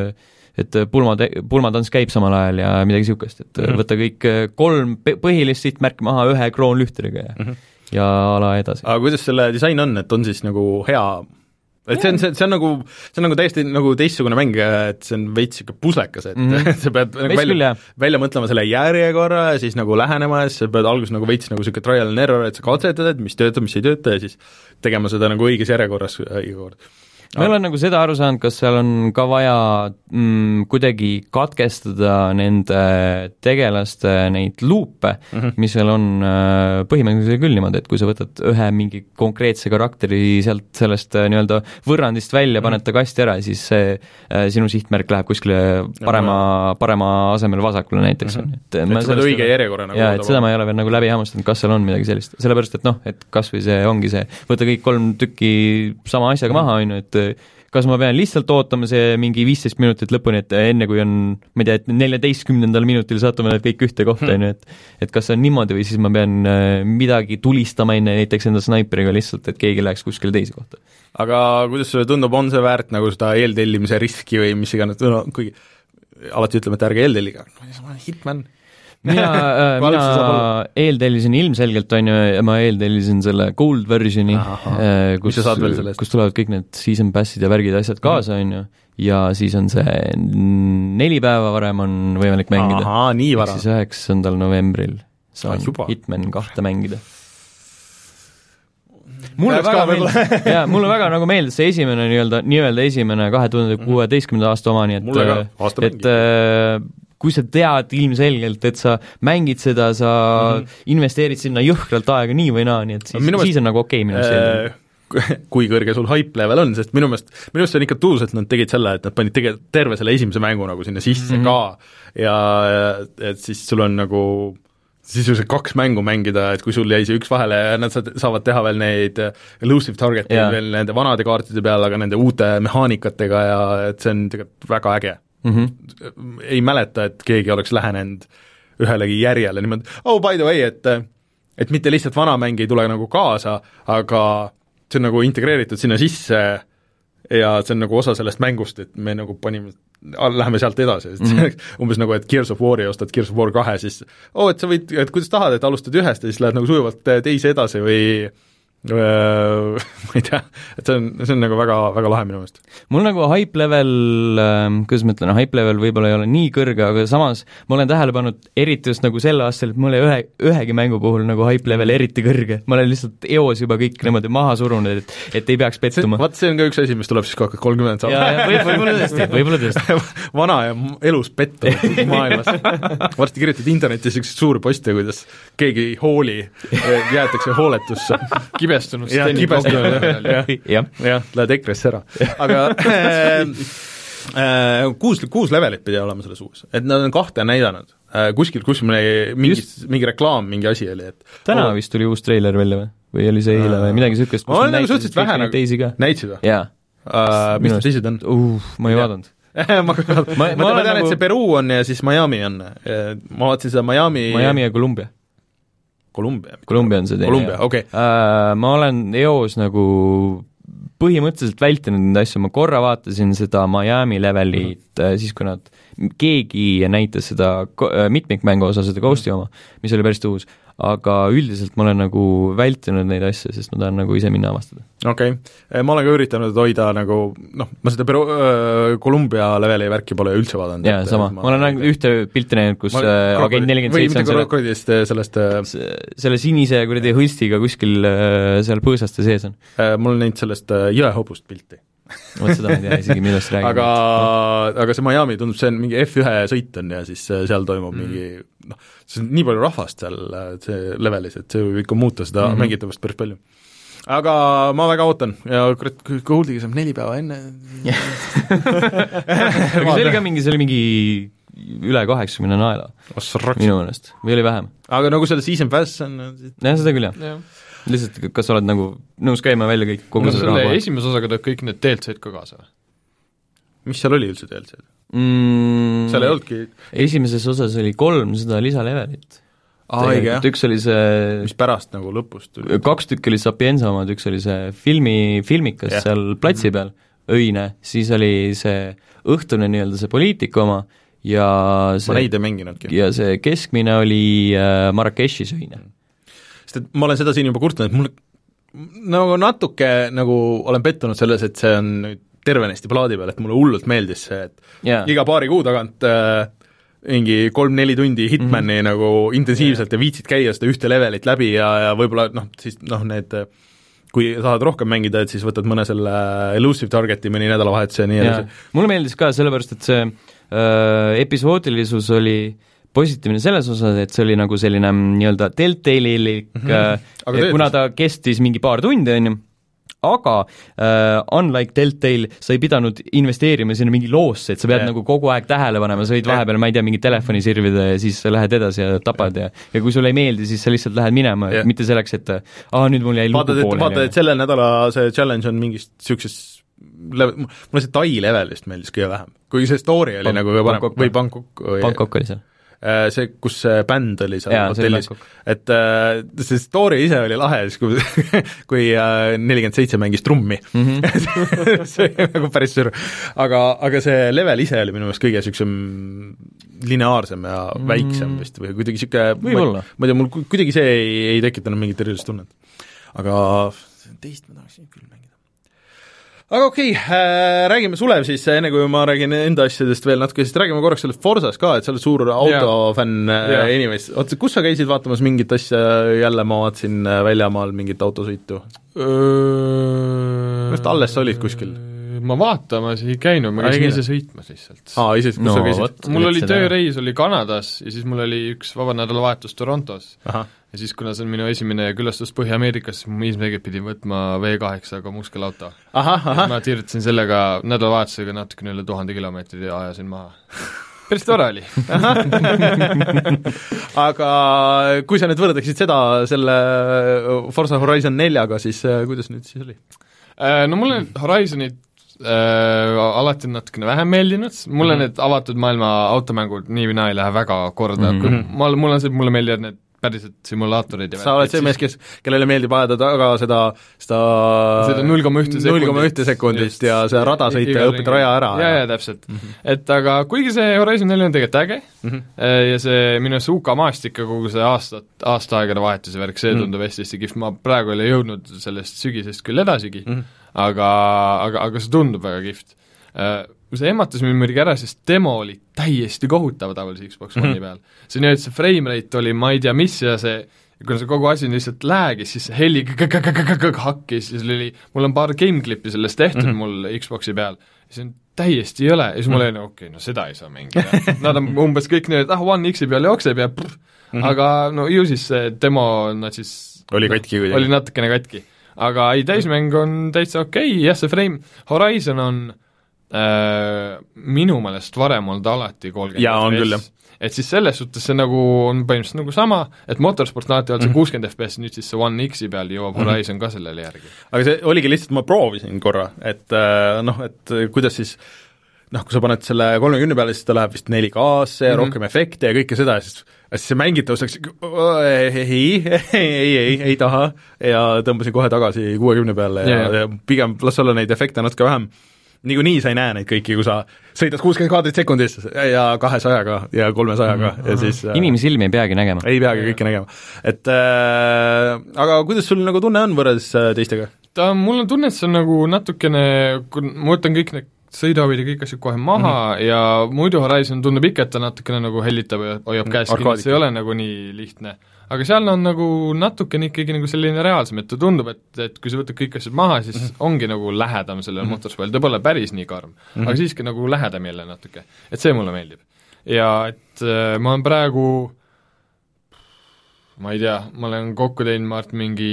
et pulma, pulmatants käib samal ajal ja midagi niisugust, et mm. võta kõik kolm põhilist sihtmärki maha ühe kroonlühtriga ja, mm. ja ala edasi. aga kuidas selle disain on, et on siis nagu hea et see on, see, see on nagu, see on nagu täiesti nagu teistsugune mäng, et see on veits siuke puslekas, et mm-hmm. sa pead nagu välja, välja mõtlema selle järjekorra ja siis nagu lähenema ja siis sa pead alguses nagu veits nagu siuke trial and error, et sa katsetad, et mis töötab, mis ei tööta ja siis tegema seda nagu õiges järjekorras iga kord. ma ei ole nagu seda aru saanud, kas seal on ka vaja mm, kuidagi katkestada nende tegelaste neid luupe mm, -hmm. mis seal on äh, põhimõtteliselt küll niimoodi, et kui sa võtad ühe mingi konkreetse karakteri sealt sellest äh, nii-öelda võrrandist välja, paned ta kasti ära, siis see äh, sinu sihtmärk läheb kuskile parema, parema asemel vasakule näiteks mm. -hmm. et, et sa pead õige järjekorra nagu jaa, et seda ma ei ole veel nagu läbi hammustanud, kas seal on midagi sellist, sellepärast et noh, et kas või see ongi see, võta kõik kolm tükki sama asjaga mm -hmm. maha, on ju, et kas ma pean lihtsalt ootama see mingi viisteist minutit lõpuni, et enne kui on, ma ei tea, et neljateistkümnendal minutil satume need kõik ühte kohta, on ju, et et kas see on niimoodi või siis ma pean midagi tulistama enne näiteks enda snaiperiga lihtsalt, et keegi läheks kuskile teise kohta. Aga kuidas sulle tundub, on see väärt nagu seda eeltellimise riski või mis iganes, no kuigi alati ütleme, et ärge eeltellige, ma olen Hitman. mina, äh, mina eeltellisin ilmselgelt, on ju, ma eeltellisin selle gold versioni, äh, kus, kus tulevad kõik need season pass'id ja värgid asjad kaasa, on ju, ja siis on see neli päeva varem on võimalik mängida. Ahaa, nii vara. siis üheksandal novembril saan ah, Hitman kahte mängida. mulle väga meeldis, jaa, mulle väga nagu meeldis see esimene nii-öelda, nii-öelda esimene kahe tuhande kuueteistkümnenda aasta oma, nii et, et äh, kui sa tead ilmselgelt, et sa mängid seda, sa mm-hmm. investeerid sinna jõhkralt aega nii või naa, nii et siis, minu siis on nagu okei okay, minu meelest äh, kui kõrge sul hype level on, sest minu meelest, minu meelest see on ikka tuus, et nad tegid selle, et nad panid tegelikult terve selle esimese mängu nagu sinna sisse mm-hmm. ka ja et siis sul on nagu sisuliselt kaks mängu mängida, et kui sul jäi see üks vahele ja nad saavad teha veel neid elusive target'id yeah. veel nende vanade kaartide peal, aga nende uute mehaanikatega ja et see on tegelikult väga äge. Mm-hmm. ei mäleta, et keegi oleks lähenenud ühelegi järjele niimoodi, oh by the way, et et mitte lihtsalt vana mäng ei tule nagu kaasa, aga see on nagu integreeritud sinna sisse ja see on nagu osa sellest mängust, et me nagu panime, läheme sealt edasi, mm-hmm. umbes nagu, et Gears of War'i ostad Gears of War kahe, siis oh, et sa võid, et kuidas tahad, et alustad ühest ja siis lähed nagu sujuvalt teise edasi või ma ei tea, et see on, see on nagu väga, väga lahe minu meelest. mul nagu hype level, kuidas ma ütlen, hype level võib-olla ei ole nii kõrge, aga samas ma olen tähele pannud eriti just nagu sel aastal, et mul ei ühe, ühegi mängu puhul nagu hype level eriti kõrge. Ma olen lihtsalt eos juba kõik niimoodi maha surunud, et, et ei peaks pettuma. Vaat see on ka üks asi, mis tuleb siis kakskümmend kolmkümmend saab. Ja, ja võib-olla tõesti, võib-olla tõesti. Vana ja elus pettunud maailmas. Varsti kirjutad internetis üks suur poste, kuidas keegi ei hooli, jäetakse hooletusse. Kibestunud. jah, kibestunud, jah, jah, jah, lähed EKRE-sse ära. Aga äh, äh, kuus, kuus levelit pidi olema selles uus, et nad on kahte näidanud. Äh, kuskil, kus mingi, mingi reklaam, mingi asi oli, et täna oh, vist tuli uus treiler välja või? Või oli see eile või midagi sükest? Ma olen nagu suhteliselt vähe nagu teisi ka. Näitsid või? Jaa. Uh, mis need teised on? Uh, ma ei vaadanud. ma, ma, ma, ma tean, nagu... et see Peruu on ja siis Miami on. Ma vaatasin seda Miami Miami ja Columbia. Columbia? Columbia on see teine. Columbia, okei okay. uh, Ma olen eos nagu põhimõtteliselt vältinud neid asju, ma korra vaatasin seda Miami levelit mm, -hmm. siis kui nad, keegi näitas seda mitmikmängu osa, seda Ghosti oma, mis oli päris uus, aga üldiselt ma olen nagu vältinud neid asju, sest ma tahan nagu ise minna avastada. okei okay., ma olen ka üritanud hoida nagu noh, ma seda Peru, äh, Columbia leveli värki pole üldse vaadanud. jaa, sama, ma, ma olen näinud ühte pilti näinud, kus ma, äh, agent nelikümmend seitse on selle, sellest äh, selle sinise kuradi hõlstiga kuskil äh, seal põõsaste sees on. Mul on näinud sellest äh, jõehobust pilti. vot seda ma ei tea isegi, millest räägime. aga, aga see Miami tundub, see on mingi F üks sõit on ja siis seal toimub mm. mingi noh, see on nii palju rahvast seal see levelis, et see võib ikka muuta seda mm-hmm. mängitavast päris palju. Aga ma väga ootan ja kurat, kui Goldiga saab neli päeva enne aga see oli ka mingi, see oli mingi üle kaheksakümne naela minu meelest, või oli vähem? aga nagu seda Season Pass on jah, seda küll jah ja. Lihtsalt, kas sa oled nagu nõus käima välja kõik kogu no, selle raha kohe? Esimese osaga tuleb kõik need D L C-d ka kaasa või? Mis seal oli üldse D L C-d? Mm, seal ei olnudki esimeses osas oli kolm seda lisalevelit. Aige, üks oli see mis pärast nagu lõpust tuli? Kaks tükki oli Sapienza omad, üks oli see filmi, filmikas yeah. seal platsi peal, öine, siis oli see õhtune nii-öelda see poliitika oma ja see, ma neid ei mänginudki. Ja see keskmine oli äh, Marrakechis öine mm. Sest et ma olen seda siin juba kurtnud, et mul nagu natuke nagu olen pettunud selles, et see on nüüd tervenesti plaadi peal, et mulle hullult meeldis see, et yeah. iga paari kuu tagant äh, mingi kolm-neli tundi Hitmani mm-hmm. nagu intensiivselt yeah. ja viitsid käia seda ühte levelit läbi ja, ja võib-olla noh, siis noh, need kui tahad rohkem mängida, et siis võtad mõne selle elusive target'i mõni nädalavahetus ja nii edasi. Mulle meeldis ka sellepärast, et see äh, episoodilisus oli positiivne selles osas, et see oli nagu selline nii-öelda Telltale'ilik mm-hmm., kuna ta kestis mingi paar tundi, on ju, aga uh, unlike Telltale, sa ei pidanud investeerima sinna mingi loosse, et sa pead yeah. nagu kogu aeg tähele panema, sa võid yeah. vahepeal, ma ei tea, mingi telefoni sirvida ja siis sa lähed edasi ja tapad yeah. ja ja kui sulle ei meeldi, siis sa lihtsalt lähed minema yeah., mitte selleks, et aa, nüüd mul jäi lugu pooleli. Vaata, et selle nädala see challenge on mingist niisuguses level, mulle see Tai levelist meeldis kõige vähem, kui see story oli Pan- nagu kõige parem, või Bangkok Bangkok oli seal see, kus see bänd oli seal hotellis, et äh, see story ise oli lahe, siis kui, kui äh, nelikümmend seitse mängis trummi mm-hmm. see oli nagu päris sür. Aga, aga see level ise oli minu meelest kõige niisugusem lineaarsem ja mm-hmm. väiksem vist või kuidagi niisugune, ma, ma ei tea, mul kuidagi see ei, ei tekitanud mingit erilist tunnet. Aga teist ma tahaksin küll mängida. Aga okei okay, äh,, räägime Sulev siis, enne kui ma räägin enda asjadest veel natuke, siis räägime korraks sellest Forsast ka, et sa oled suur autofänn yeah. inimest. Oota, kus sa käisid vaatamas mingit asja, jälle ma vaatasin väljamaal mingit autosõitu? Öö... Just alles sa olid kuskil? Ma vaatamas ei käinud, ma käisin ise sõitmas lihtsalt. Aa, ise, kus no, sa käisid? Mul oli tööreis, oli Kanadas ja siis mul oli üks vabanädalavahetus Torontos. Aha. Ja siis, kuna see on minu esimene külastus Põhja-Ameerikas, siis ma ilmselgelt pidin võtma V kaheksaga muskel auto. Aha, aha. Ma tirtasin sellega nädalavahetusega natukene üle tuhande kilomeetri ja ajasin maha. Päris tore oli. Aga kui sa nüüd võrdaksid seda selle Forza Horizon neljaga, siis kuidas nüüd siis oli? No mulle Horizonid äh, alati natukene vähem meeldinud, mulle mm-hmm. need avatud maailma automängud nii või naa ei lähe väga korda mm-hmm., ma, mul on see, mulle meeldivad need päriselt simulaatorid ja sa oled see mees, kes, kellele meeldib ajada taga seda seda seda null koma ühte sekundist, null koma ühte sekundist ja seda rada sõita ja õpid raja ära. Jaa, jaa, täpselt mm-hmm.. et aga kuigi see Horizon neli on tegelikult äge mm-hmm. ja see minu see U K maastik ja kogu see aasta, aastaaegade vahetuse värk, see tundub mm-hmm. hästi kihvt, ma praegu ei jõudnud sellest sügisest küll edasigi mm-hmm. aga, aga, aga see tundub väga kihvt. See ehmatas mind muidugi ära, sest demo oli täiesti kohutav tavalise Xbox One'i peal. See nii, et see frame rate oli ma ei tea mis ja see, kui see kogu asi lihtsalt läägis, siis see heli hakkis ja oli, mul on paar game-klippi sellest tehtud mul Xboxi peal, see on täiesti jõle ja siis mul oli, okei, no seda ei saa mängida. Nad on umbes kõik nii, et ah, One X-i peal jookseb ja prr, aga no ju siis see demo, nad siis oli katki kuidagi. Oli natukene katki. Aga ei, täismäng on täitsa okei okay., jah, see frame, Horizon on Äh, minu meelest varem olnud alati kolmkümmend F P S, et siis selles suhtes see nagu on põhimõtteliselt nagu sama, et Motorsport alati olnud see mm-hmm. kuuskümmend F P S, nüüd siis see One X-i peal jõuab mm-hmm. Horizon ka sellele järgi. Aga see oligi lihtsalt, ma proovisin korra, et noh, et kuidas siis noh, kui sa paned selle kolmekümne peale, siis ta läheb vist neli K-sse ja mm-hmm. rohkem efekte ja kõike seda, siis siis see mängitavus läks ei, ei, ei, ei, ei taha ja tõmbasin kohe tagasi kuuekümne peale ja, yeah. ja pigem las olla neid efekte natuke vähem. niikuinii sa ei näe neid kõiki, kui sa sõidad kuuskümmend kaadrit sekundis ja kahesajaga ja kolmesajaga mm-hmm. ja siis inimsilmi ei peagi nägema. Ei peagi kõike nägema. Et äh, aga kuidas sul nagu tunne on võrreldes teistega? Ta, mul on tunne, et see on nagu natukene, kui ma võtan kõik need sõiduavid ja kõik asjad kohe maha mm-hmm. ja muidu Horizon tundub ikka, et ta natukene nagu hellitab ja hoiab käes kinni, see ei ole nagu nii lihtne. Aga seal on nagu natukene ikkagi nagu selline reaalsem, et ta tundub, et, et kui sa võtad kõik asjad maha, siis mm-hmm. ongi nagu lähedam sellele mm-hmm. motorspordil, ta pole päris nii karm mm-hmm., aga siiski nagu lähedam jälle natuke. Et see mulle meeldib. Ja et äh, ma olen praegu, ma ei tea, ma olen kokku teinud ma arvan mingi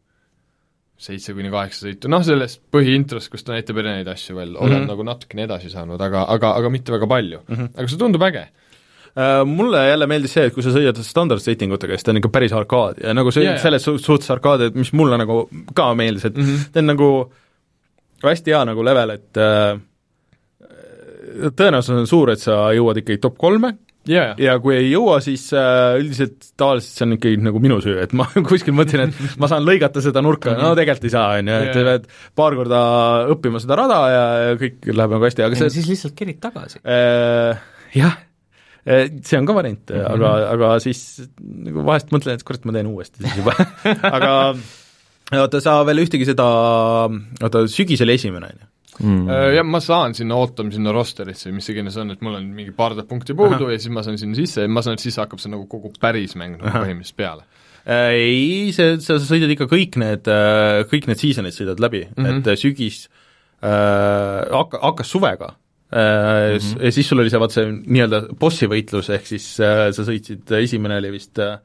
seitse kuni kaheksa sõitu, noh sellest põhiintros, kus ta näitab erinevaid asju veel, olen mm-hmm. nagu natukene edasi saanud, aga, aga, aga mitte väga palju mm-hmm.. aga see tundub äge. Uh, mulle jälle meeldis see, et kui sa sõidad standard settingutega, siis ta on ikka päris arkaad ja nagu see yeah, selles yeah. suhtes arkaad, et mis mulle nagu ka meeldis, et mm-hmm. ta on nagu hästi hea nagu level, et uh, tõenäoliselt on suur, et sa jõuad ikkagi top kolme yeah. ja kui ei jõua, siis uh, üldiselt tavaliselt see on ikkagi nagu minu süü, et ma kuskil mõtlen, et ma saan lõigata seda nurka, no tegelikult ei saa, on ju, et yeah. pead paar korda õppima seda rada ja, ja kõik läheb nagu hästi, aga see siis lihtsalt kerid tagasi uh,. Jah, see on ka variant mm-hmm., aga, aga siis nagu vahest mõtlen, et kurat, ma teen uuesti siis juba aga oota, sa veel ühtegi seda, oota, sügisel esimene, on ju? Mm. Ja ma saan sinna ootama sinna rosterisse, mis iganes on, et mul on mingi paar punkti puudu Aha. ja siis ma saan sinna sisse ja ma saan, et siis hakkab see nagu kogu päris mäng nagu põhimõtteliselt peale. Ei, see, sa sõidad ikka kõik need, kõik need seasonid sõidad läbi mm-hmm., et sügis äh, hakka, hakkas suvega mm-hmm. ja siis sul oli see, vaat see nii-öelda bossi võitlus, ehk siis äh, sa sõitsid, esimene oli vist äh,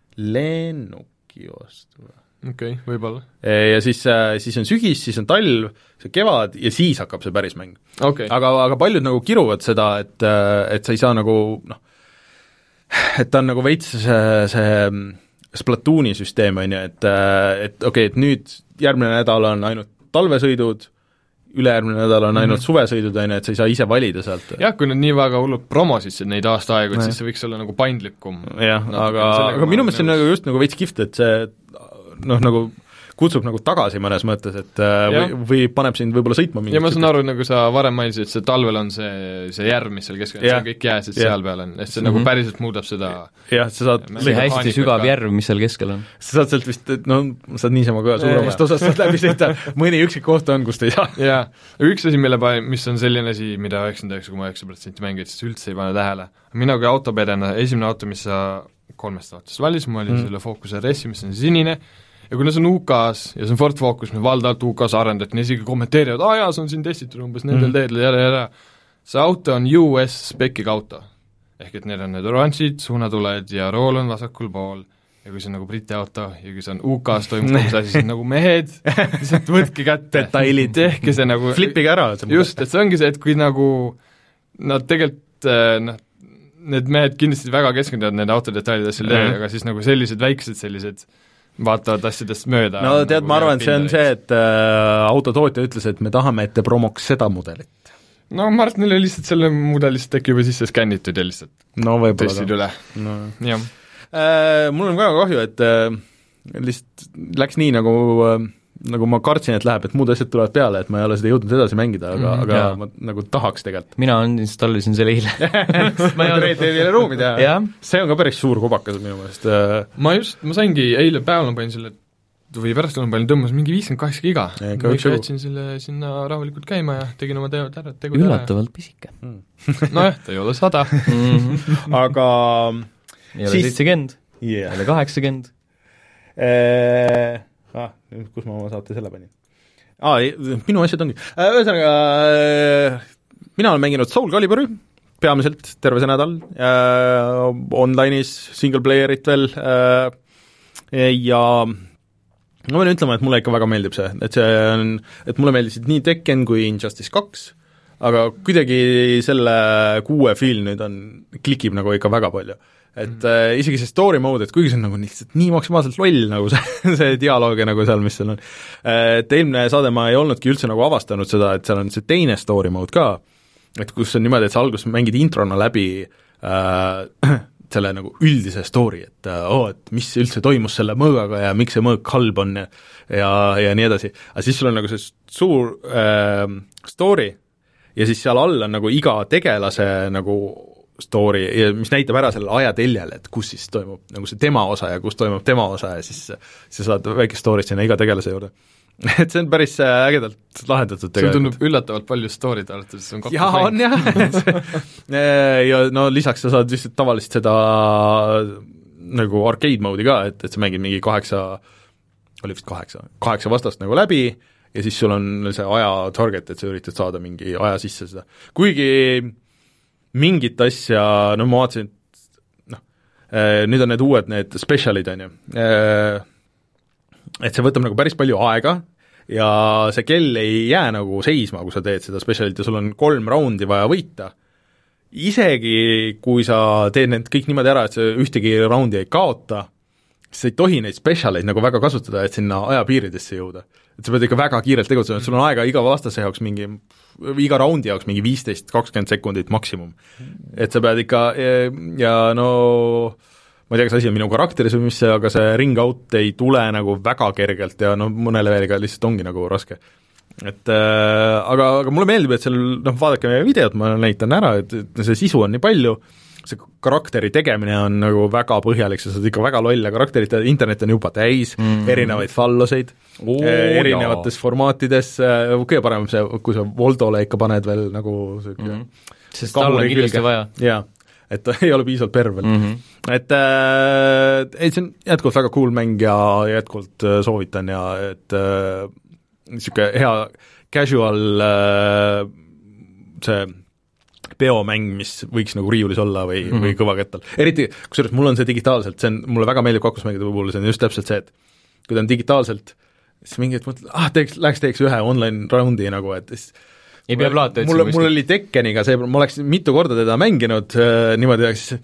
lennuki vastu. Okei, okay, võib-olla. Ja siis, siis on sügis, siis on talv, see kevad ja siis hakkab see päris mäng okay.. aga, aga paljud nagu kiruvad seda, et, et sa ei saa nagu noh, et ta on nagu veits see, see Splatooni süsteem, on ju, et, et okei okay,, et nüüd järgmine nädal on ainult talvesõidud, ülejärgmine nädal on ainult mm-hmm. suvesõidud, on ju, et sa ei saa ise valida sealt. Jah, kui nad nii väga hullult promosisid neid aasta aegu, et siis see võiks olla nagu paindlikum. Jah, aga, aga minu meelest see on nagu just nagu veits kihvt, et see noh, nagu kutsub nagu tagasi mõnes mõttes, et ja. või, või paneb sind võib-olla sõitma mingi ja ma saan aru, nagu sa varem mainisid, et see talvel on see, see järv, mis seal keskel on, see kõik jääsid seal peal on, et see mm-hmm. nagu päriselt muudab seda jah, sa saad see hästi sügav ka. Järv, mis seal keskel on. Sa saad sealt vist, no saad niisama ka suuremast osast saad läbi sõita, mõni üksik koht on, kust ei saa. jaa, üks asi, mille pa-, mis on selline asi, mida üheksakümmend üheksa koma üheksa protsenti mängijad siis üldse ei pane tähele. Mina kui autopedena, esimene auto, mis sa kolmest autost valis, ma olin mm. selle Focus R S-i, mis on sinine, ja kuna see on U K-s ja see on Ford Focus, me valdavalt U K-s arendati, nii isegi kommenteerivad, aa jaa, see on siin testitud umbes nendel mm. teedel ja ja ja see auto on U S spekiga auto. Ehk et need on need oranžid, suunatuled ja rool on vasakul pool ja kui see on nagu Briti auto ja kui see on U K-s toimub kogu see asi, siis nagu mehed, lihtsalt võtke kätte, tehke see nagu flipige ära. Just, et see ongi see, et kui nagu nad tegelikult noh, need mehed kindlasti väga keskenduvad nende autodetailide asjale mm. aga siis nagu sellised väiksed sellised vaatavad asjadest mööda. No tead, nagu ma arvan, et see on see, et äh, autotootja ütles, et me tahame, et te promoks seda mudelit. No ma arvan, et neil oli lihtsalt selle mudelist äkki juba sisse skännitud ja lihtsalt no, tõstsid üle. No. Äh, mul on väga kahju, et äh, lihtsalt läks nii, nagu äh, nagu ma kartsin, et läheb, et muud asjad tulevad peale, et ma ei ole seda jõudnud edasi mängida, aga, mm, aga jah. Ma nagu tahaks tegelikult. Mina installisin selle eile. ma ei ole teile ruumi teha. See on ka päris suur kobakas minu meelest. ma just, ma saingi eile päeval, ma panin selle, või pärastlõunal panin tõmbas mingi viiskümmend kaheksa giga. Ma jätsin selle sinna rahulikult käima ja tegin oma teod ära. Üllatavalt pisike. Mm. nojah, ta ei ole sada. aga ei ole seitsekümmend, ei ole kaheksakümmend. Eee ah, kus ma oma saate selle panin? Aa, minu asjad ongi. Ühesõnaga, mina olen mänginud Soul Caliburi, peamiselt terve see nädal, äh, online'is, single player'it veel äh, ja ma pean ütlema, et mulle ikka väga meeldib see, et see on, et mulle meeldisid nii Tekken kui Injustice kaks, aga kuidagi selle kuue feel nüüd on, klikib nagu ikka väga palju. Et mm. äh, isegi see story mode, et kuigi see on nagu lihtsalt nii maksimaalselt loll nagu see, see dialoog nagu seal, mis seal on. Et eelmine saade ma ei olnudki üldse nagu avastanud seda, et seal on see teine story mode ka, et kus on niimoodi, et sa alguses mängid introna läbi äh, selle nagu üldise story, et oo oh,, et mis üldse toimus selle mõõgaga ja miks see mõõg halb on ja ja, ja nii edasi, aga siis sul on nagu see suur äh, story ja siis seal all on nagu iga tegelase nagu story, mis näitab ära selle ajateljel, et kus siis toimub nagu see tema osa ja kus toimub tema osa ja siis sa saad väike story't sinna iga tegelase juurde. Et see on päris ägedalt lahendatud tegelikult. See tundub üllatavalt palju story't arvatud, see on kaktus jaa, on jah. ja no lisaks sa saad lihtsalt tavalist seda nagu arcade mode'i ka, et, et sa mängid mingi kaheksa, oli vist kaheksa, kaheksa vastast nagu läbi ja siis sul on see aja target, et sa üritad saada mingi aja sisse seda. Kuigi mingit asja, no ma vaatasin, et noh, nüüd on need uued, need specialid, on ju, et see võtab nagu päris palju aega ja see kell ei jää nagu seisma, kui sa teed seda specialit ja sul on kolm raundi vaja võita. Isegi kui sa teed need kõik niimoodi ära, et sa ühtegi raundi ei kaota, siis ei tohi neid specialeid nagu väga kasutada, et sinna ajapiiridesse jõuda. Et sa pead ikka väga kiirelt tegutsema, et sul on aega iga vastase jaoks mingi, iga raundi jaoks mingi viisteist kakskümmend sekundit maksimum. Et sa pead ikka ja no ma ei tea, kas asi on minu karakteris või mis see, aga see ring out ei tule nagu väga kergelt ja no mõne leveliga lihtsalt ongi nagu raske. Et äh, aga, aga mulle meeldib, et seal, noh, vaadake meie videot, ma näitan ära, et, et see sisu on nii palju, see karakteri tegemine on nagu väga põhjalik, sa saad ikka väga lolle karakterit, internet on juba täis mm. erinevaid falloseid oh, erinevates jaa. Formaatides, kõige parem see, kui sa Voldole ikka paned veel nagu mm. sest tal on kindlasti vaja. Jaa, et ei ole piisavalt perv veel mm. -hmm. et äh, ei, see on jätkuvalt väga cool mäng ja jätkuvalt äh, soovitan ja et äh, niisugune hea casual äh, see peomäng, mis võiks nagu riiulis olla või mm, -hmm. või kõvakettal. Eriti, kusjuures mul on see digitaalselt, see on, mulle väga meeldib kaklusmängide puhul, see on just täpselt see, et kui ta on digitaalselt, siis mingi hetk mõtled, ah, teeks, läheks teeks ühe online raundi nagu, et siis ei pea plaate mul, mul oli Tekkeniga see, ma oleks mitu korda teda mänginud äh, niimoodi, siis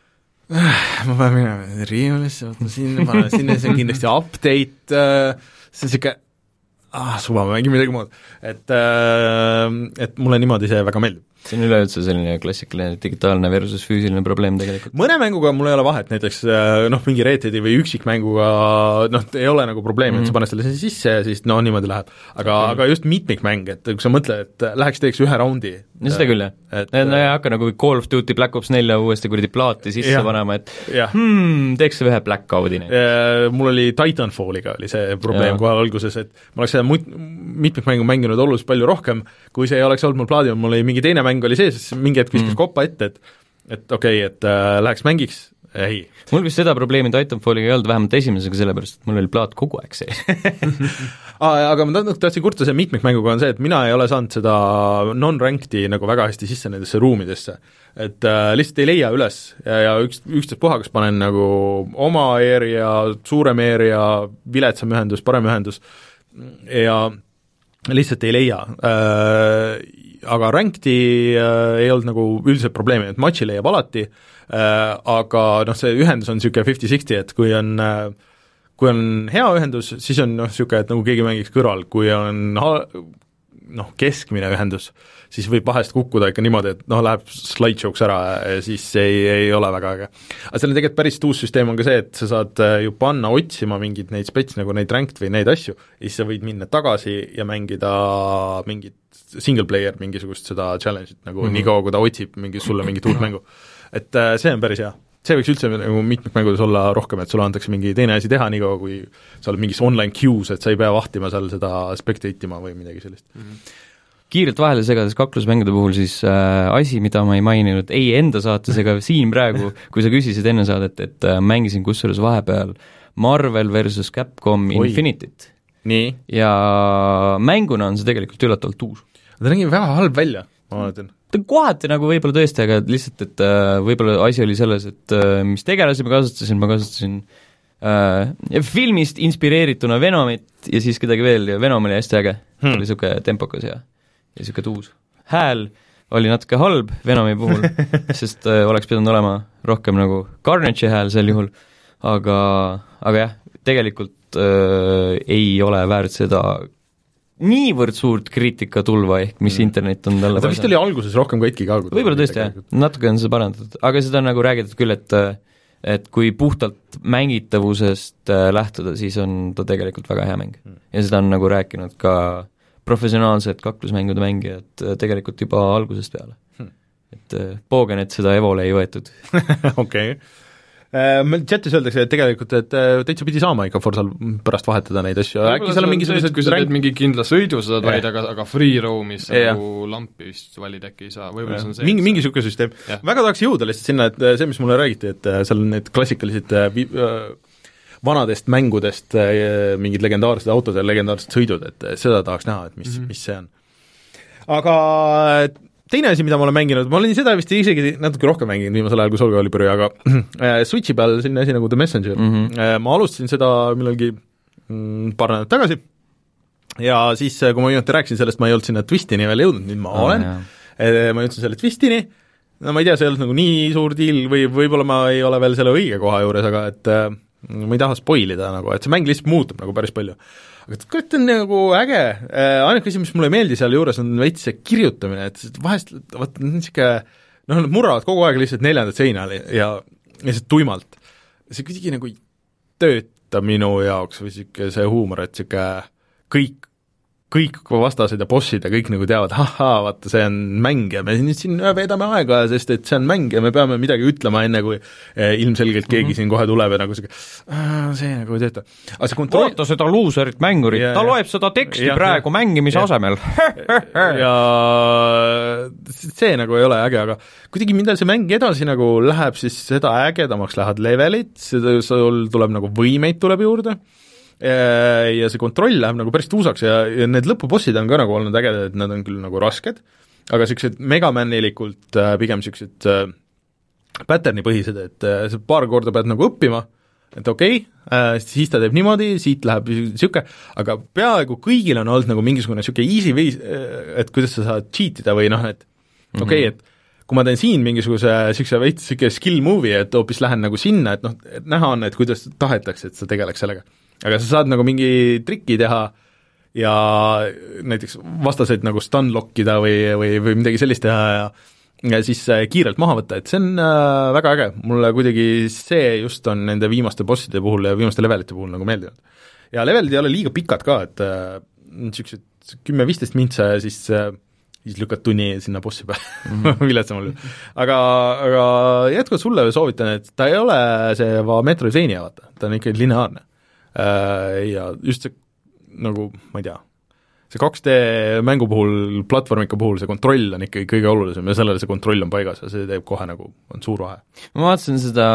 äh, ma pean minema riiulisse, võtma sinna, panen sinna, see on kindlasti update äh,, see on siuke ah, suva, ma mängin midagi muud. Et, äh, et mulle niimoodi see väga meeldib. See on üleüldse selline klassikaline digitaalne versus füüsiline probleem tegelikult. Mõne mänguga mul ei ole vahet, näiteks noh, mingi Red Deadi või üksikmänguga noh, ei ole nagu probleemi mm, -hmm. et sa paned selle sisse ja siis no niimoodi läheb. Aga, okay. aga just mitmikmäng, et kui sa mõtled, et läheks teeks ühe raundi. No seda küll, jah. Et, no ei hakka nagu Call of Duty Black Ops nelja uuesti kuradi plaati sisse jah, panema, et jah. hmm, teeks ühe Blackout'i. Mul oli Titanfalliga oli see probleem kohe alguses, et ma oleks seda mitmikmängu mänginud oluliselt palju rohkem, kui see ei oleks olnud mul plaadil, mul oli mingi teine mäng oli sees, siis mingi hetk viskas mm. koppa ette, et et okei okay,, et äh, läheks mängiks, ei. Mul vist seda probleemi Titanfalliga ei olnud, vähemalt esimesega, sellepärast et mul oli plaat kogu aeg sees aga ma tahtsin kurta, see mitmikmänguga on see, et mina ei ole saanud seda non-ranked'i nagu väga hästi sisse nendesse ruumidesse, et äh, lihtsalt ei leia üles ja, ja üks, üksteist puhagas panen nagu oma area, suurem area, viletsam ühendus, parem ühendus ja lihtsalt ei leia äh, aga rankedi äh, ei olnud nagu üldiselt probleemi, et matši leiab alati äh,, aga noh, see ühendus on niisugune fifty sixty, et kui on äh, kui on hea ühendus, siis on noh, niisugune, et nagu keegi mängiks kõrval, kui on ha-, noh, keskmine ühendus, siis võib vahest kukkuda ikka niimoodi, et noh, läheb slideshow'ks ära ja siis ei, ei ole väga äge. aga seal on tegelikult päris uus süsteem on ka see, et sa saad ju panna otsima mingeid neid spets, nagu neid ranked või neid asju, ja siis sa võid minna tagasi ja mängida mingit single player mingisugust seda challenge'it nagu mm -hmm. nii kaua, kui ta otsib mingi, sulle mingit uut mängu. Et äh, see on päris hea. See võiks üldse nagu mitmikmängudes olla rohkem, et sulle antakse mingi teine asi teha nii kaua, kui sa oled mingis online queue's, et sa ei pea vahtima seal seda spectate ima või midagi sellist mm. -hmm. Kiirelt vahele segades kaklusmängude puhul siis äh, asi, mida ma ei maininud ei enda saates ega siin praegu, kui sa küsisid enne saadet, et äh, mängisin kusjuures vahepeal Marvel versus Capcom Oi. Infinityt. Nii. Ja mänguna on see tegelikult üllatavalt uus. Ta nägi väga halb välja, ma vaatan. Ta kohati nagu võib-olla tõesti, aga lihtsalt, et äh, võib-olla asi oli selles, et äh, mis tegelasi ma kasutasin, ma kasutasin äh, filmist inspireerituna Venomit ja siis kedagi veel ja Venom oli hästi äge hmm., oli niisugune tempokas ja, ja niisugune tuus. Hääl oli natuke halb Venomi puhul, sest äh, oleks pidanud olema rohkem nagu Carnage'i hääl sel juhul, aga, aga jah, tegelikult äh, ei ole väärt seda niivõrd suurt kriitikatulva ehk mis mm. internet on talle ta vist oli alguses rohkem katki ka. Võib-olla tõesti, jah, natuke on seda parandatud, aga seda on nagu räägitud küll, et et kui puhtalt mängitavusest lähtuda, siis on ta tegelikult väga hea mäng. Mm. Ja seda on nagu rääkinud ka professionaalsed kaklusmängude mängijad tegelikult juba algusest peale hmm.. et poogen, et seda Evole ei võetud. Okei. Meil chatis öeldakse, et tegelikult, et täitsa pidi saama ikka Forsal pärast vahetada neid asju, äkki seal on mingisugused kui sa teed mingi kindla sõidu, sa saad valida, aga, aga free roam'is nagu lampi vist valida äkki ei saa, võib-olla see on see mingi, mingi niisugune süsteem. Väga tahaks jõuda lihtsalt sinna, et see, mis mulle räägiti, et seal on need klassikalised vanadest mängudest mingid legendaarsed autod ja legendaarsed sõidud, et seda tahaks näha, et mis, mm-hmm. mis see on. Aga teine asi, mida ma olen mänginud, ma olen seda vist isegi natuke rohkem mänginud viimasel ajal kui Soul Caliburi, aga Switchi peal selline asi nagu The Messenger. Mm-hmm. Ma alustasin seda millalgi paar nädalat tagasi ja siis, kui ma viimati rääkisin sellest, ma ei olnud sinna twistini veel jõudnud, nüüd ma oh, olen. Jah. Ma jõudsin selle twistini, no ma ei tea, see ei olnud nagu nii suur deal või võib-olla ma ei ole veel selle õige koha juures, aga et ma ei taha spoilida nagu, et see mäng lihtsalt muutub nagu päris palju. Aga kurat on nagu äge, ainuke asi, mis mulle ei meeldi seal juures, on veits see kirjutamine, et vahest vaat niisugune, noh, nad murravad kogu aeg lihtsalt neljandat seina ja lihtsalt tuimalt. See kuidagi nagu ei tööta minu jaoks või niisugune see huumor, et niisugune kõik kõik vastased ja bossid ja kõik nagu teavad, ahaa, vaata, see on mäng ja me nüüd siin veedame aega, sest et see on mäng ja me peame midagi ütlema enne, kui ilmselgelt keegi mm-hmm. siin kohe tuleb ja nagu see, see nagu ei tööta. Aga see kontroll... Oota seda luuserit mängurit, ta loeb seda teksti ja, praegu ja, mängimise ja, asemel. ja see nagu ei ole äge, aga kuidagi mida see mäng edasi nagu läheb, siis seda ägedamaks lähevad levelid, sul tuleb nagu võimeid tuleb juurde, ja see kontroll läheb nagu päris tuusaks ja, ja need lõpubossid on ka nagu olnud ägedad, et nad on küll nagu rasked, aga niisugused megamanilikult äh, pigem niisugused äh, patternipõhised, et äh, sa paar korda pead nagu õppima, et okei okay, äh,, siis ta teeb niimoodi, siit läheb niisugune, aga peaaegu kõigil on olnud nagu mingisugune niisugune easy viis, et kuidas sa saad cheat ida või noh, et okei okay, mm, -hmm. et kui ma teen siin mingisuguse niisuguse veits niisugune skill movie, et hoopis lähen nagu sinna, et noh, et näha on, et kuidas tahetakse, et sa tegeleks sellega. Aga sa saad nagu mingi triki teha ja näiteks vastaseid nagu stunlockida või, või, või midagi sellist teha ja, ja siis kiirelt maha võtta, et see on äh, väga äge, mulle kuidagi see just on nende viimaste bosside puhul ja viimaste levelite puhul nagu meeldinud. Ja levelid ei ole liiga pikad ka, et niisugused äh, kümme-viisteist mintsa ja siis äh, siis lükkad tunni sinna bossi peale mm-hmm. viletsamal ju. Aga, aga jätkuvalt sulle soovitan, et ta ei ole see va Metroidvania, vaata, ta on ikkagi lineaarne. Ja just see nagu, ma ei tea, see kaks D mängu puhul, platvormika puhul see kontroll on ikkagi kõige olulisem ja sellele see kontroll on paigas ja see teeb kohe nagu, on suur vahe. Ma vaatasin seda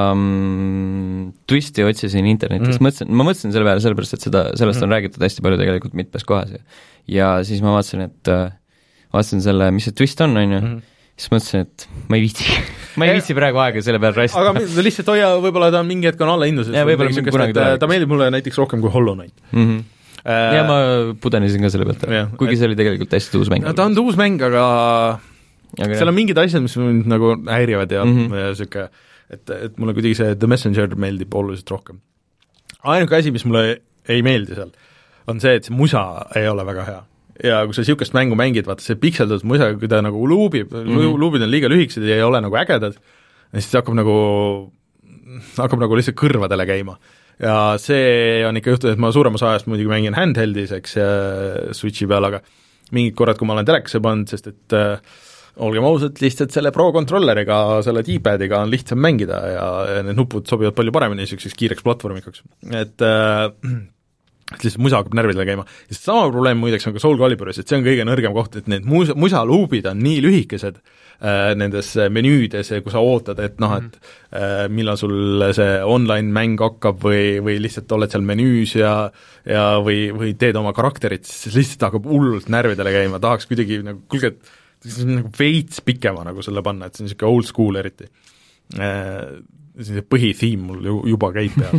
um, twisti otsisin internetis mm., mõtlesin, ma mõtlesin selle peale sellepärast, et seda, sellest on mm. räägitud hästi palju tegelikult mitmes kohas ja, ja siis ma vaatasin, et uh, vaatasin selle, mis see twist on, on ju, mm. siis mõtlesin, et ma ei viitsi ma ei viitsi praegu aega selle peale raistada. Aga lihtsalt hoia, võib-olla ta on mingi hetk on alla hinduses. Ja võib-olla mingi kunagi ta, ta meeldib mulle näiteks rohkem kui Hollow Knight. Mm-hmm. Äh, ja ma pudenesin ka selle pealt, kuigi see oli tegelikult hästi uus mäng. No, ta on uus mäng, aga, aga seal on mingid asjad, mis mind nagu häirivad ja, mm-hmm. ja siuke, et, et mulle kuidagi see The Messenger meeldib oluliselt rohkem. Ainuke asi, mis mulle ei meeldi seal, on see, et see musa ei ole väga hea. Ja kui sa niisugust mängu mängid, vaata see pikseldatud musa, kui ta nagu luubib mm., luubid on liiga lühikesed ja ei ole nagu ägedad, siis hakkab nagu, hakkab nagu lihtsalt kõrvadele käima. Ja see on ikka juhtud, et ma suuremas ajast muidugi mängin handheldis, eks, Switchi peal, aga mingid korrad, kui ma olen telekasse pannud, sest et äh, olgem ausad, lihtsalt selle Pro-kontrolleriga, selle D-padiga on lihtsam mängida ja need nupud sobivad palju paremini niisuguseks kiireks platvormikaks. Et äh, et lihtsalt musa hakkab närvidele käima. Ja sama probleem muideks on ka Soul Caliburis, et see on kõige nõrgem koht, et need musa, musaluubid on nii lühikesed äh, nendes menüüdes, kui sa ootad, et noh, et äh, millal sul see online-mäng hakkab või, või lihtsalt oled seal menüüs ja, ja või, või teed oma karakterit, siis lihtsalt hakkab hullult närvidele käima, tahaks kuidagi nagu, kuulge, et nagu veits pikema nagu selle panna, et see on niisugune old school eriti äh, see põhithiim mul juba käib peal.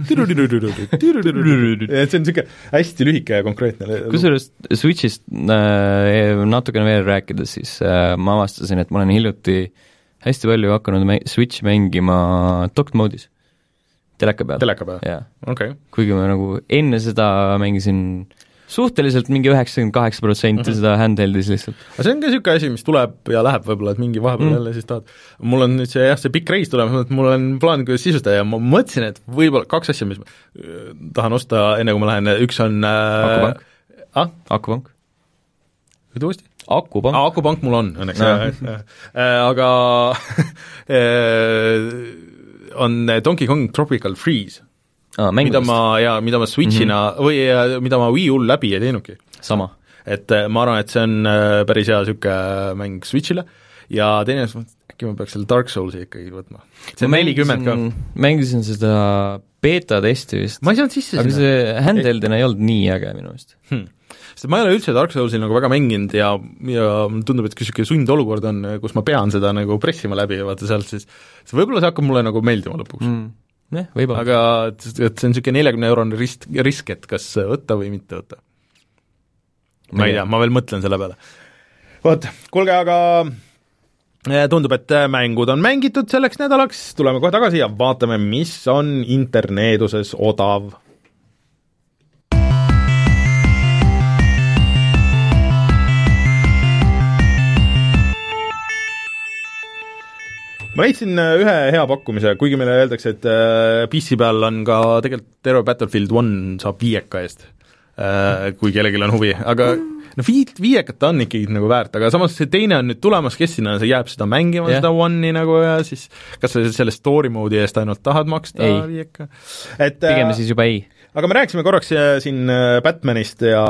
et see on niisugune hästi lühike ja konkreetne. Kusjuures Switchist äh, natukene veel rääkides, siis äh, ma avastasin, et ma olen hiljuti hästi palju hakanud mä- Switchi mängima docked mode'is. Teleka peal. Teleka peal? Jaa. Okay. Kuigi ma nagu enne seda mängisin suhteliselt mingi üheksakümmend kaheksa protsenti seda handheld'is lihtsalt. aga see on ka niisugune asi, mis tuleb ja läheb võib-olla, et mingi vahepeal mm. jälle siis tahad, mul on nüüd see jah, see pikk reis tulemas, et mul on plaan, kuidas sisustada ja ma mõtlesin, et võib-olla kaks asja, mis ma tahan osta enne, kui ma lähen, üks on Akupank äh, ah? Akupank ütle uuesti? Akupank ah, Akupank mul on õnneks äh, aga on Donkey Kong Tropical Freeze ah, mida ma, ja mida ma Switchina mm -hmm. või mida ma Wii U läbi ei teinudki. sama. et ma arvan, et see on päris hea niisugune mäng Switchile ja teine, äkki ma peaks selle Dark Soulsi ikkagi võtma. see on nelikümmend ka. mängisin seda beeta testi vist. ma ei saanud sisse aga sinna. See handheld'ina ei olnud nii äge minu meelest hmm. sest ma ei ole üldse Dark Soulsi nagu väga mänginud ja, ja tundub, et kui niisugune sundolukord on, kus ma pean seda nagu pressima läbi ja vaata sealt, siis võib-olla see hakkab mulle nagu meeldima lõpuks mm.. jah, võib-olla. aga et, et see on niisugune neljakümne eurone risk, risk, et kas võtta või mitte võtta. ma ei tea, ma veel mõtlen selle peale. vot, kuulge, aga tundub, et mängud on mängitud selleks nädalaks, tuleme kohe tagasi ja vaatame, mis on interneeduses odav. ma leidsin ühe hea pakkumise, kuigi meile öeldakse, et P C peal on ka tegelikult terve Battlefield one saab viieka eest, kui kellelgi on huvi, aga no vii-, viiekat on ikkagi nagu väärt, aga samas see teine on nüüd tulemas, kes sinna see jääb seda mängima yeah., seda One'i nagu ja siis kas sa selle story mode'i eest ainult tahad maksta ei. viieka? et pigem siis juba ei. aga me rääkisime korraks siin Batmanist ja,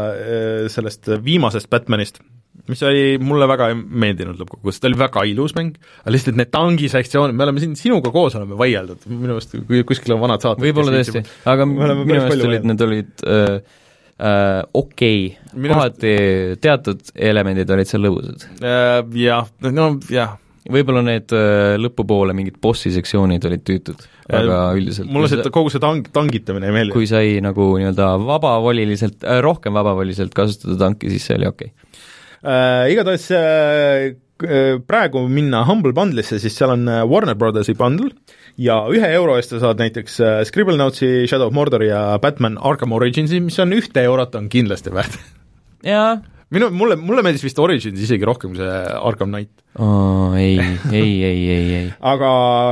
ja sellest viimasest Batmanist, mis oli mulle väga meeldinud lõppkokkuvõttes, ta oli väga ilus mäng, aga lihtsalt need tangisektsioonid, me oleme siin sinuga koos oleme vaieldud, minu meelest kuskil on vanad saated. võib-olla tõesti, aga minu meelest olid, need olid äh, äh, okei okay., kohati teatud elemendid olid seal lõbusad äh,. Jah, no jah. võib-olla need äh, lõpupoole mingid bossi sektsioonid olid tüütud, aga äh, üldiselt mulle see kogu see tang-, tangitamine ei meeldi. kui sai nagu nii-öelda vabavoliliselt äh,, rohkem vabavoliselt kasutada tanki, siis see oli okei okay. Uh, igatahes uh, praegu minna Humble Bundle'isse, siis seal on Warner Brothersi bundle ja ühe euro eest sa saad näiteks uh, Scribblenauts'i, Shadow of Mordori ja Batman Arkham Originsi, mis on ühte eurot, on kindlasti väärt. jaa. minu, mulle, mulle meeldis vist Origins isegi rohkem kui see Arkham Knight. Oh, ei, ei, ei, ei, ei. aga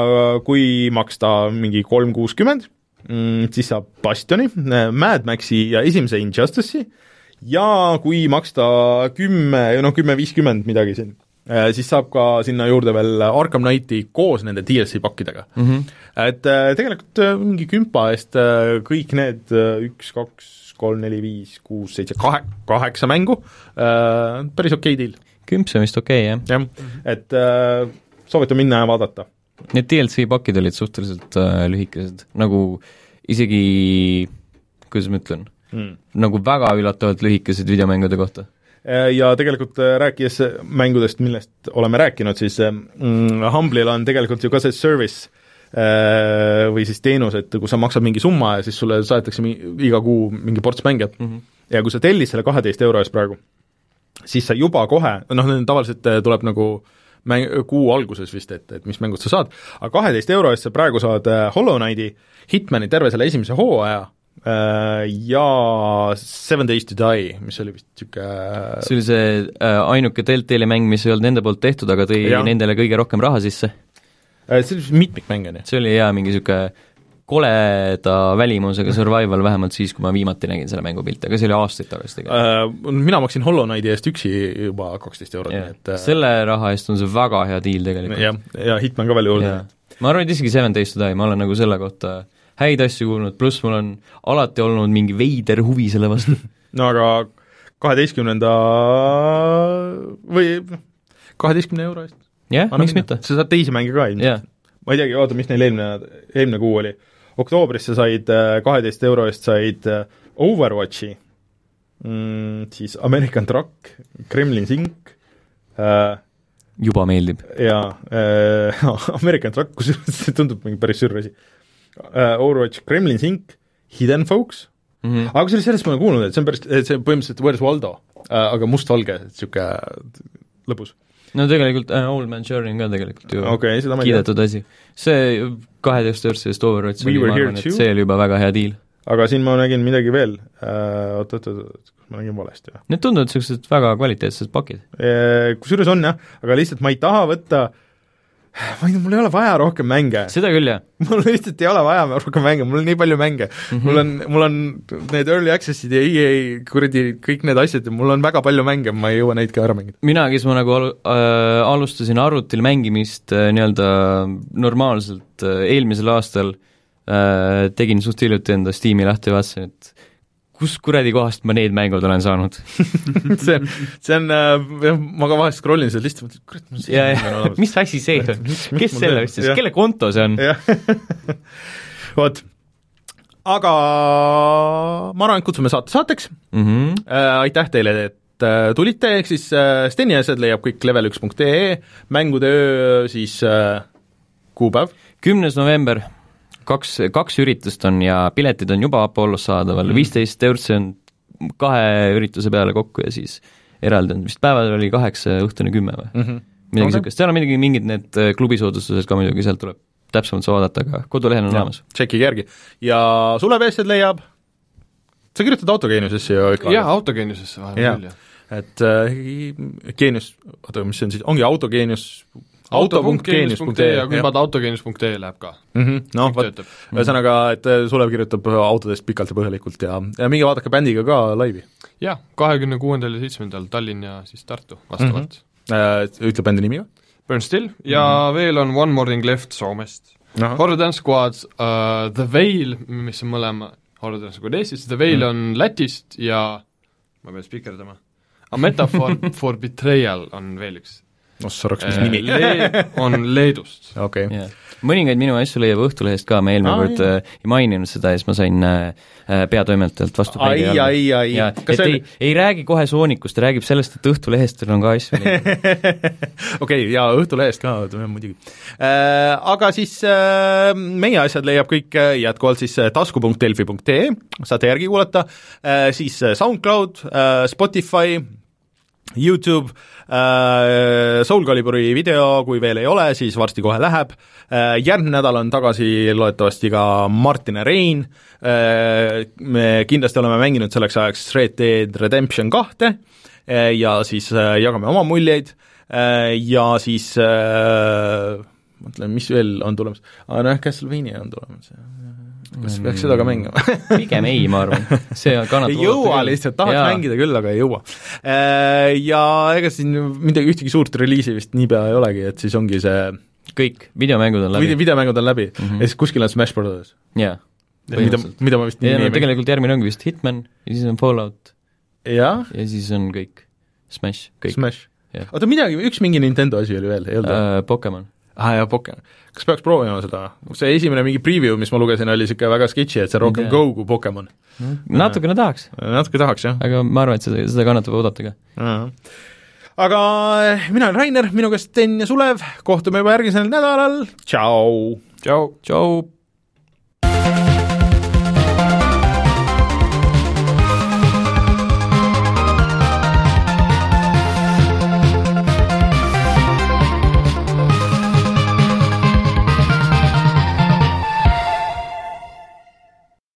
kui maksta mingi kolm kuuskümmend, mm, siis saab Bastioni, Mad Maxi ja esimese Injustice'i, ja kui maksta kümme, noh kümme viiskümmend midagi siin, siis saab ka sinna juurde veel Arkham Knighti koos nende D L C pakkidega mm. -hmm. et tegelikult mingi kümpa eest kõik need üks, kaks, kolm, neli, viis, kuus, seitse, kahe, kaheksa mängu, päris okei deal. Kümps on vist okei, jah? jah, et soovitan minna ja vaadata. Need D L C pakid olid suhteliselt äh, lühikesed, nagu isegi, kuidas ma ütlen, Mm. nagu väga üllatavalt lühikesed videomängude kohta. Ja tegelikult rääkides mängudest, millest oleme rääkinud, siis mm, Humble'il on tegelikult ju ka see service äh, või siis teenus, et kui sa maksad mingi summa ja siis sulle saadetakse iga kuu mingi ports mänge mm -hmm. ja kui sa tellid selle kaheteist euro eest praegu, siis sa juba kohe, noh, tavaliselt tuleb nagu mäng, kuu alguses vist, et, et mis mängud sa saad, aga kaheteist euro eest sa praegu saad Hollow Knighti, Hitmani terve selle esimese hooaja ja Seven Days to Die, mis oli vist niisugune see oli see äh, ainuke Telltale'i mäng, mis ei olnud nende poolt tehtud, aga tõi ja. nendele kõige rohkem raha sisse. See oli mitmikmäng, on ju? see oli hea mingi niisugune koleda välimusega survival, vähemalt siis, kui ma viimati nägin selle mängu pilte, aga see oli aastaid tagasi tegelikult. Mina maksin Hollow Knighti eest üksi juba kaksteist eurot. Et selle raha eest on see väga hea deal tegelikult. jah, ja Hitman ka veel juurde. ma arvan, et isegi Seven Days to Die, ma olen nagu selle kohta häid asju kuulnud, pluss mul on alati olnud mingi veider huvi selle vastu. no aga kaheteistkümnenda või kaheteistkümne euro eest? jah, miks mitte? sa saad teisi mänge ka ilmselt yeah.. ma ei teagi, oota, mis neil eelmine, eelmine kuu oli. Oktoobris sa said kaheteist euro eest said Overwatchi, mm, siis American Truck, Kremlin Sink äh,, juba meeldib. jaa äh,, American Truck, kusjuures see tundub mingi päris sürr asi. Uh, Overwatch, Kremlin Sink, Hidden Folks mm, -hmm. aga kusjuures sellest ma olen kuulnud, et see on päris, see põhimõtteliselt Where's Waldo uh,, aga mustvalge, niisugune lõbus. no tegelikult uh, Old Man Sharing ka tegelikult ju okay, kiidetud asi. see kaheteist eurtsest Overwatch oli, ma arvan, et see oli juba väga hea deal. aga siin ma nägin midagi veel, oot, oot, oot, ma nägin valesti või? Need tunduvad sellised väga kvaliteetsed pakid. Kusjuures on jah, aga lihtsalt ma ei taha võtta, ma ei tea, mul ei ole vaja rohkem mänge. Seda küll, jah. Mul lihtsalt ei ole vaja rohkem mänge, mul on nii palju mänge mm. -hmm. Mul on, mul on need early access'id ja E A kuradi kõik need asjad ja mul on väga palju mänge, ma ei jõua neid ka ära mängida. Mina, kes ma nagu al- äh, alustasin arvutil mängimist äh, nii-öelda normaalselt äh, eelmisel aastal äh, tegin suht hiljuti enda Steam'i lahti ja vaatasin, et kus kuradi kohast ma need mängud olen saanud see on, see on äh, ma ka vahest scrollin seal lihtsalt, kurat, ja, ja, mis asi see on? Kes selle vist siis, kelle konto see on? Vot, aga ma arvan, et kutsume saate saateks mm. -hmm. äh, aitäh teile, et äh, tulite, ehk siis äh, Steni asjad leiab kõik level üks punkt ee, mängude öö siis äh, kuupäev kümnes november, kaks, kaks üritust on ja piletid on juba Apollos saadaval, viisteist eurot, see on kahe ürituse peale kokku ja siis eraldi on, vist päeval oli kaheksa, õhtune kümme või mm -hmm. midagi okay. Sükest, seal on midagi, mingid need klubisoodustused ka muidugi, sealt tuleb täpsemalt see vaadata, aga kodulehel on olemas. Tšekkige järgi. Ja Sulepeesed leiab, sa kirjutad Autogeeniusesse ju ikka? jah, Autogeeniusesse vahel küll, jah. Et äh, Geenius, oota, mis see on siis, ongi Autogeenius auto punkt geenius punkt ee ja kui vaata autogeenius punkt ee läheb ka mm. -hmm. No, võt, ühesõnaga, et Sulev kirjutab autodest pikalt ja põhjalikult ja, ja minge vaadake bändiga ka laivi. jah, kahekümne kuuendal ja seitsmendal Tallinn ja siis Tartu vastavalt mm. -hmm. Ütle bändi nimi ka? Burn Still ja mm -hmm. veel on One More Thing Left Soomest. Horror Dance Squad, uh, The Veil, mis on mõlema Horror Dance Squad Eestis, The Veil mm -hmm. on Lätist ja ma pean spikerdama, A Metaphor for Betrayal on veel üks. no soraks, mis nimi Le- on Leedust. Okay. Yeah. Mõningaid minu asju leiab Õhtulehest ka, ma eelmine ah, kord äh, ei maininud seda ja siis ma sain äh, peatoimetajalt vastu ai, ai, ai. Ja, et see... ei, ei räägi kohe Soonikust, räägib sellest, et Õhtulehest on ka asju okei okay, ja Õhtulehest ka, muidugi äh,. Aga siis äh, meie asjad leiab kõik jätkuvalt siis tasku punkt delfi punkt ee, saate järgi kuulata äh,, siis SoundCloud äh,, Spotify, YouTube, äh, Soul Caliburi video, kui veel ei ole, siis varsti kohe läheb äh,, järgmine nädal on tagasi loetavasti ka Martin ja Rein äh,, me kindlasti oleme mänginud selleks ajaks Red Dead Redemption kahte äh, ja siis äh, jagame oma muljeid äh, ja siis äh, mõtlen, mis veel on tulemas, aga noh, Castlevania on tulemas kas peaks seda ka mängima pigem ei, ma arvan. See ei jõua lihtsalt, tahaks jaa. mängida küll, aga ei jõua. Ja ega siin midagi, ühtegi suurt reliisi vist niipea ei olegi, et siis ongi see kõik, videomängud on läbi. Videomängud on läbi mm -hmm. ja siis kuskil on Smash Brothers. jaa. Mida, mida ma vist ja, no, tegelikult järgmine ongi vist Hitman ja siis on Fallout. ja, ja siis on kõik. Smash, kõik. Smash. oota, midagi, üks mingi Nintendo asi oli veel, ei olnud uh, Pokemon. ah jaa, Pokemon. Kas peaks proovima seda? See esimene mingi preview, mis ma lugesin, oli niisugune väga sketši, et see rohkem go kui Pokemon. Natukene tahaks. Natuke tahaks, jah. aga ma arvan, et seda, seda kannatab oodata ka. Aga mina olen Rainer, minu käest Sten ja Sulev, kohtume juba järgmisel nädalal, tšau! tšau! tšau!